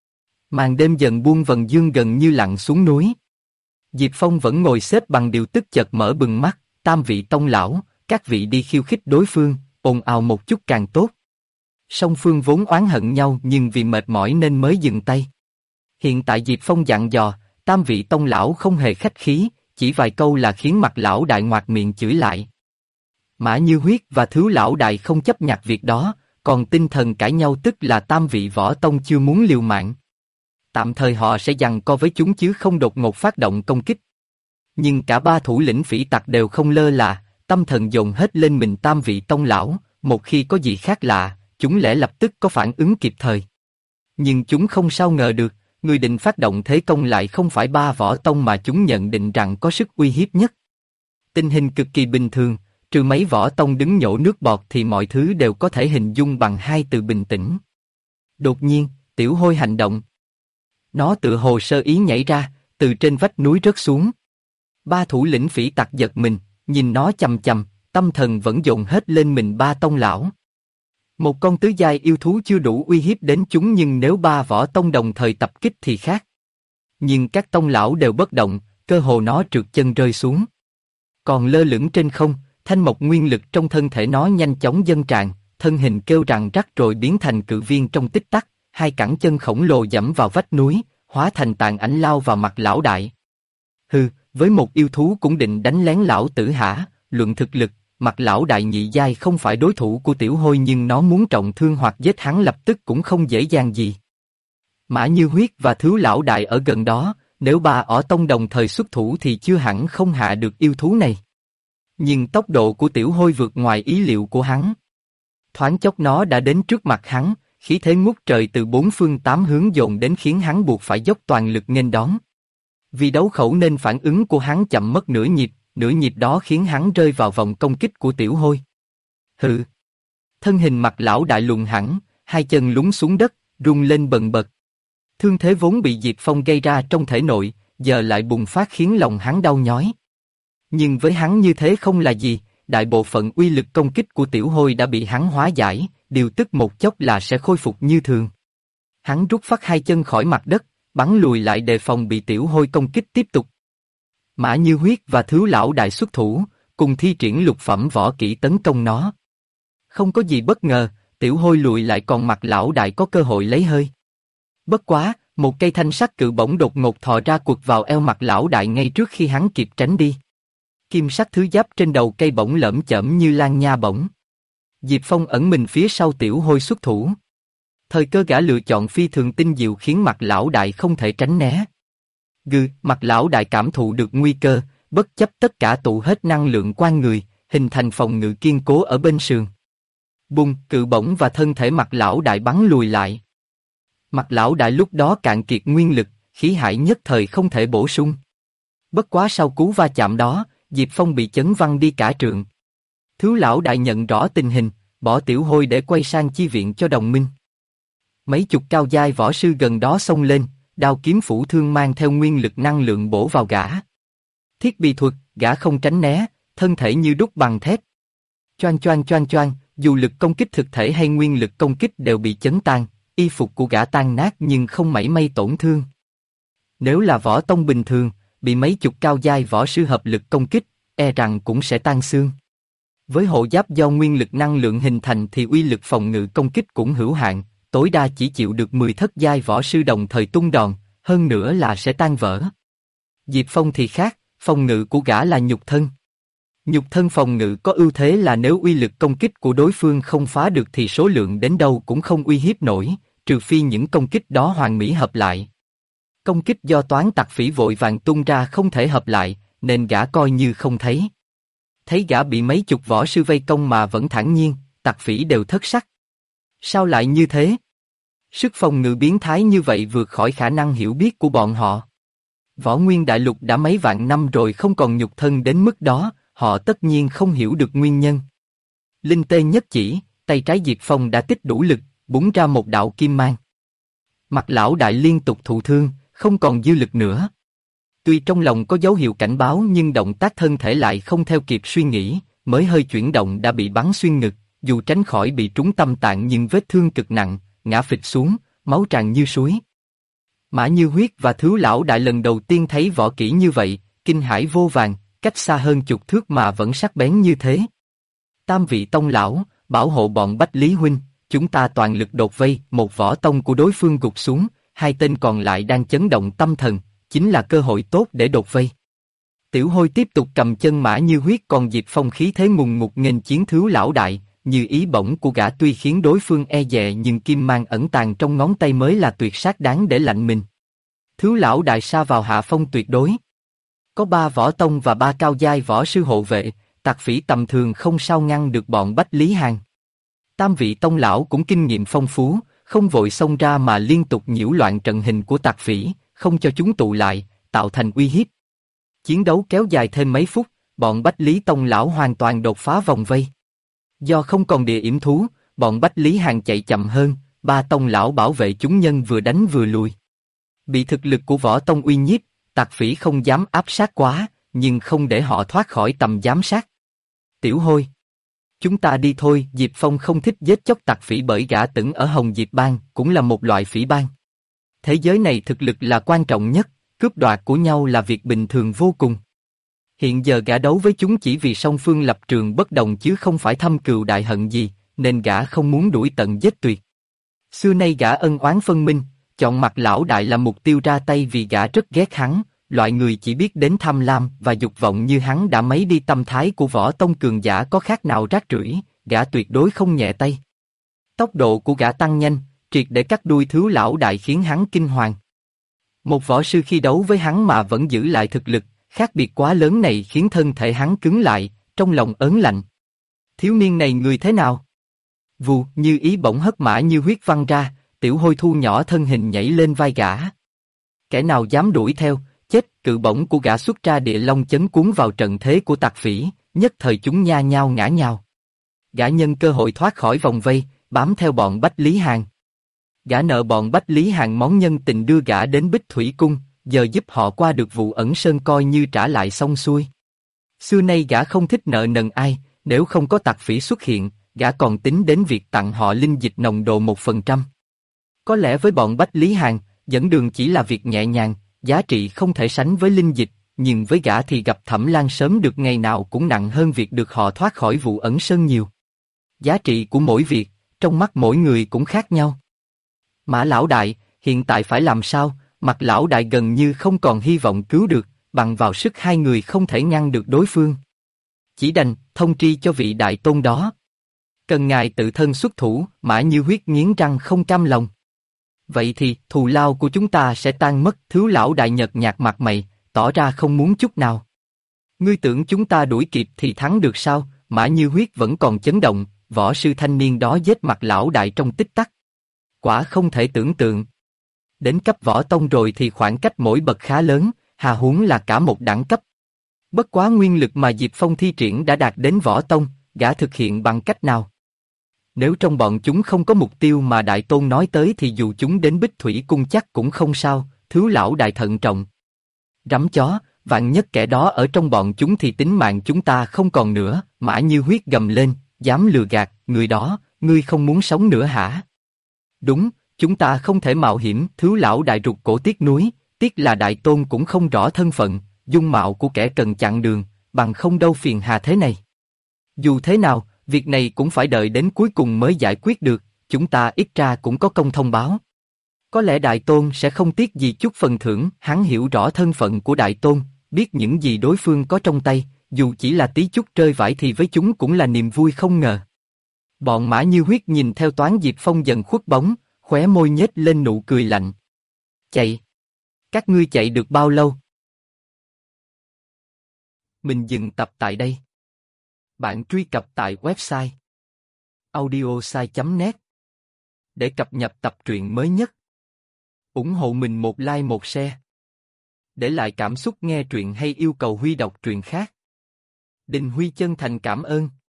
Màn đêm dần buông vầng dương gần như lặn xuống núi. Diệp Phong vẫn ngồi xếp bằng điều tức chợt mở bừng mắt, tam vị tông lão, các vị đi khiêu khích đối phương, ồn ào một chút càng tốt. Song phương vốn oán hận nhau nhưng vì mệt mỏi nên mới dừng tay. Hiện tại Diệp Phong dặn dò, tam vị tông lão không hề khách khí, chỉ vài câu là khiến mặt lão đại ngoạc miệng chửi lại. Mã Như Huyết và Thứ lão đại không chấp nhặt việc đó, còn tinh thần cãi nhau tức là tam vị võ tông chưa muốn liều mạng. Tạm thời họ sẽ giằng co với chúng chứ không đột ngột phát động công kích. Nhưng cả ba thủ lĩnh phỉ tặc đều không lơ là, tâm thần dồn hết lên mình tam vị tông lão, một khi có gì khác lạ, chúng lẽ lập tức có phản ứng kịp thời. Nhưng chúng không sao ngờ được, người định phát động thế công lại không phải ba võ tông mà chúng nhận định rằng có sức uy hiếp nhất. Tình hình cực kỳ bình thường, trừ mấy võ tông đứng nhổ nước bọt thì mọi thứ đều có thể hình dung bằng hai từ bình tĩnh. Đột nhiên, Tiểu Hôi hành động. Nó tựa hồ sơ ý nhảy ra, từ trên vách núi rớt xuống. Ba thủ lĩnh phỉ tặc giật mình, nhìn nó chằm chằm, tâm thần vẫn dồn hết lên mình ba tông lão. Một con tứ giai yêu thú chưa đủ uy hiếp đến chúng nhưng nếu ba võ tông đồng thời tập kích thì khác. Nhưng các tông lão đều bất động, cơ hồ nó trượt chân rơi xuống. Còn lơ lửng trên không, thanh mộc nguyên lực trong thân thể nó nhanh chóng dâng tràn, thân hình kêu rằng rắc rồi biến thành cự viên trong tích tắc, hai cẳng chân khổng lồ giẫm vào vách núi, hóa thành tàn ảnh lao vào mặt lão đại. Hừ, với một yêu thú cũng định đánh lén lão tử hả? Luận thực lực, mặt lão đại nhị giai không phải đối thủ của Tiểu Hôi nhưng nó muốn trọng thương hoặc giết hắn lập tức cũng không dễ dàng gì. Mã Như Huyết và Thứ lão đại ở gần đó, nếu ba ỏ tông đồng thời xuất thủ thì chưa hẳn không hạ được yêu thú này. Nhưng tốc độ của Tiểu Hôi vượt ngoài ý liệu của hắn. Thoáng chốc nó đã đến trước mặt hắn, khí thế ngút trời từ bốn phương tám hướng dồn đến khiến hắn buộc phải dốc toàn lực nghênh đón. Vì đấu khẩu nên phản ứng của hắn chậm mất nửa nhịp đó khiến hắn rơi vào vòng công kích của Tiểu Hôi. Hự! Thân hình mặt lão đại lùn hẳn, hai chân lún xuống đất, rung lên bần bật. Thương thế vốn bị Diệp Phong gây ra trong thể nội, giờ lại bùng phát khiến lòng hắn đau nhói. Nhưng với hắn như thế không là gì, đại bộ phận uy lực công kích của Tiểu Hôi đã bị hắn hóa giải, điều tức một chốc là sẽ khôi phục như thường. Hắn rút phát hai chân khỏi mặt đất, bắn lùi lại đề phòng bị Tiểu Hôi công kích tiếp tục. Mã Như Huyết và Thứ lão đại xuất thủ, cùng thi triển lục phẩm võ kỹ tấn công nó. Không có gì bất ngờ, Tiểu Hôi lùi lại còn mặt lão đại có cơ hội lấy hơi. Bất quá, một cây thanh sắc cự bổng đột ngột thò ra quật vào eo mặt lão đại ngay trước khi hắn kịp tránh đi. Kim sắc thứ giáp trên đầu cây bổng lởm chởm như lan nha bổng. Diệp Phong ẩn mình phía sau Tiểu Hôi xuất thủ. Thời cơ gã lựa chọn phi thường tinh diệu khiến mặt lão đại không thể tránh né. Mặt lão đại cảm thụ được nguy cơ, bất chấp tất cả tụ hết năng lượng quan người, hình thành phòng ngự kiên cố ở bên sườn. Bùng, cự bổng và thân thể mặt lão đại bắn lùi lại. Mặt lão đại lúc đó cạn kiệt nguyên lực, khí hải nhất thời không thể bổ sung. Bất quá sau cú va chạm đó, Diệp Phong bị chấn văng đi cả trượng. Thứ lão đại nhận rõ tình hình, bỏ Tiểu Hôi để quay sang chi viện cho đồng minh. Mấy chục cao giai võ sư gần đó xông lên, đao kiếm phủ thương mang theo nguyên lực năng lượng bổ vào gã. Thiết bị thuật, gã không tránh né, thân thể như đúc bằng thép. Choang choang choang choang, dù lực công kích thực thể hay nguyên lực công kích đều bị chấn tan, y phục của gã tan nát nhưng không mảy may tổn thương. Nếu là võ tông bình thường, bị mấy chục cao giai võ sư hợp lực công kích, e rằng cũng sẽ tan xương. Với hộ giáp do nguyên lực năng lượng hình thành thì uy lực phòng ngự công kích cũng hữu hạn, tối đa chỉ chịu được 10 thất giai võ sư đồng thời tung đòn, hơn nữa là sẽ tan vỡ. Diệp Phong thì khác, phòng ngự của gã là nhục thân. Nhục thân phòng ngự có ưu thế là nếu uy lực công kích của đối phương không phá được thì số lượng đến đâu cũng không uy hiếp nổi, trừ phi những công kích đó hoàn mỹ hợp lại. Công kích do Toán Tặc Phỉ vội vàng tung ra không thể hợp lại, nên gã coi như không thấy. Thấy gã bị mấy chục võ sư vây công mà vẫn thản nhiên, Tặc Phỉ đều thất sắc. Sao lại như thế? Sức phòng ngự biến thái như vậy vượt khỏi khả năng hiểu biết của bọn họ. Võ Nguyên Đại Lục đã mấy vạn năm rồi không còn nhục thân đến mức đó, họ tất nhiên không hiểu được nguyên nhân. Linh tê nhất chỉ, tay trái Diệp Phong đã tích đủ lực, búng ra một đạo kim mang. Mặt lão đại liên tục thụ thương, không còn dư lực nữa. Tuy trong lòng có dấu hiệu cảnh báo nhưng động tác thân thể lại không theo kịp suy nghĩ, mới hơi chuyển động đã bị bắn xuyên ngực, dù tránh khỏi bị trúng tâm tạng nhưng vết thương cực nặng, ngã phịch xuống, máu tràn như suối. Mã Như Huyết và Thứ Lão Đại lần đầu tiên thấy võ kỹ như vậy, kinh hãi vô vàn, cách xa hơn chục thước mà vẫn sắc bén như thế. Tam vị tông lão, bảo hộ bọn Bách Lý huynh, chúng ta toàn lực đột vây, một võ tông của đối phương gục xuống, hai tên còn lại đang chấn động tâm thần, chính là cơ hội tốt để đột vây. Tiểu Hôi tiếp tục cầm chân Mã Như Huyết, còn Diệp Phong khí thế ngùng ngục nghênh chiến Thứ Lão Đại, như ý bổng của gã tuy khiến đối phương e dè nhưng kim mang ẩn tàng trong ngón tay mới là tuyệt sát đáng để lạnh mình. Thứ Lão Đại sa vào hạ phong tuyệt đối. Có 3 võ tông và 3 cao giai võ sư hộ vệ, Tặc Phỉ tầm thường không sao ngăn được bọn Bách Lý Hàn. Tam vị tông lão cũng kinh nghiệm phong phú, không vội xông ra mà liên tục nhiễu loạn trận hình của Tặc Phỉ, không cho chúng tụ lại, tạo thành uy hiếp. Chiến đấu kéo dài thêm mấy phút, bọn Bách Lý tông lão hoàn toàn đột phá vòng vây. Do không còn địa yểm thú, bọn Bách Lý Hàn chạy chậm hơn, 3 tông lão bảo vệ chúng nhân vừa đánh vừa lùi. Bị thực lực của võ tông uy nhiếp, Tặc Phỉ không dám áp sát quá, nhưng không để họ thoát khỏi tầm giám sát. Tiểu Hôi, chúng ta đi thôi. Diệp Phong không thích giết chóc Tặc Phỉ bởi gã từng ở Hồng Diệp Bang, cũng là một loại phỉ bang. Thế giới này thực lực là quan trọng nhất, cướp đoạt của nhau là việc bình thường vô cùng. Hiện giờ gã đấu với chúng chỉ vì song phương lập trường bất đồng chứ không phải thâm cừu đại hận gì, nên gã không muốn đuổi tận giết tuyệt. Xưa nay gã ân oán phân minh, chọn Mặt Lão Đại là mục tiêu ra tay vì gã rất ghét hắn, loại người chỉ biết đến tham lam và dục vọng như hắn đã mấy đi tâm thái của võ tông cường giả có khác nào rác rưởi, gã tuyệt đối không nhẹ tay. Tốc độ của gã tăng nhanh, triệt để cắt đuôi Thứ Lão Đại khiến hắn kinh hoàng. Một võ sư khi đấu với hắn mà vẫn giữ lại thực lực, khác biệt quá lớn này khiến thân thể hắn cứng lại, trong lòng ớn lạnh. Thiếu niên này người thế nào? Vù, như ý bỗng hất Mã Như Huyết văng ra, Tiểu Hôi thu nhỏ thân hình nhảy lên vai gã. Kẻ nào dám đuổi theo, chết. Cự bổng của gã xuất ra địa long chấn cuốn vào trận thế của Tặc Phỉ, nhất thời chúng nha nhao ngã nhào. Gã nhân cơ hội thoát khỏi vòng vây, bám theo bọn Bách Lý Hàn. Gã nợ bọn Bách Lý Hàn món nhân tình đưa gã đến Bích Thủy Cung, giờ giúp họ qua được vụ ẩn sơn coi như trả lại xong xuôi. Xưa nay gã không thích nợ nần ai, nếu không có Tặc Phỉ xuất hiện, gã còn tính đến việc tặng họ linh dịch nồng độ 1%. Có lẽ với bọn Bách Lý Hàn, dẫn đường chỉ là việc nhẹ nhàng, giá trị không thể sánh với linh dịch, nhưng với gã thì gặp Thẩm Lan sớm được ngày nào cũng nặng hơn việc được họ thoát khỏi vụ ẩn sơn nhiều. Giá trị của mỗi việc, trong mắt mỗi người cũng khác nhau. Mã Lão Đại, hiện tại phải làm sao? Mặt Lão Đại gần như không còn hy vọng cứu được, bằng vào sức hai người không thể ngăn được đối phương. Chỉ đành thông tri cho vị đại tôn đó. Cần ngài tự thân xuất thủ. Mã Như Huyết nghiến răng không cam lòng. Vậy thì thù lao của chúng ta sẽ tan mất. Thứ Lão Đại nhợt nhạt mặt mày, tỏ ra không muốn chút nào. Ngươi tưởng chúng ta đuổi kịp thì thắng được sao? Mã Như Huyết vẫn còn chấn động, võ sư thanh niên đó giết Mặt Lão Đại trong tích tắc. Quả không thể tưởng tượng. Đến cấp võ tông rồi thì khoảng cách mỗi bậc khá lớn, hà huống là cả một đẳng cấp. Bất quá nguyên lực mà Diệp Phong thi triển đã đạt đến võ tông, gã thực hiện bằng cách nào? Nếu trong bọn chúng không có mục tiêu mà Đại Tôn nói tới thì dù chúng đến Bích Thủy Cung chắc cũng không sao. Thứ Lão Đại thận trọng. Rắm chó, vạn nhất kẻ đó ở trong bọn chúng thì tính mạng chúng ta không còn nữa. Mã Như Huyết gầm lên, dám lừa gạt, người đó, ngươi không muốn sống nữa hả? Đúng, chúng ta không thể mạo hiểm. Thứ Lão Đại rụt cổ tiếc nuối, tiếc là Đại Tôn cũng không rõ thân phận, dung mạo của kẻ cần chặn đường, bằng không đâu phiền hà thế này. Dù thế nào, việc này cũng phải đợi đến cuối cùng mới giải quyết được, chúng ta ít ra cũng có công thông báo. Có lẽ Đại Tôn sẽ không tiếc gì chút phần thưởng, hắn hiểu rõ thân phận của Đại Tôn, biết những gì đối phương có trong tay, dù chỉ là tí chút rơi vãi thì với chúng cũng là niềm vui không ngờ. Bọn Mã Như Huyết nhìn theo Toán Diệp Phong dần khuất bóng, khóe môi nhếch lên nụ cười lạnh. Chạy! Các ngươi chạy được bao lâu? Mình dừng tập tại đây. Bạn truy cập tại website audiosai.net để cập nhật tập truyện mới nhất. Ủng hộ mình một like một share. Để lại cảm xúc nghe truyện hay yêu cầu Huy đọc truyện khác. Đình Huy chân thành cảm ơn.